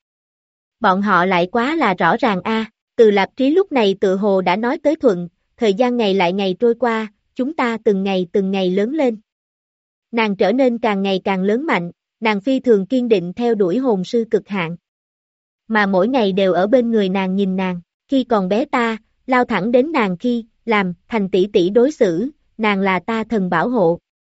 Bọn họ lại quá là rõ ràng a. Từ Lạp Trí lúc này tự hồ đã nói tới thuận, thời gian ngày lại ngày trôi qua, chúng ta từng ngày lớn lên. Nàng trở nên càng ngày càng lớn mạnh, nàng phi thường kiên định theo đuổi hồn sư cực hạn. Mà mỗi ngày đều ở bên người nàng nhìn nàng, khi còn bé ta, lao thẳng đến nàng khi, làm, thành tỷ tỷ đối xử, nàng là ta thần bảo hộ.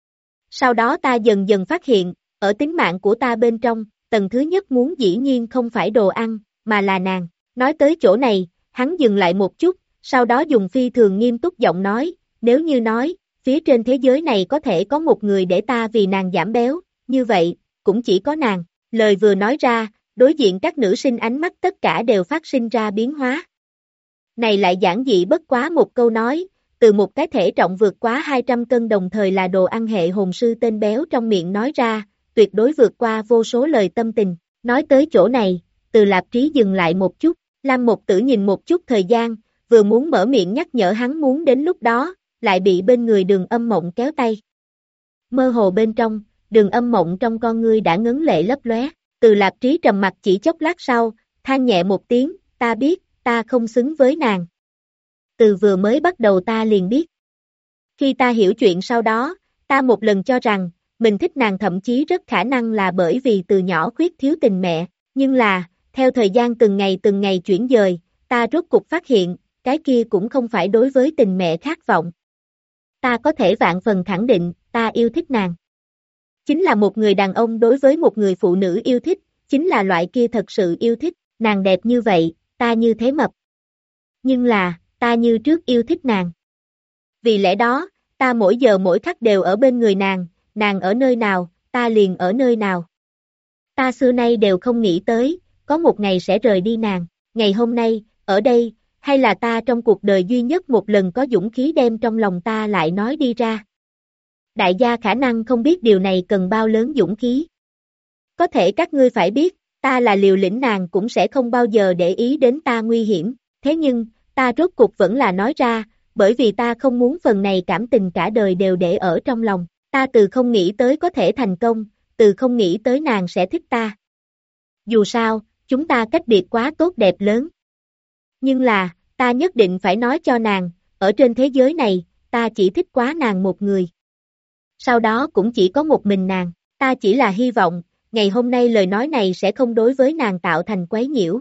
Sau đó ta dần dần phát hiện, ở tính mạng của ta bên trong, tầng thứ nhất muốn dĩ nhiên không phải đồ ăn, mà là nàng. Nói tới chỗ này, hắn dừng lại một chút, sau đó dùng phi thường nghiêm túc giọng nói, nếu như nói, phía trên thế giới này có thể có một người để ta vì nàng giảm béo, như vậy, cũng chỉ có nàng. Lời vừa nói ra, đối diện các nữ sinh ánh mắt tất cả đều phát sinh ra biến hóa. Này lại giản dị bất quá một câu nói, từ một cái thể trọng vượt quá 200 cân đồng thời là đồ ăn hệ hồn sư tên béo trong miệng nói ra, tuyệt đối vượt qua vô số lời tâm tình. Nói tới chỗ này, Từ Lạp Trí dừng lại một chút, Lam Một Tử nhìn một chút thời gian, vừa muốn mở miệng nhắc nhở hắn muốn đến lúc đó, lại bị bên người Đường Âm Mộng kéo tay. Mơ hồ bên trong, Đường Âm Mộng trong con ngươi đã ngấn lệ lấp lóe. Từ Lạp Trí trầm mặt chỉ chốc lát sau, than nhẹ một tiếng, ta biết, ta không xứng với nàng. Từ vừa mới bắt đầu ta liền biết. Khi ta hiểu chuyện sau đó, ta một lần cho rằng, mình thích nàng thậm chí rất khả năng là bởi vì từ nhỏ khuyết thiếu tình mẹ, nhưng là, theo thời gian từng ngày chuyển dời, ta rốt cục phát hiện, cái kia cũng không phải đối với tình mẹ khát vọng. Ta có thể vạn phần khẳng định, ta yêu thích nàng. Chính là một người đàn ông đối với một người phụ nữ yêu thích, chính là loại kia thật sự yêu thích, nàng đẹp như vậy, ta như thế mập. Nhưng là, ta như trước yêu thích nàng. Vì lẽ đó, ta mỗi giờ mỗi khắc đều ở bên người nàng ở nơi nào, ta liền ở nơi nào. Ta xưa nay đều không nghĩ tới, có một ngày sẽ rời đi nàng, ngày hôm nay, ở đây, hay là ta trong cuộc đời duy nhất một lần có dũng khí đem trong lòng ta lại nói đi ra. Đại gia khả năng không biết điều này cần bao lớn dũng khí. Có thể các ngươi phải biết, ta là liều lĩnh nàng cũng sẽ không bao giờ để ý đến ta nguy hiểm, thế nhưng, ta rốt cuộc vẫn là nói ra, bởi vì ta không muốn phần này cảm tình cả đời đều để ở trong lòng, ta từ không nghĩ tới có thể thành công, từ không nghĩ tới nàng sẽ thích ta. Dù sao, chúng ta cách biệt quá tốt đẹp lớn. Nhưng là, ta nhất định phải nói cho nàng, ở trên thế giới này, ta chỉ thích quá nàng một người. Sau đó cũng chỉ có một mình nàng, ta chỉ là hy vọng, ngày hôm nay lời nói này sẽ không đối với nàng tạo thành quấy nhiễu.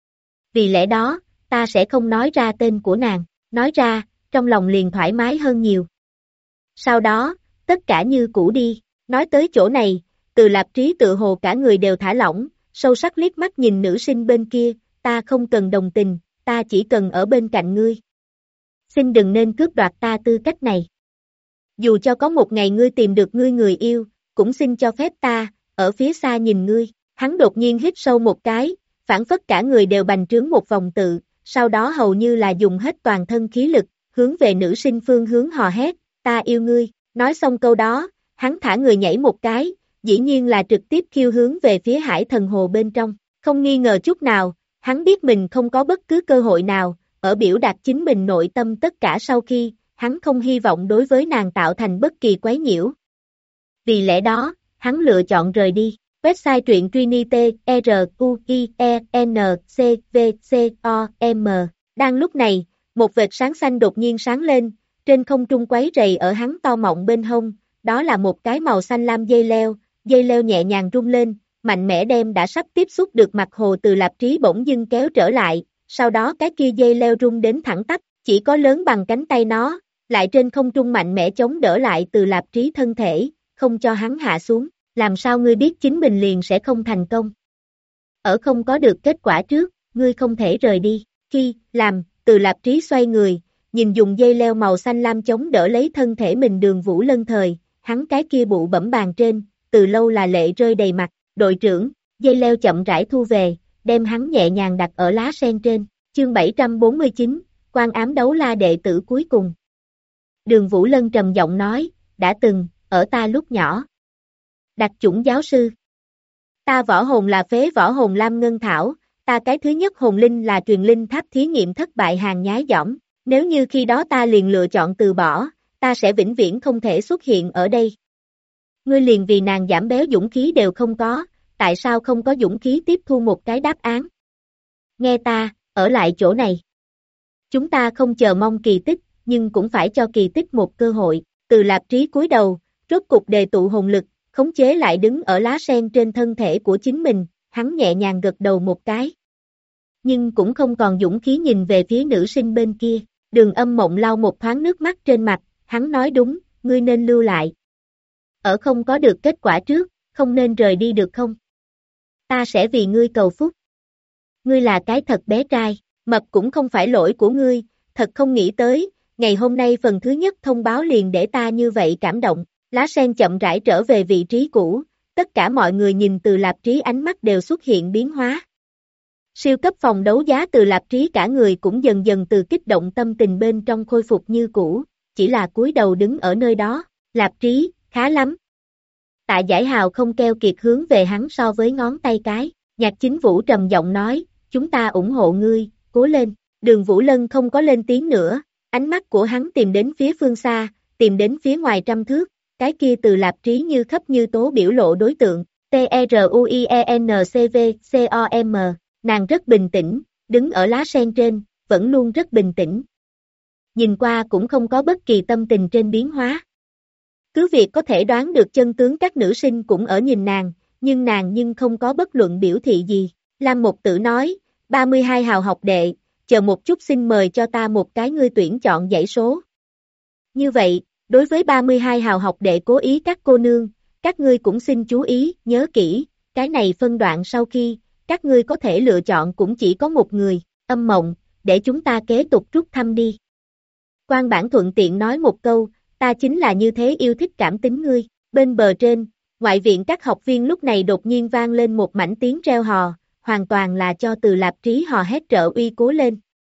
Vì lẽ đó, ta sẽ không nói ra tên của nàng, nói ra, trong lòng liền thoải mái hơn nhiều. Sau đó, tất cả như cũ đi, nói tới chỗ này, Từ Lạp Trí tự hồ cả người đều thả lỏng, sâu sắc liếc mắt nhìn nữ sinh bên kia, ta không cần đồng tình, ta chỉ cần ở bên cạnh ngươi. Xin đừng nên cướp đoạt ta tư cách này. Dù cho có một ngày ngươi tìm được ngươi người yêu, cũng xin cho phép ta, ở phía xa nhìn ngươi. Hắn đột nhiên hít sâu một cái, phản phất cả người đều bành trướng một vòng tự, sau đó hầu như là dùng hết toàn thân khí lực, hướng về nữ sinh phương hướng hò hét, ta yêu ngươi. Nói xong câu đó, hắn thả người nhảy một cái, dĩ nhiên là trực tiếp khiêu hướng về phía Hải Thần Hồ bên trong. Không nghi ngờ chút nào, hắn biết mình không có bất cứ cơ hội nào, ở biểu đạt chính mình nội tâm tất cả sau khi, hắn không hy vọng đối với nàng tạo thành bất kỳ quấy nhiễu. Vì lẽ đó, hắn lựa chọn rời đi. Website truyện Trinity, R-U-I-E-N-C-V-C-O-M. Đang lúc này, một vệt sáng xanh đột nhiên sáng lên, trên không trung quấy rầy ở hắn to mọng bên hông, đó là một cái màu xanh lam dây leo nhẹ nhàng rung lên, mạnh mẽ đem đã sắp tiếp xúc được mặt hồ Từ Lạp Trí bỗng dưng kéo trở lại, sau đó cái kia dây leo rung đến thẳng tắp, chỉ có lớn bằng cánh tay nó, lại trên không trung mạnh mẽ chống đỡ lại Từ Lạp Trí thân thể, không cho hắn hạ xuống, làm sao ngươi biết chính mình liền sẽ không thành công? Ở không có được kết quả trước, ngươi không thể rời đi, khi, làm, Từ Lạp Trí xoay người, nhìn dùng dây leo màu xanh lam chống đỡ lấy thân thể mình Đường Vũ Lân thời, hắn cái kia bụ bẫm bàn trên, từ lâu là lệ rơi đầy mặt, đội trưởng, dây leo chậm rãi thu về, đem hắn nhẹ nhàng đặt ở lá sen trên, chương 749, Quan Ám Đấu La đệ tử cuối cùng. Đường Vũ Lân trầm giọng nói, đã từng, ở ta lúc nhỏ. Đặc chủng giáo sư. Ta võ hồn là phế võ hồn Lam Ngân Thảo, ta cái thứ nhất hồn linh là truyền linh tháp thí nghiệm thất bại hàng nhái dỏm, nếu như khi đó ta liền lựa chọn từ bỏ, ta sẽ vĩnh viễn không thể xuất hiện ở đây. Ngươi liền vì nàng giảm béo dũng khí đều không có, tại sao không có dũng khí tiếp thu một cái đáp án? Nghe ta, ở lại chỗ này. Chúng ta không chờ mong kỳ tích, nhưng cũng phải cho kỳ tích một cơ hội. Từ Lạp Trí cúi đầu, rốt cục đề tụ hồn lực, khống chế lại đứng ở lá sen trên thân thể của chính mình, hắn nhẹ nhàng gật đầu một cái. Nhưng cũng không còn dũng khí nhìn về phía nữ sinh bên kia, Đường Âm Mộng lau một thoáng nước mắt trên mặt, hắn nói đúng, ngươi nên lưu lại. Ở không có được kết quả trước, không nên rời đi được không? Ta sẽ vì ngươi cầu phúc. Ngươi là cái thật bé trai, mập cũng không phải lỗi của ngươi, thật không nghĩ tới, ngày hôm nay phần thứ nhất thông báo liền để ta như vậy cảm động, lá sen chậm rãi trở về vị trí cũ, tất cả mọi người nhìn Từ Lạp Trí ánh mắt đều xuất hiện biến hóa. Siêu cấp phòng đấu giá Từ Lạp Trí cả người cũng dần dần từ kích động tâm tình bên trong khôi phục như cũ, chỉ là cúi đầu đứng ở nơi đó, Lạp Trí, khá lắm. Tạ Giải Hào không keo kiệt hướng về hắn so với ngón tay cái, Nhạc Chính Vũ trầm giọng nói, chúng ta ủng hộ ngươi, cố lên. Đường Vũ Lân không có lên tiếng nữa, ánh mắt của hắn tìm đến phía phương xa, tìm đến phía ngoài trăm thước, cái kia Từ Lạp Trí như khắp như tố biểu lộ đối tượng, T-R-U-I-E-N-C-V-C-O-M, nàng rất bình tĩnh, đứng ở lá sen trên, vẫn luôn rất bình tĩnh. Nhìn qua cũng không có bất kỳ tâm tình trên biến hóa. Cứ việc có thể đoán được chân tướng các nữ sinh cũng ở nhìn nàng nhưng không có bất luận biểu thị gì. Lam Một Tử nói, 32 hào học đệ, chờ một chút xin mời cho ta một cái ngươi tuyển chọn dãy số. Như vậy, đối với 32 hào học đệ cố ý các cô nương, các ngươi cũng xin chú ý, nhớ kỹ, cái này phân đoạn sau khi, các ngươi có thể lựa chọn cũng chỉ có một người, Âm Mộng, để chúng ta kế tục rút thăm đi. Quan Bản thuận tiện nói một câu, ta chính là như thế yêu thích cảm tính ngươi. Bên bờ trên, ngoại viện các học viên lúc này đột nhiên vang lên một mảnh tiếng reo hò, hoàn toàn là cho Từ Lạp Trí hò hét trợ uy cố lên.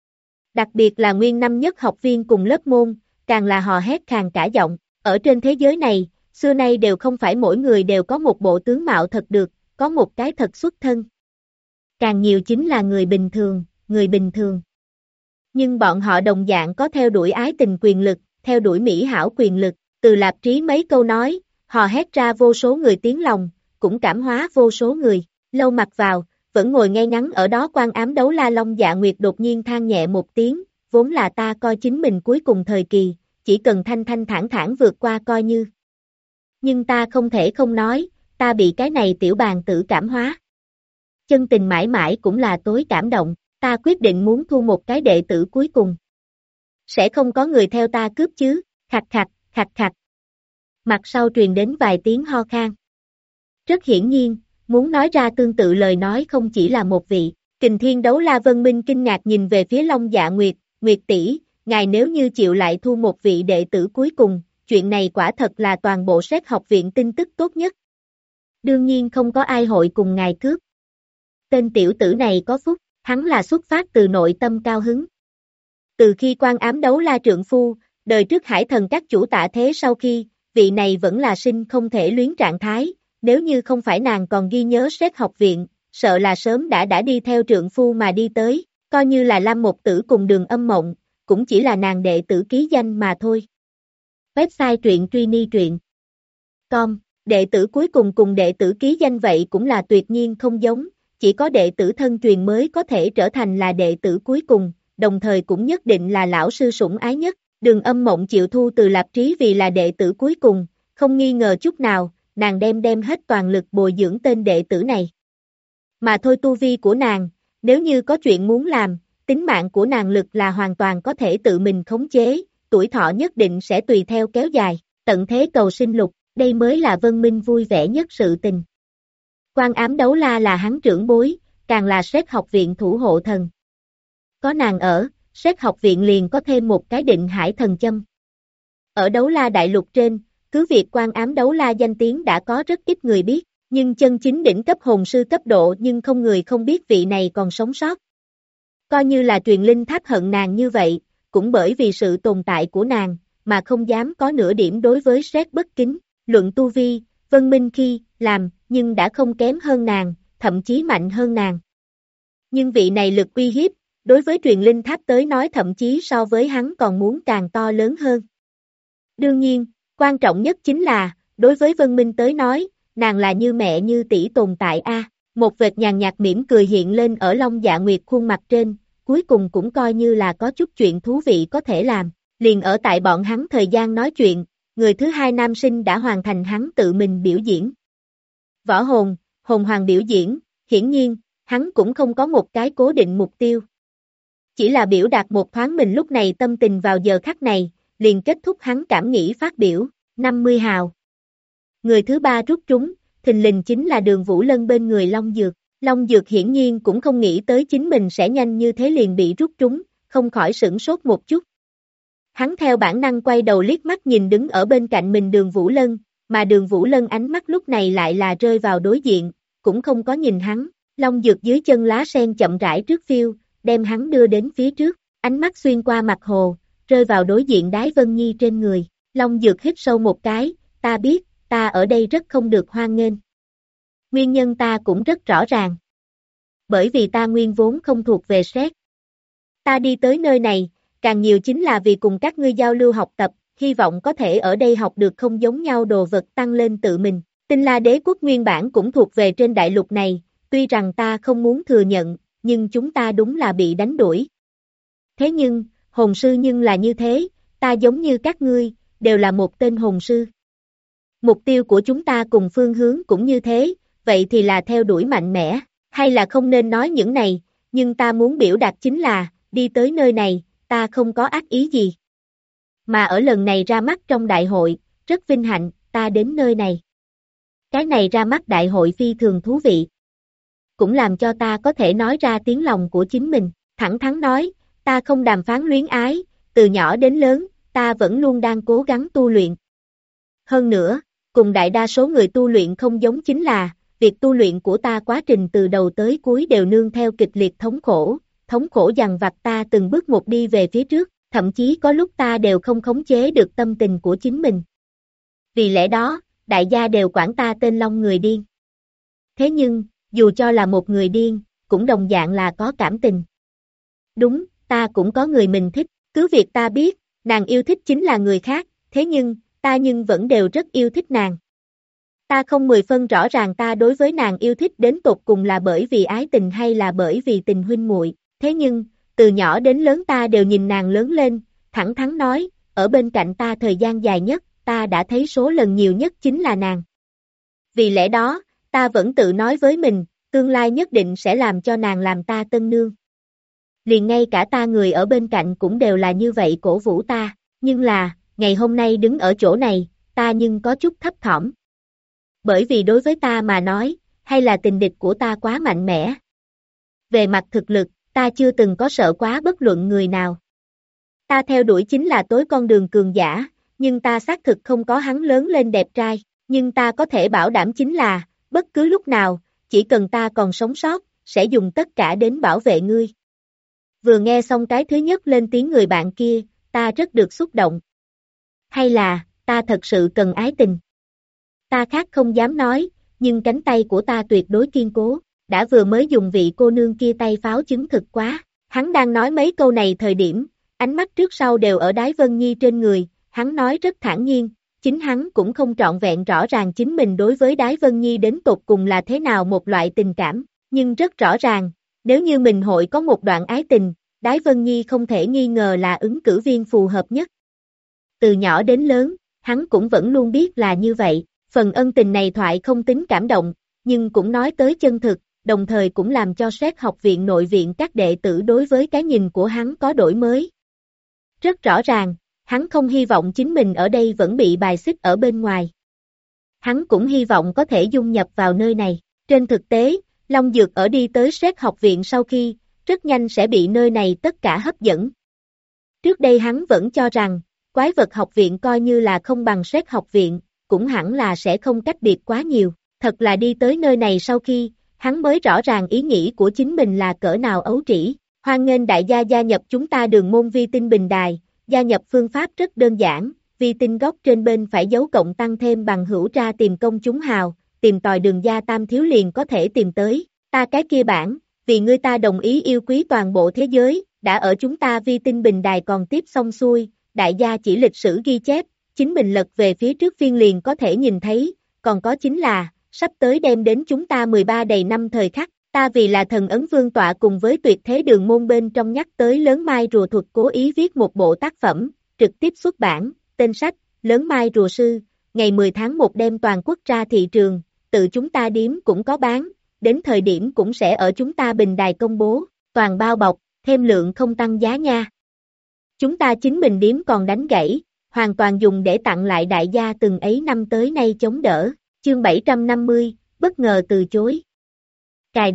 Đặc biệt là nguyên năm nhất học viên cùng lớp môn, càng là hò hét khàn cả giọng. Ở trên thế giới này, xưa nay đều không phải mỗi người đều có một bộ tướng mạo thật được, có một cái thật xuất thân. Càng nhiều chính là người bình thường, người bình thường. Nhưng bọn họ đồng dạng có theo đuổi ái tình quyền lực, theo đuổi mỹ hảo quyền lực, Từ Lạp Trí mấy câu nói, hò hét ra vô số người tiếng lòng, cũng cảm hóa vô số người, lâu mặt vào, vẫn ngồi ngay ngắn ở đó Quan Ám Đấu La Long Dạ Nguyệt đột nhiên than nhẹ một tiếng, vốn là ta coi chính mình cuối cùng thời kỳ, chỉ cần thanh thanh thản thản vượt qua coi như. Nhưng ta không thể không nói, ta bị cái này tiểu bàn tử cảm hóa. Chân tình mãi mãi cũng là tối cảm động, ta quyết định muốn thu một cái đệ tử cuối cùng. Sẽ không có người theo ta cướp chứ, khạch khạch, khạch khạch. Mặt sau truyền đến vài tiếng ho khan. Rất hiển nhiên, muốn nói ra tương tự lời nói không chỉ là một vị. Kình Thiên Đấu La Vân Minh kinh ngạc nhìn về phía Long Dạ Nguyệt, Nguyệt tỷ, ngài nếu như chịu lại thu một vị đệ tử cuối cùng, chuyện này quả thật là toàn bộ xét học viện tin tức tốt nhất. Đương nhiên không có ai hội cùng ngài cướp. Tên tiểu tử này có phúc, hắn là xuất phát từ nội tâm cao hứng. Từ khi Quan Ám Đấu La trượng phu, đời trước Hải Thần các chủ tạ thế sau khi, vị này vẫn là sinh không thể luyến trạng thái, nếu như không phải nàng còn ghi nhớ xét học viện, sợ là sớm đã đi theo trượng phu mà đi tới, coi như là Lam Một Tử cùng Đường Âm Mộng, cũng chỉ là nàng đệ tử ký danh mà thôi. Website truyện Trini truyện com, đệ tử cuối cùng đệ tử ký danh vậy cũng là tuyệt nhiên không giống, chỉ có đệ tử thân truyền mới có thể trở thành là đệ tử cuối cùng, đồng thời cũng nhất định là lão sư sủng ái nhất. Đường Âm Mộng chịu thu Từ Lạp Trí vì là đệ tử cuối cùng, không nghi ngờ chút nào, nàng đem hết toàn lực bồi dưỡng tên đệ tử này. Mà thôi tu vi của nàng, nếu như có chuyện muốn làm, tính mạng của nàng lực là hoàn toàn có thể tự mình khống chế, tuổi thọ nhất định sẽ tùy theo kéo dài, tận thế cầu sinh lục, đây mới là Vân Minh vui vẻ nhất sự tình. Quan Ám Đấu La là hắn trưởng bối, càng là xét học viện thủ hộ thần. Có nàng ở, xét học viện liền có thêm một cái định hải thần châm. Ở Đấu La Đại Lục trên, cứ việc Quan Ám Đấu La danh tiếng đã có rất ít người biết, nhưng chân chính đỉnh cấp hồn sư cấp độ nhưng không người không biết vị này còn sống sót. Coi như là truyền linh tháp hận nàng như vậy, cũng bởi vì sự tồn tại của nàng, mà không dám có nửa điểm đối với xét bất kính. Luận tu vi, Vân Minh khi làm, nhưng đã không kém hơn nàng, thậm chí mạnh hơn nàng. Nhưng vị này lực uy hiếp, đối với truyền linh tháp tới nói thậm chí so với hắn còn muốn càng to lớn hơn. Đương nhiên, quan trọng nhất chính là, đối với Vân Minh tới nói, nàng là như mẹ như tỷ tồn tại a. Một vệt nhàn nhạt mỉm cười hiện lên ở Long Dạ Nguyệt khuôn mặt trên, cuối cùng cũng coi như là có chút chuyện thú vị có thể làm. Liền ở tại bọn hắn thời gian nói chuyện, người thứ hai nam sinh đã hoàn thành hắn tự mình biểu diễn. Võ hồn, hồn hoàng biểu diễn, hiển nhiên, hắn cũng không có một cái cố định mục tiêu. Chỉ là biểu đạt một thoáng mình lúc này tâm tình vào giờ khắc này, liền kết thúc hắn cảm nghĩ phát biểu, 50 hào. Người thứ ba rút trúng, thình lình chính là Đường Vũ Lân bên người Long Dược. Long Dược hiển nhiên cũng không nghĩ tới chính mình sẽ nhanh như thế liền bị rút trúng, không khỏi sửng sốt một chút. Hắn theo bản năng quay đầu liếc mắt nhìn đứng ở bên cạnh mình Đường Vũ Lân, mà Đường Vũ Lân ánh mắt lúc này lại là rơi vào đối diện, cũng không có nhìn hắn. Long Dược dưới chân lá sen chậm rãi trước phiêu, đem hắn đưa đến phía trước, ánh mắt xuyên qua mặt hồ, rơi vào đối diện Đái Vân Nhi trên người. Long Dược hít sâu một cái, ta biết, ta ở đây rất không được hoan nghênh. Nguyên nhân ta cũng rất rõ ràng. bởi vì ta nguyên vốn không thuộc về SET. Ta đi tới nơi này, càng nhiều chính là vì cùng các ngươi giao lưu học tập, hy vọng có thể ở đây học được không giống nhau đồ vật tăng lên tự mình. Tinh La Đế quốc nguyên bản cũng thuộc về trên đại lục này, tuy rằng ta không muốn thừa nhận, nhưng chúng ta đúng là bị đánh đuổi. Thế nhưng, hồn sư nhưng là như thế, ta giống như các ngươi, đều là một tên hồn sư. Mục tiêu của chúng ta cùng phương hướng cũng như thế, vậy thì là theo đuổi mạnh mẽ, hay là không nên nói những này, nhưng ta muốn biểu đạt chính là, đi tới nơi này, ta không có ác ý gì. Mà ở lần này ra mắt trong đại hội, rất vinh hạnh, ta đến nơi này. Cái này ra mắt đại hội phi thường thú vị. Cũng làm cho ta có thể nói ra tiếng lòng của chính mình, thẳng thắn nói, ta không đàm phán luyến ái, từ nhỏ đến lớn, ta vẫn luôn đang cố gắng tu luyện. Hơn nữa, cùng đại đa số người tu luyện không giống chính là, việc tu luyện của ta quá trình từ đầu tới cuối đều nương theo kịch liệt thống khổ dằn vặt ta từng bước một đi về phía trước, thậm chí có lúc ta đều không khống chế được tâm tình của chính mình. Vì lẽ đó, đại gia đều quản ta tên Long người điên. Thế nhưng, dù cho là một người điên, cũng đồng dạng là có cảm tình. Đúng, ta cũng có người mình thích, cứ việc ta biết, nàng yêu thích chính là người khác, thế nhưng, ta vẫn đều rất yêu thích nàng. Ta không 10 phân rõ ràng ta đối với nàng yêu thích đến tột cùng là bởi vì ái tình hay là bởi vì tình huynh muội, thế nhưng, từ nhỏ đến lớn ta đều nhìn nàng lớn lên, thẳng thắn nói, ở bên cạnh ta thời gian dài nhất, ta đã thấy số lần nhiều nhất chính là nàng. Vì lẽ đó, ta vẫn tự nói với mình, tương lai nhất định sẽ làm cho nàng làm ta tân nương. Liền ngay cả ta người ở bên cạnh cũng đều là như vậy cổ vũ ta, nhưng là, ngày hôm nay đứng ở chỗ này, ta nhưng có chút thấp thỏm. Bởi vì đối với ta mà nói, hay là tình địch của ta quá mạnh mẽ. Về mặt thực lực, ta chưa từng có sợ quá bất luận người nào. Ta theo đuổi chính là tối con đường cường giả, nhưng ta xác thực không có hắn lớn lên đẹp trai, nhưng ta có thể bảo đảm chính là, bất cứ lúc nào, chỉ cần ta còn sống sót, sẽ dùng tất cả đến bảo vệ ngươi. Vừa nghe xong cái thứ nhất lên tiếng người bạn kia, ta rất được xúc động. Hay là, ta thật sự cần ái tình. Ta khác không dám nói, nhưng cánh tay của ta tuyệt đối kiên cố, đã vừa mới dùng vị cô nương kia tay pháo chứng thực quá. Hắn đang nói mấy câu này thời điểm, ánh mắt trước sau đều ở Đái Vân Nhi trên người, hắn nói rất thản nhiên, chính hắn cũng không trọn vẹn rõ ràng chính mình đối với Đái Vân Nhi đến tột cùng là thế nào một loại tình cảm, nhưng rất rõ ràng, nếu như mình hội có một đoạn ái tình, Đái Vân Nhi không thể nghi ngờ là ứng cử viên phù hợp nhất. Từ nhỏ đến lớn, hắn cũng vẫn luôn biết là như vậy, phần ân tình này thoại không tính cảm động, nhưng cũng nói tới chân thực, đồng thời cũng làm cho SET học viện nội viện các đệ tử đối với cái nhìn của hắn có đổi mới. Rất rõ ràng, hắn không hy vọng chính mình ở đây vẫn bị bài xích ở bên ngoài. Hắn cũng hy vọng có thể dung nhập vào nơi này. Trên thực tế, Long Dược ở đi tới SET học viện sau khi, rất nhanh sẽ bị nơi này tất cả hấp dẫn. Trước đây hắn vẫn cho rằng, quái vật học viện coi như là không bằng SET học viện, cũng hẳn là sẽ không cách biệt quá nhiều. Thật là đi tới nơi này sau khi, hắn mới rõ ràng ý nghĩ của chính mình là cỡ nào ấu trĩ. Hoan nghênh đại gia gia nhập chúng ta đường môn vi tinh bình đài, gia nhập phương pháp rất đơn giản, vi tinh góc trên bên phải dấu cộng tăng thêm bằng hữu ra tìm công chúng hào, tìm tòi đường gia tam thiếu liền có thể tìm tới, ta cái kia bản, vì ngươi ta đồng ý yêu quý toàn bộ thế giới, đã ở chúng ta vi tinh bình đài còn tiếp xong xuôi, đại gia chỉ lịch sử ghi chép, chính mình lật về phía trước phiên liền có thể nhìn thấy, còn có chính là, sắp tới đem đến chúng ta 13 đầy năm thời khắc, ta vì là thần ấn vương tọa cùng với tuyệt thế đường môn bên trong nhắc tới lớn mai rùa thuật cố ý viết một bộ tác phẩm, trực tiếp xuất bản, tên sách, lớn mai rùa sư, ngày 10 tháng 1 đem toàn quốc ra thị trường, tự chúng ta điếm cũng có bán, đến thời điểm cũng sẽ ở chúng ta bình đài công bố, toàn bao bọc, thêm lượng không tăng giá nha. Chúng ta chính mình điếm còn đánh gãy, hoàn toàn dùng để tặng lại đại gia từng ấy năm tới nay chống đỡ, chương 750, bất ngờ từ chối. Cài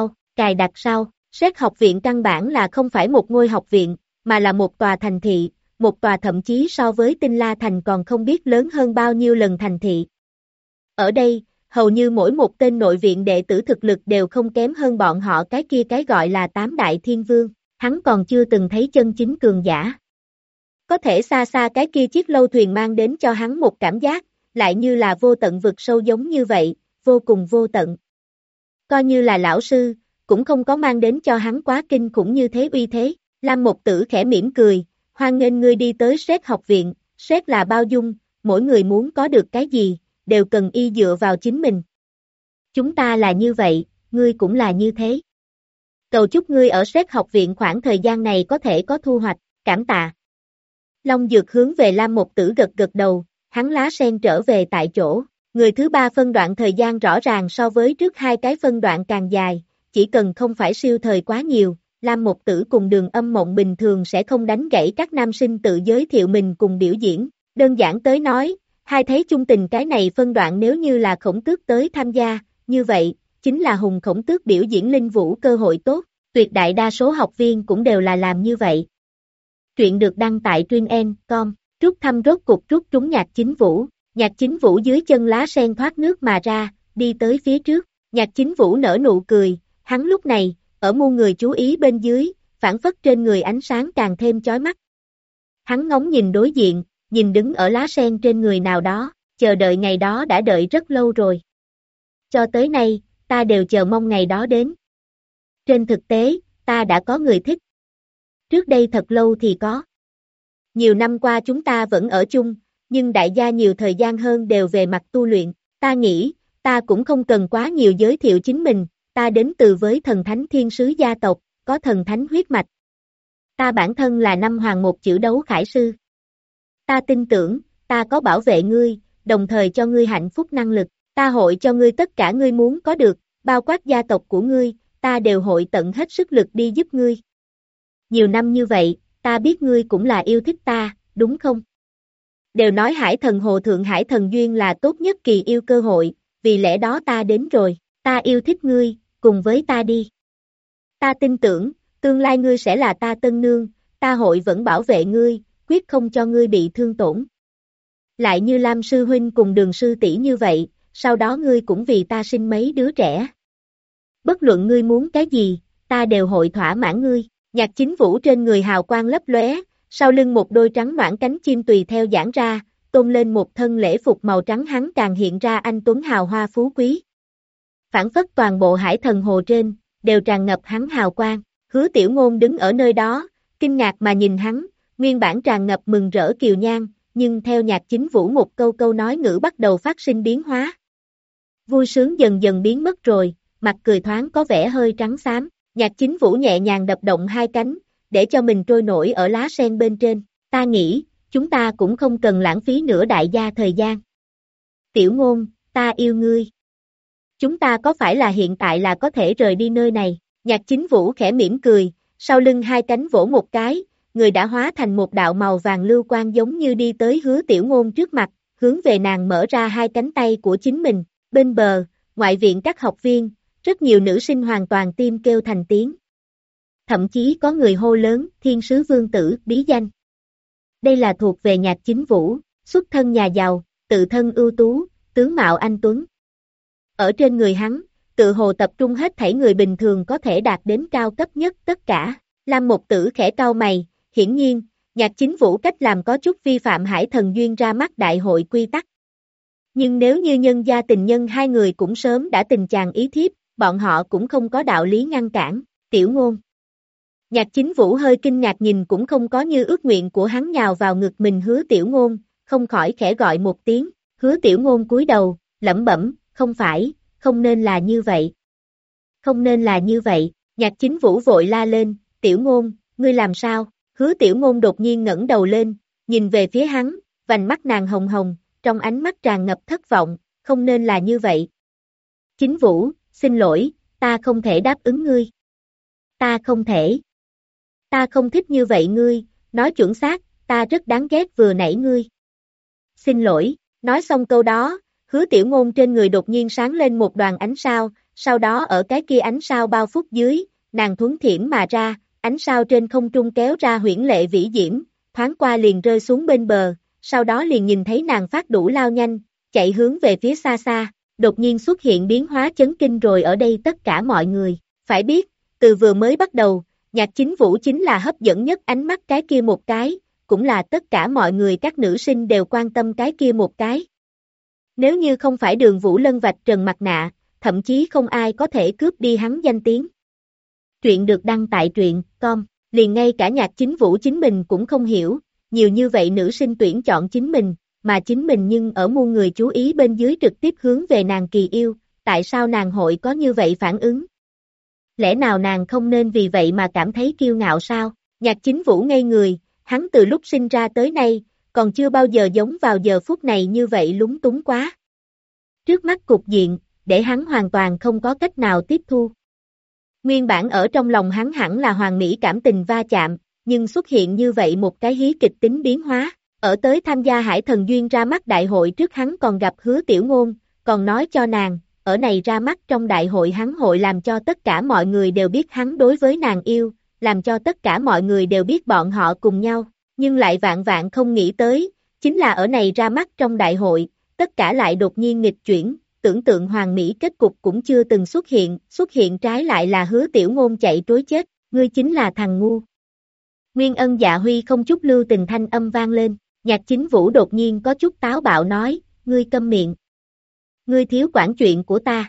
đặt sau, SET học viện căn bản là không phải một ngôi học viện, mà là một tòa thành thị, một tòa thậm chí so với Tinh La Thành còn không biết lớn hơn bao nhiêu lần thành thị. Ở đây, hầu như mỗi một tên nội viện đệ tử thực lực đều không kém hơn bọn họ cái kia cái gọi là 8 đại thiên vương, hắn còn chưa từng thấy chân chính cường giả. Có thể xa xa cái kia chiếc lâu thuyền mang đến cho hắn một cảm giác, lại như là vô tận vực sâu giống như vậy, vô cùng vô tận. Coi như là lão sư, cũng không có mang đến cho hắn quá kinh khủng như thế uy thế. Lam Mộc Tử khẽ mỉm cười, hoan nghênh ngươi đi tới Sét học viện, Sét là bao dung, mỗi người muốn có được cái gì, đều cần y dựa vào chính mình. Chúng ta là như vậy, ngươi cũng là như thế. Cầu chúc ngươi ở Sét học viện khoảng thời gian này có thể có thu hoạch, cảm tạ. Long Dược hướng về Lam Mộc Tử gật gật đầu, hắn lá sen trở về tại chỗ. Người thứ ba phân đoạn thời gian rõ ràng so với trước hai cái phân đoạn càng dài, chỉ cần không phải siêu thời quá nhiều, Lam Mộc Tử cùng Đường Âm Mộng bình thường sẽ không đánh gãy các nam sinh tự giới thiệu mình cùng biểu diễn. Đơn giản tới nói, hai thấy chung tình cái này phân đoạn nếu như là Khổng Tước tới tham gia, như vậy, chính là Hùng Khổng Tước biểu diễn linh vũ cơ hội tốt, tuyệt đại đa số học viên cũng đều là làm như vậy. Truyện được đăng tại truyện.com, rút thăm rốt cục rút trúng Nhạc Chính Vũ. Nhạc Chính Vũ dưới chân lá sen thoát nước mà ra, đi tới phía trước. Nhạc Chính Vũ nở nụ cười, hắn lúc này, ở muôn người chú ý bên dưới, phản phất trên người ánh sáng càng thêm chói mắt. Hắn ngóng nhìn đối diện, nhìn đứng ở lá sen trên người nào đó, chờ đợi ngày đó đã đợi rất lâu rồi. Cho tới nay, ta đều chờ mong ngày đó đến. Trên thực tế, ta đã có người thích. Trước đây thật lâu thì có. Nhiều năm qua chúng ta vẫn ở chung, nhưng đại gia nhiều thời gian hơn đều về mặt tu luyện. Ta nghĩ, ta cũng không cần quá nhiều giới thiệu chính mình, ta đến từ với thần thánh thiên sứ gia tộc, có thần thánh huyết mạch. Ta bản thân là năm hoàng một chữ đấu khải sư. Ta tin tưởng, ta có bảo vệ ngươi, đồng thời cho ngươi hạnh phúc năng lực, ta hội cho ngươi tất cả ngươi muốn có được, bao quát gia tộc của ngươi, ta đều hội tận hết sức lực đi giúp ngươi. Nhiều năm như vậy, ta biết ngươi cũng là yêu thích ta, đúng không? Đều nói Hải Thần Hồ Thượng Hải Thần Duyên là tốt nhất kỳ yêu cơ hội, vì lẽ đó ta đến rồi, ta yêu thích ngươi, cùng với ta đi. Ta tin tưởng, tương lai ngươi sẽ là ta tân nương, ta hội vẫn bảo vệ ngươi, quyết không cho ngươi bị thương tổn. Lại như Lam Sư Huynh cùng Đường Sư tỷ như vậy, sau đó ngươi cũng vì ta sinh mấy đứa trẻ. Bất luận ngươi muốn cái gì, ta đều hội thỏa mãn ngươi. Nhạc Chính Vũ trên người hào quang lấp lóe, sau lưng một đôi trắng noãn cánh chim tùy theo giãn ra, tôn lên một thân lễ phục màu trắng hắn càng hiện ra anh tuấn hào hoa phú quý. Phản phất toàn bộ Hải Thần Hồ trên, đều tràn ngập hắn hào quang. Hứa Tiểu Ngôn đứng ở nơi đó, kinh ngạc mà nhìn hắn, nguyên bản tràn ngập mừng rỡ kiều nhan, nhưng theo Nhạc Chính Vũ một câu câu nói ngữ bắt đầu phát sinh biến hóa. Vui sướng dần dần biến mất rồi, mặt cười thoáng có vẻ hơi trắng xám. Nhạc Chính Vũ nhẹ nhàng đập động hai cánh, để cho mình trôi nổi ở lá sen bên trên. Ta nghĩ, chúng ta cũng không cần lãng phí nữa đại gia thời gian. Tiểu Ngôn, ta yêu ngươi. Chúng ta có phải là hiện tại là có thể rời đi nơi này? Nhạc Chính Vũ khẽ mỉm cười, sau lưng hai cánh vỗ một cái, người đã hóa thành một đạo màu vàng lưu quang giống như đi tới Hứa Tiểu Ngôn trước mặt, hướng về nàng mở ra hai cánh tay của chính mình. Bên bờ, ngoại viện các học viên, rất nhiều nữ sinh hoàn toàn tim kêu thành tiếng. Thậm chí có người hô lớn, Thiên Sứ Vương Tử, bí danh. Đây là thuộc về Nhạc Chính Vũ, xuất thân nhà giàu, tự thân ưu tú, tướng mạo anh tuấn. Ở trên người hắn, tự hồ tập trung hết thảy người bình thường có thể đạt đến cao cấp nhất tất cả. Lam Mộc Tử khẽ cau mày, hiển nhiên, Nhạc Chính Vũ cách làm có chút vi phạm Hải Thần Duyên ra mắt đại hội quy tắc. Nhưng nếu như nhân gia tình nhân hai người cũng sớm đã tình chàng ý thiếp, bọn họ cũng không có đạo lý ngăn cản. Tiểu Ngôn. Nhạc Chính Vũ hơi kinh ngạc nhìn cũng không có như ước nguyện của hắn nhào vào ngực mình Hứa Tiểu Ngôn, không khỏi khẽ gọi một tiếng. Hứa Tiểu Ngôn cúi đầu, lẩm bẩm, không phải, không nên là như vậy. Không nên là như vậy. Nhạc Chính Vũ vội la lên, Tiểu Ngôn, ngươi làm sao? Hứa Tiểu Ngôn đột nhiên ngẩng đầu lên, nhìn về phía hắn, vành mắt nàng hồng hồng, trong ánh mắt tràn ngập thất vọng, không nên là như vậy. Chính Vũ, xin lỗi, ta không thể đáp ứng ngươi. Ta không thể. Ta không thích như vậy ngươi, nói chuẩn xác, ta rất đáng ghét vừa nãy ngươi. Xin lỗi, nói xong câu đó, Hứa Tiểu Ngôn trên người đột nhiên sáng lên một đoàn ánh sao, sau đó ở cái kia ánh sao bao phút dưới, nàng thuấn thiểm mà ra, ánh sao trên không trung kéo ra huyễn lệ vĩ diễm, thoáng qua liền rơi xuống bên bờ, sau đó liền nhìn thấy nàng phát đủ lao nhanh, chạy hướng về phía xa xa, đột nhiên xuất hiện biến hóa chấn kinh rồi ở đây tất cả mọi người. Phải biết, từ vừa mới bắt đầu, Nhạc Chính Vũ chính là hấp dẫn nhất ánh mắt cái kia một cái, cũng là tất cả mọi người các nữ sinh đều quan tâm cái kia một cái. Nếu như không phải Đường Vũ Lân vạch trần mặt nạ, thậm chí không ai có thể cướp đi hắn danh tiếng. Truyện được đăng tại truyện.com, liền ngay cả Nhạc Chính Vũ chính mình cũng không hiểu, nhiều như vậy nữ sinh tuyển chọn chính mình, mà chính mình nhưng ở muôn người chú ý bên dưới trực tiếp hướng về nàng kỳ yêu, tại sao nàng hội có như vậy phản ứng? Lẽ nào nàng không nên vì vậy mà cảm thấy kiêu ngạo sao? Nhạc Chính Vũ ngây người, hắn từ lúc sinh ra tới nay, còn chưa bao giờ giống vào giờ phút này như vậy lúng túng quá. Trước mắt cục diện, để hắn hoàn toàn không có cách nào tiếp thu. Nguyên bản ở trong lòng hắn hẳn là hoàn mỹ cảm tình va chạm, nhưng xuất hiện như vậy một cái hí kịch tính biến hóa. Ở tới tham gia Hải Thần Duyên ra mắt đại hội trước hắn còn gặp Hứa Tiểu Ngôn, còn nói cho nàng, ở này ra mắt trong đại hội hắn hội làm cho tất cả mọi người đều biết hắn đối với nàng yêu, làm cho tất cả mọi người đều biết bọn họ cùng nhau, nhưng lại vạn vạn không nghĩ tới, chính là ở này ra mắt trong đại hội, tất cả lại đột nhiên nghịch chuyển, tưởng tượng hoàn mỹ kết cục cũng chưa từng xuất hiện trái lại là Hứa Tiểu Ngôn chạy trối chết, ngươi chính là thằng ngu. Nguyên Ân Dạ Huy không chút lưu tình thanh âm vang lên, Nhạc Chính Vũ đột nhiên có chút táo bạo nói, ngươi câm miệng. Ngươi thiếu quản chuyện của ta.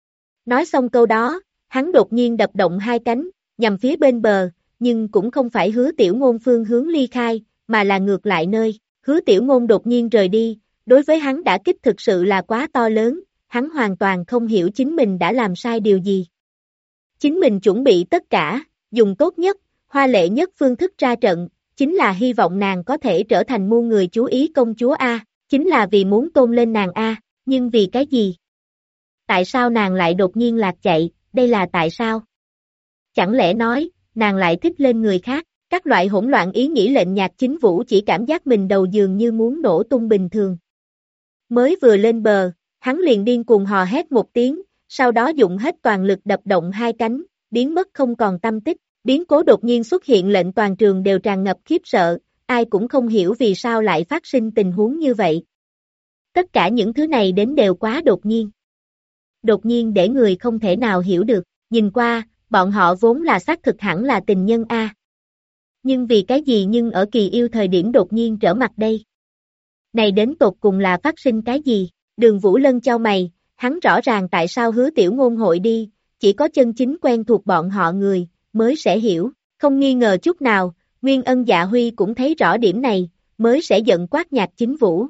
Nói xong câu đó, hắn đột nhiên đập động hai cánh, nhằm phía bên bờ, nhưng cũng không phải Hứa Tiểu Ngôn phương hướng ly khai, mà là ngược lại nơi, Hứa Tiểu Ngôn đột nhiên rời đi, đối với hắn đả kích thực sự là quá to lớn, hắn hoàn toàn không hiểu chính mình đã làm sai điều gì. Chính mình chuẩn bị tất cả, dùng tốt nhất, hoa lệ nhất phương thức ra trận, chính là hy vọng nàng có thể trở thành muôn người chú ý công chúa A, chính là vì muốn tôn lên nàng A, nhưng vì cái gì? Tại sao nàng lại đột nhiên lạc chạy, đây là tại sao? Chẳng lẽ nói, nàng lại thích lên người khác, các loại hỗn loạn ý nghĩ lệnh Nhạc Chính Vũ chỉ cảm giác mình đầu dường như muốn nổ tung bình thường. Mới vừa lên bờ, hắn liền điên cuồng hò hét một tiếng, sau đó dùng hết toàn lực đập động hai cánh, biến mất không còn tâm tích. Biến cố đột nhiên xuất hiện lệnh toàn trường đều tràn ngập khiếp sợ, ai cũng không hiểu vì sao lại phát sinh tình huống như vậy. Tất cả những thứ này đến đều quá đột nhiên. Đột nhiên để người không thể nào hiểu được, nhìn qua, bọn họ vốn là xác thực hẳn là tình nhân A. Nhưng vì cái gì nhưng ở kỳ yêu thời điểm đột nhiên trở mặt đây? Này đến tột cùng là phát sinh cái gì? Đường Vũ Lân chau mày, hắn rõ ràng tại sao Hứa Tiểu Ngôn hội đi, chỉ có chân chính quen thuộc bọn họ người mới sẽ hiểu, không nghi ngờ chút nào, Nguyên Ân Dạ Huy cũng thấy rõ điểm này, mới sẽ giận quát Nhạc Chính Vũ.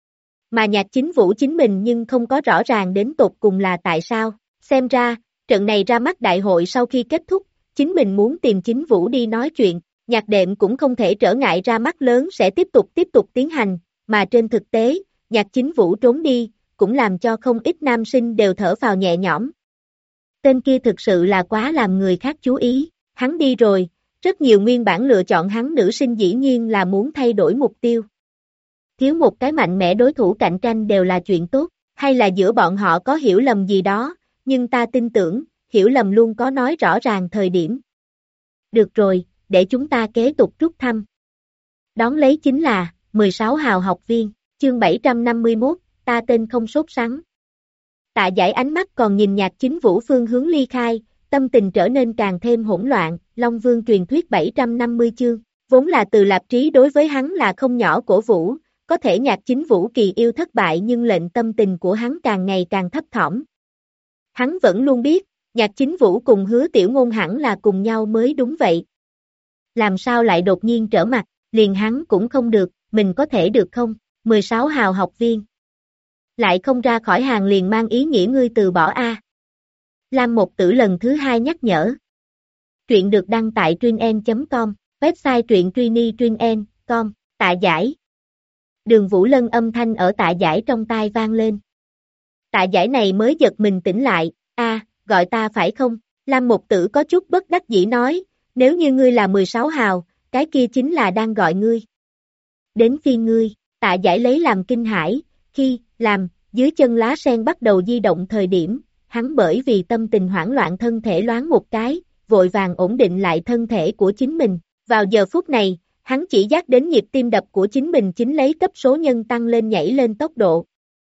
Mà Nhạc Chính Vũ chính mình nhưng không có rõ ràng đến tột cùng là tại sao, xem ra, trận này ra mắt đại hội sau khi kết thúc, chính mình muốn tìm Chính Vũ đi nói chuyện, Nhạc Đệm cũng không thể trở ngại ra mắt lớn sẽ tiếp tục tiến hành, mà trên thực tế, Nhạc Chính Vũ trốn đi, cũng làm cho không ít nam sinh đều thở phào nhẹ nhõm. Tên kia thực sự là quá làm người khác chú ý, hắn đi rồi, rất nhiều nguyên bản lựa chọn hắn nữ sinh dĩ nhiên là muốn thay đổi mục tiêu. Thiếu một cái mạnh mẽ đối thủ cạnh tranh đều là chuyện tốt, hay là giữa bọn họ có hiểu lầm gì đó, nhưng ta tin tưởng, hiểu lầm luôn có nói rõ ràng thời điểm. Được rồi, để chúng ta kế tục rút thăm. Đón lấy chính là 16 hào học viên, chương 751, ta tên không sốt sắng. Tạ Giải ánh mắt còn nhìn Nhạc Chính Vũ phương hướng ly khai, tâm tình trở nên càng thêm hỗn loạn, Long Vương truyền thuyết 750 chương, vốn là từ Lạp Trí đối với hắn là không nhỏ cổ vũ, có thể Nhạc Chính Vũ kỳ yêu thất bại nhưng lệnh tâm tình của hắn càng ngày càng thấp thỏm. Hắn vẫn luôn biết, Nhạc Chính Vũ cùng Hứa Tiểu Ngôn hẳn là cùng nhau mới đúng vậy. Làm sao lại đột nhiên trở mặt, liền hắn cũng không được, mình có thể được không? 16 hào học viên. Lại không ra khỏi hàng liền mang ý nghĩa ngươi từ bỏ A. Lam Một Tử lần thứ hai nhắc nhở. Truyện được đăng tại truyện.com, website truyện.com, Tạ Giải. Đường Vũ Lân âm thanh ở Tạ Giải trong tai vang lên. Tạ Giải này mới giật mình tỉnh lại, gọi ta phải không? Lam Một Tử có chút bất đắc dĩ nói, nếu như ngươi là 16 hào, cái kia chính là đang gọi ngươi. Đến phiên ngươi, Tạ Giải lấy làm kinh hãi, khi, dưới chân lá sen bắt đầu di động thời điểm, hắn bởi vì tâm tình hoảng loạn thân thể loáng một cái, vội vàng ổn định lại thân thể của chính mình. Vào giờ phút này, hắn chỉ giác đến nhịp tim đập của chính mình chính lấy cấp số nhân tăng lên nhảy lên tốc độ.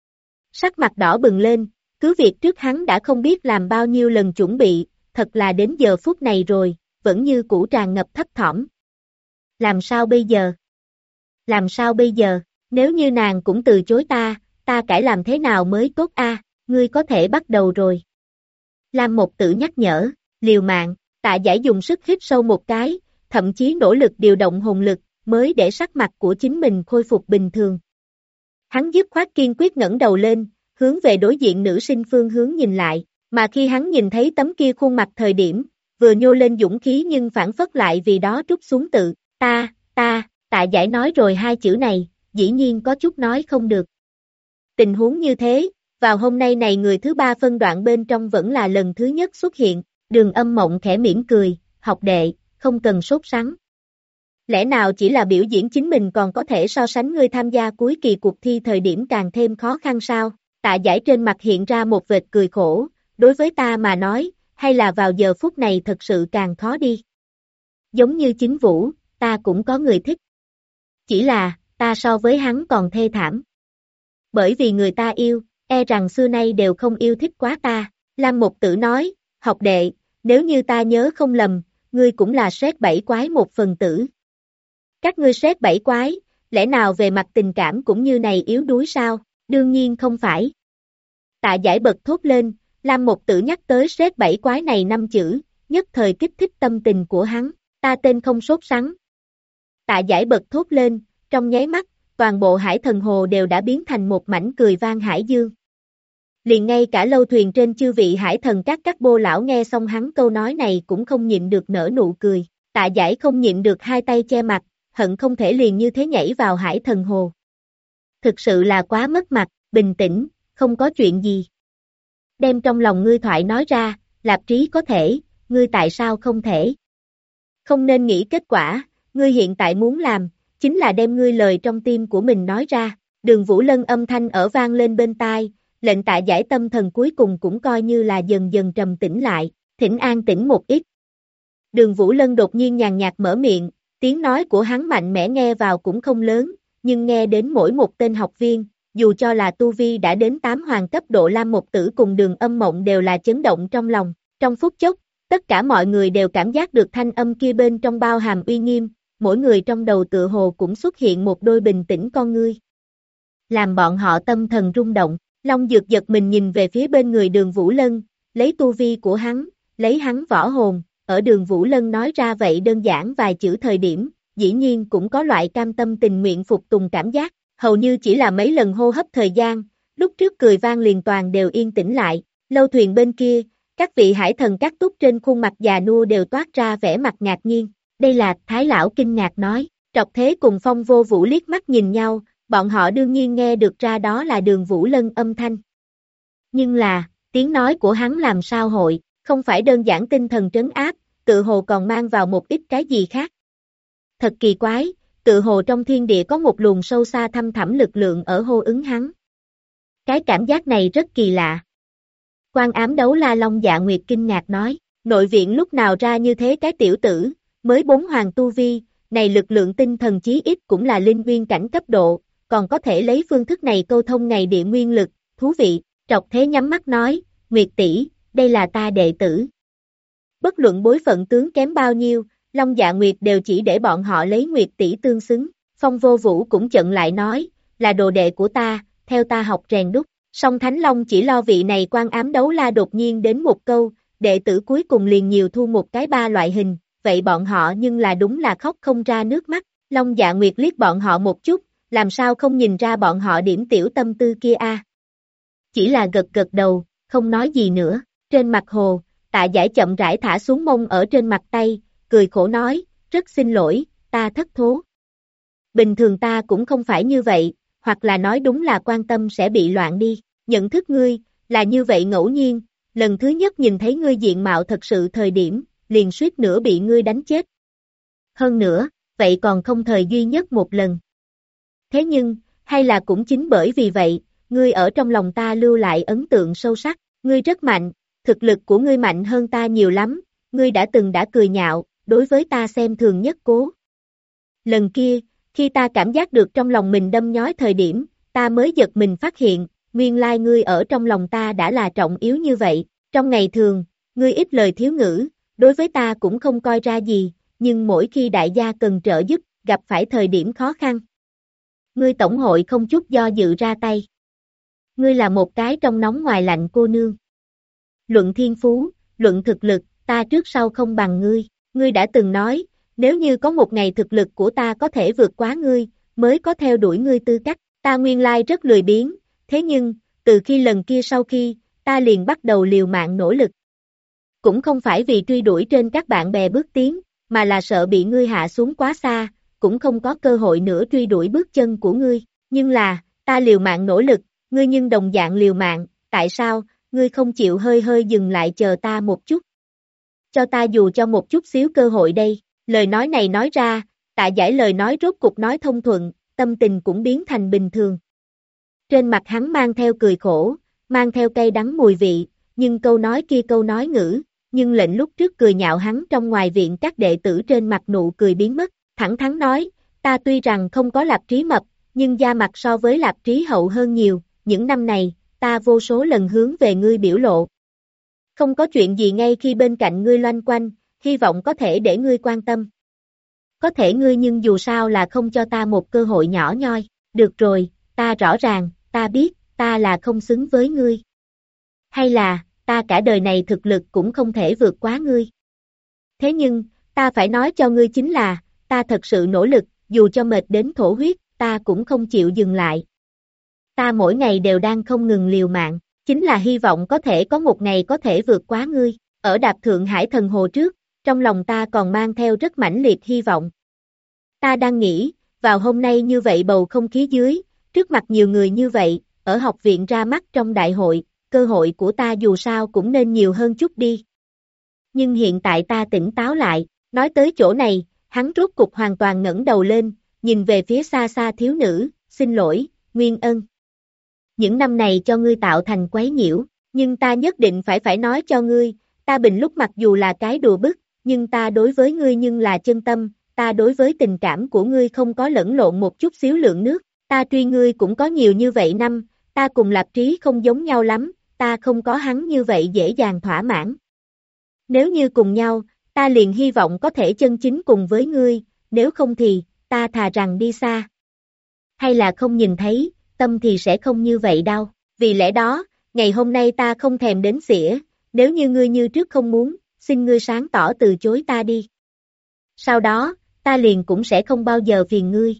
Sắc mặt đỏ bừng lên, cứ việc trước hắn đã không biết làm bao nhiêu lần chuẩn bị, thật là đến giờ phút này rồi, vẫn như cũ tràn ngập thấp thỏm. Làm sao bây giờ? Làm sao bây giờ? Nếu như nàng cũng từ chối ta cải làm thế nào mới tốt a? Ngươi có thể bắt đầu rồi. Lam Một Tử nhắc nhở, liều mạng, Tạ Giải dùng sức hít sâu một cái, thậm chí nỗ lực điều động hồn lực, mới để sắc mặt của chính mình khôi phục bình thường. Hắn dứt khoát kiên quyết ngẩng đầu lên, hướng về đối diện nữ sinh phương hướng nhìn lại, mà khi hắn nhìn thấy tấm kia khuôn mặt thời điểm, vừa nhô lên dũng khí nhưng phản phất lại vì đó trút xuống tự, Tạ Giải nói rồi hai chữ này, dĩ nhiên có chút nói không được. Tình huống như thế, vào hôm nay này người thứ ba phân đoạn bên trong vẫn là lần thứ nhất xuất hiện, Đường Âm Mộng khẽ mỉm cười, học đệ, không cần sốt sắng. Lẽ nào chỉ là biểu diễn chính mình còn có thể so sánh ngươi tham gia cuối kỳ cuộc thi thời điểm càng thêm khó khăn sao? Tạ Giải trên mặt hiện ra một vệt cười khổ, đối với ta mà nói, hay là vào giờ phút này thật sự càng khó đi. Giống như Chính Vũ, ta cũng có người thích. Chỉ là, ta so với hắn còn thê thảm. Bởi vì người ta yêu, e rằng xưa nay đều không yêu thích quá ta. Lam Mục Tử nói, học đệ, nếu như ta nhớ không lầm, ngươi cũng là Sét Bảy Quái một phần tử. Các ngươi Sét Bảy Quái, lẽ nào về mặt tình cảm cũng như này yếu đuối sao? Đương nhiên không phải. Tạ Giải bật thốt lên, Lam Mục Tử nhắc tới Sét Bảy Quái này 5 chữ, nhất thời kích thích tâm tình của hắn, ta tên không sốt sắng. Tạ Giải bật thốt lên, trong nháy mắt, toàn bộ hải thần hồ đều đã biến thành một mảnh cười vang hải dương. Liền ngay cả lâu thuyền trên chư vị hải thần các bô lão nghe xong hắn câu nói này cũng không nhịn được nở nụ cười. Tạ Giải không nhịn được hai tay che mặt, hận không thể liền như thế nhảy vào hải thần hồ. Thực sự là quá mất mặt, bình tĩnh, không có chuyện gì. Đem trong lòng ngươi thoại nói ra, Lạp Trí có thể, ngươi tại sao không thể? Không nên nghĩ kết quả, ngươi hiện tại muốn làm, chính là đem ngươi lời trong tim của mình nói ra. Đường Vũ Lân âm thanh ở vang lên bên tai, lệnh Tạ Giải tâm thần cuối cùng cũng coi như là dần dần trầm tĩnh lại, thỉnh an tĩnh một ít. Đường Vũ Lân đột nhiên nhàn nhạt mở miệng, tiếng nói của hắn mạnh mẽ nghe vào cũng không lớn, nhưng nghe đến mỗi một tên học viên, dù cho là tu vi đã đến 8 hoàng cấp độ Lam Mục Tử cùng Đường Âm Mộng đều là chấn động trong lòng. Trong phút chốc, tất cả mọi người đều cảm giác được thanh âm kia bên trong bao hàm uy nghiêm, mỗi người trong đầu tựa hồ cũng xuất hiện một đôi bình tĩnh con ngươi. Làm bọn họ tâm thần rung động, Long Dược giật mình nhìn về phía bên người Đường Vũ Lân, lấy tu vi của hắn, lấy hắn võ hồn, ở Đường Vũ Lân nói ra vậy đơn giản vài chữ thời điểm, dĩ nhiên cũng có loại cam tâm tình nguyện phục tùng cảm giác, hầu như chỉ là mấy lần hô hấp thời gian, lúc trước cười vang liền toàn đều yên tĩnh lại, lâu thuyền bên kia, các vị hải thần các túc trên khuôn mặt già nua đều toát ra vẻ mặt ngạc nhiên, đây là Thái Lão kinh ngạc nói, Trọc Thế cùng Phong Vô Vũ liếc mắt nhìn nhau, bọn họ đương nhiên nghe được ra đó là Đường Vũ Lân âm thanh. Nhưng là, tiếng nói của hắn làm sao hội, không phải đơn giản tinh thần trấn áp, tự hồ còn mang vào một ít cái gì khác. Thật kỳ quái, tự hồ trong thiên địa có một luồng sâu xa thăm thẳm lực lượng ở hô ứng hắn. Cái cảm giác này rất kỳ lạ. Quan Ám Đấu La Long Dạ Nguyệt kinh ngạc nói, nội viện lúc nào ra như thế cái tiểu tử, mới 4 hoàng tu vi, này lực lượng tinh thần chí ít cũng là linh nguyên cảnh cấp độ, còn có thể lấy phương thức này câu thông ngày địa nguyên lực, thú vị. Trọc Thế nhắm mắt nói, Nguyệt tỷ, đây là ta đệ tử. Bất luận bối phận tướng kém bao nhiêu, Long Dạ Nguyệt đều chỉ để bọn họ lấy Nguyệt tỷ tương xứng. Phong Vô Vũ cũng chận lại nói, là đồ đệ của ta, theo ta học rèn đúc. Song Thánh Long chỉ lo vị này Quan Ám Đấu La đột nhiên đến một câu, đệ tử cuối cùng liền nhiều thu một cái 3 loại hình, vậy bọn họ nhưng là đúng là khóc không ra nước mắt. Long Dạ Nguyệt liếc bọn họ một chút, làm sao không nhìn ra bọn họ điểm tiểu tâm tư kia a? Chỉ là gật gật đầu, không nói gì nữa. Trên mặt hồ, Tạ Giải chậm rãi thả xuống mông ở trên mặt tay, cười khổ nói, rất xin lỗi, ta thất thố. Bình thường ta cũng không phải như vậy, hoặc là nói đúng là quan tâm sẽ bị loạn đi. Nhận thức ngươi, là như vậy ngẫu nhiên, lần thứ nhất nhìn thấy ngươi diện mạo thật sự thời điểm, liền suýt nữa bị ngươi đánh chết. Hơn nữa, vậy còn không thời duy nhất một lần. Thế nhưng, hay là cũng chính bởi vì vậy, ngươi ở trong lòng ta lưu lại ấn tượng sâu sắc, ngươi rất mạnh, thực lực của ngươi mạnh hơn ta nhiều lắm, ngươi đã cười nhạo, đối với ta xem thường nhất cố. Lần kia, khi ta cảm giác được trong lòng mình đâm nhói thời điểm, ta mới giật mình phát hiện, nguyên lai ngươi ở trong lòng ta đã là trọng yếu như vậy, trong ngày thường, ngươi ít lời thiếu ngữ, đối với ta cũng không coi ra gì, nhưng mỗi khi đại gia cần trợ giúp, gặp phải thời điểm khó khăn, ngươi tổng hội không chút do dự ra tay. Ngươi là một cái trong nóng ngoài lạnh cô nương. Luận thiên phú, luận thực lực, ta trước sau không bằng ngươi đã từng nói, nếu như có một ngày thực lực của ta có thể vượt quá ngươi, mới có theo đuổi ngươi tư cách, ta nguyên lai rất lười biếng, thế nhưng, từ khi lần kia sau khi, ta liền bắt đầu liều mạng nỗ lực. Cũng không phải vì truy đuổi trên các bạn bè bước tiến, mà là sợ bị ngươi hạ xuống quá xa, cũng không có cơ hội nữa truy đuổi bước chân của ngươi, nhưng là, ta liều mạng nỗ lực, ngươi nhưng đồng dạng liều mạng, tại sao, ngươi không chịu hơi hơi dừng lại chờ ta một chút? Cho ta dù cho một chút xíu cơ hội đây, lời nói này nói ra, Tạ Giải lời nói rốt cục nói thông thuận, tâm tình cũng biến thành bình thường. Trên mặt hắn mang theo cười khổ, mang theo cay đắng mùi vị, nhưng câu nói kia câu nói ngữ, nhưng lệnh lúc trước cười nhạo hắn trong ngoài viện các đệ tử trên mặt nụ cười biến mất, thẳng thắn nói, ta tuy rằng không có Lạp Trí mập, nhưng da mặt so với Lạp Trí hậu hơn nhiều, những năm này, ta vô số lần hướng về ngươi biểu lộ. Không có chuyện gì ngay khi bên cạnh ngươi loanh quanh, hy vọng có thể để ngươi quan tâm. Có thể ngươi nhưng dù sao là không cho ta một cơ hội nhỏ nhoi, được rồi, ta rõ ràng, ta biết, ta là không xứng với ngươi. Hay là, ta cả đời này thực lực cũng không thể vượt quá ngươi. Thế nhưng, ta phải nói cho ngươi chính là, ta thật sự nỗ lực, dù cho mệt đến thổ huyết, ta cũng không chịu dừng lại. Ta mỗi ngày đều đang không ngừng liều mạng, chính là hy vọng có thể có một ngày có thể vượt quá ngươi. Ở đạp Thượng Hải Thần Hồ trước, trong lòng ta còn mang theo rất mãnh liệt hy vọng. Ta đang nghĩ, vào hôm nay như vậy bầu không khí dưới, trước mặt nhiều người như vậy, ở học viện ra mắt trong đại hội, cơ hội của ta dù sao cũng nên nhiều hơn chút đi. Nhưng hiện tại ta tỉnh táo lại, nói tới chỗ này, hắn rốt cục hoàn toàn ngẩng đầu lên, nhìn về phía xa xa thiếu nữ, xin lỗi, Nguyên Ân. Những năm này cho ngươi tạo thành quấy nhiễu, nhưng ta nhất định phải nói cho ngươi, ta Bình lúc mặc dù là cái đùa bức, nhưng ta đối với ngươi nhưng là chân tâm, ta đối với tình cảm của ngươi không có lẫn lộn một chút xíu lượng nước, ta truy ngươi cũng có nhiều như vậy năm, ta cùng Lạp Trí không giống nhau lắm, ta không có hắn như vậy dễ dàng thỏa mãn. Nếu như cùng nhau, ta liền hy vọng có thể chân chính cùng với ngươi, nếu không thì, ta thà rằng đi xa. Hay là không nhìn thấy, tâm thì sẽ không như vậy đâu, vì lẽ đó, ngày hôm nay ta không thèm đến xỉa, nếu như ngươi như trước không muốn, xin ngươi sáng tỏ từ chối ta đi. Sau đó, ta liền cũng sẽ không bao giờ phiền ngươi.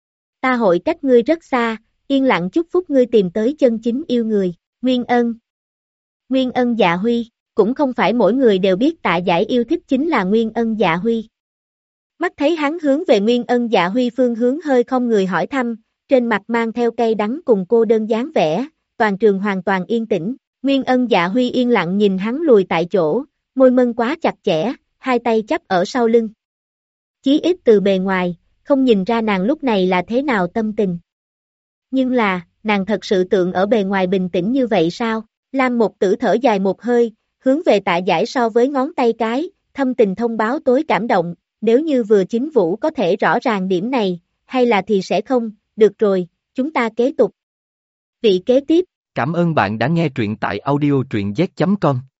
Ta hội cách ngươi rất xa, yên lặng chúc phúc ngươi tìm tới chân chính yêu người, Nguyên Ân. Nguyên Ân Dạ Huy, cũng không phải mỗi người đều biết Tạ Giải yêu thích chính là Nguyên Ân Dạ Huy. Mắt thấy hắn hướng về Nguyên Ân Dạ Huy phương hướng hơi không người hỏi thăm, trên mặt mang theo cay đắng cùng cô đơn dáng vẻ, toàn trường hoàn toàn yên tĩnh, Nguyên Ân Dạ Huy yên lặng nhìn hắn lùi tại chỗ, môi mân quá chặt chẽ, hai tay chắp ở sau lưng. Chí ít từ bề ngoài, không nhìn ra nàng lúc này là thế nào tâm tình. Nhưng là, nàng thật sự tượng ở bề ngoài bình tĩnh như vậy sao? Lam Một Tử thở dài một hơi, hướng về Tạ Giải so với ngón tay cái, thâm tình thông báo tối cảm động, nếu như vừa chính vũ có thể rõ ràng điểm này, hay là thì sẽ không, được rồi, chúng ta kế tục. Vị kế tiếp. Cảm ơn bạn đã nghe truyện tại audio truyện z.com.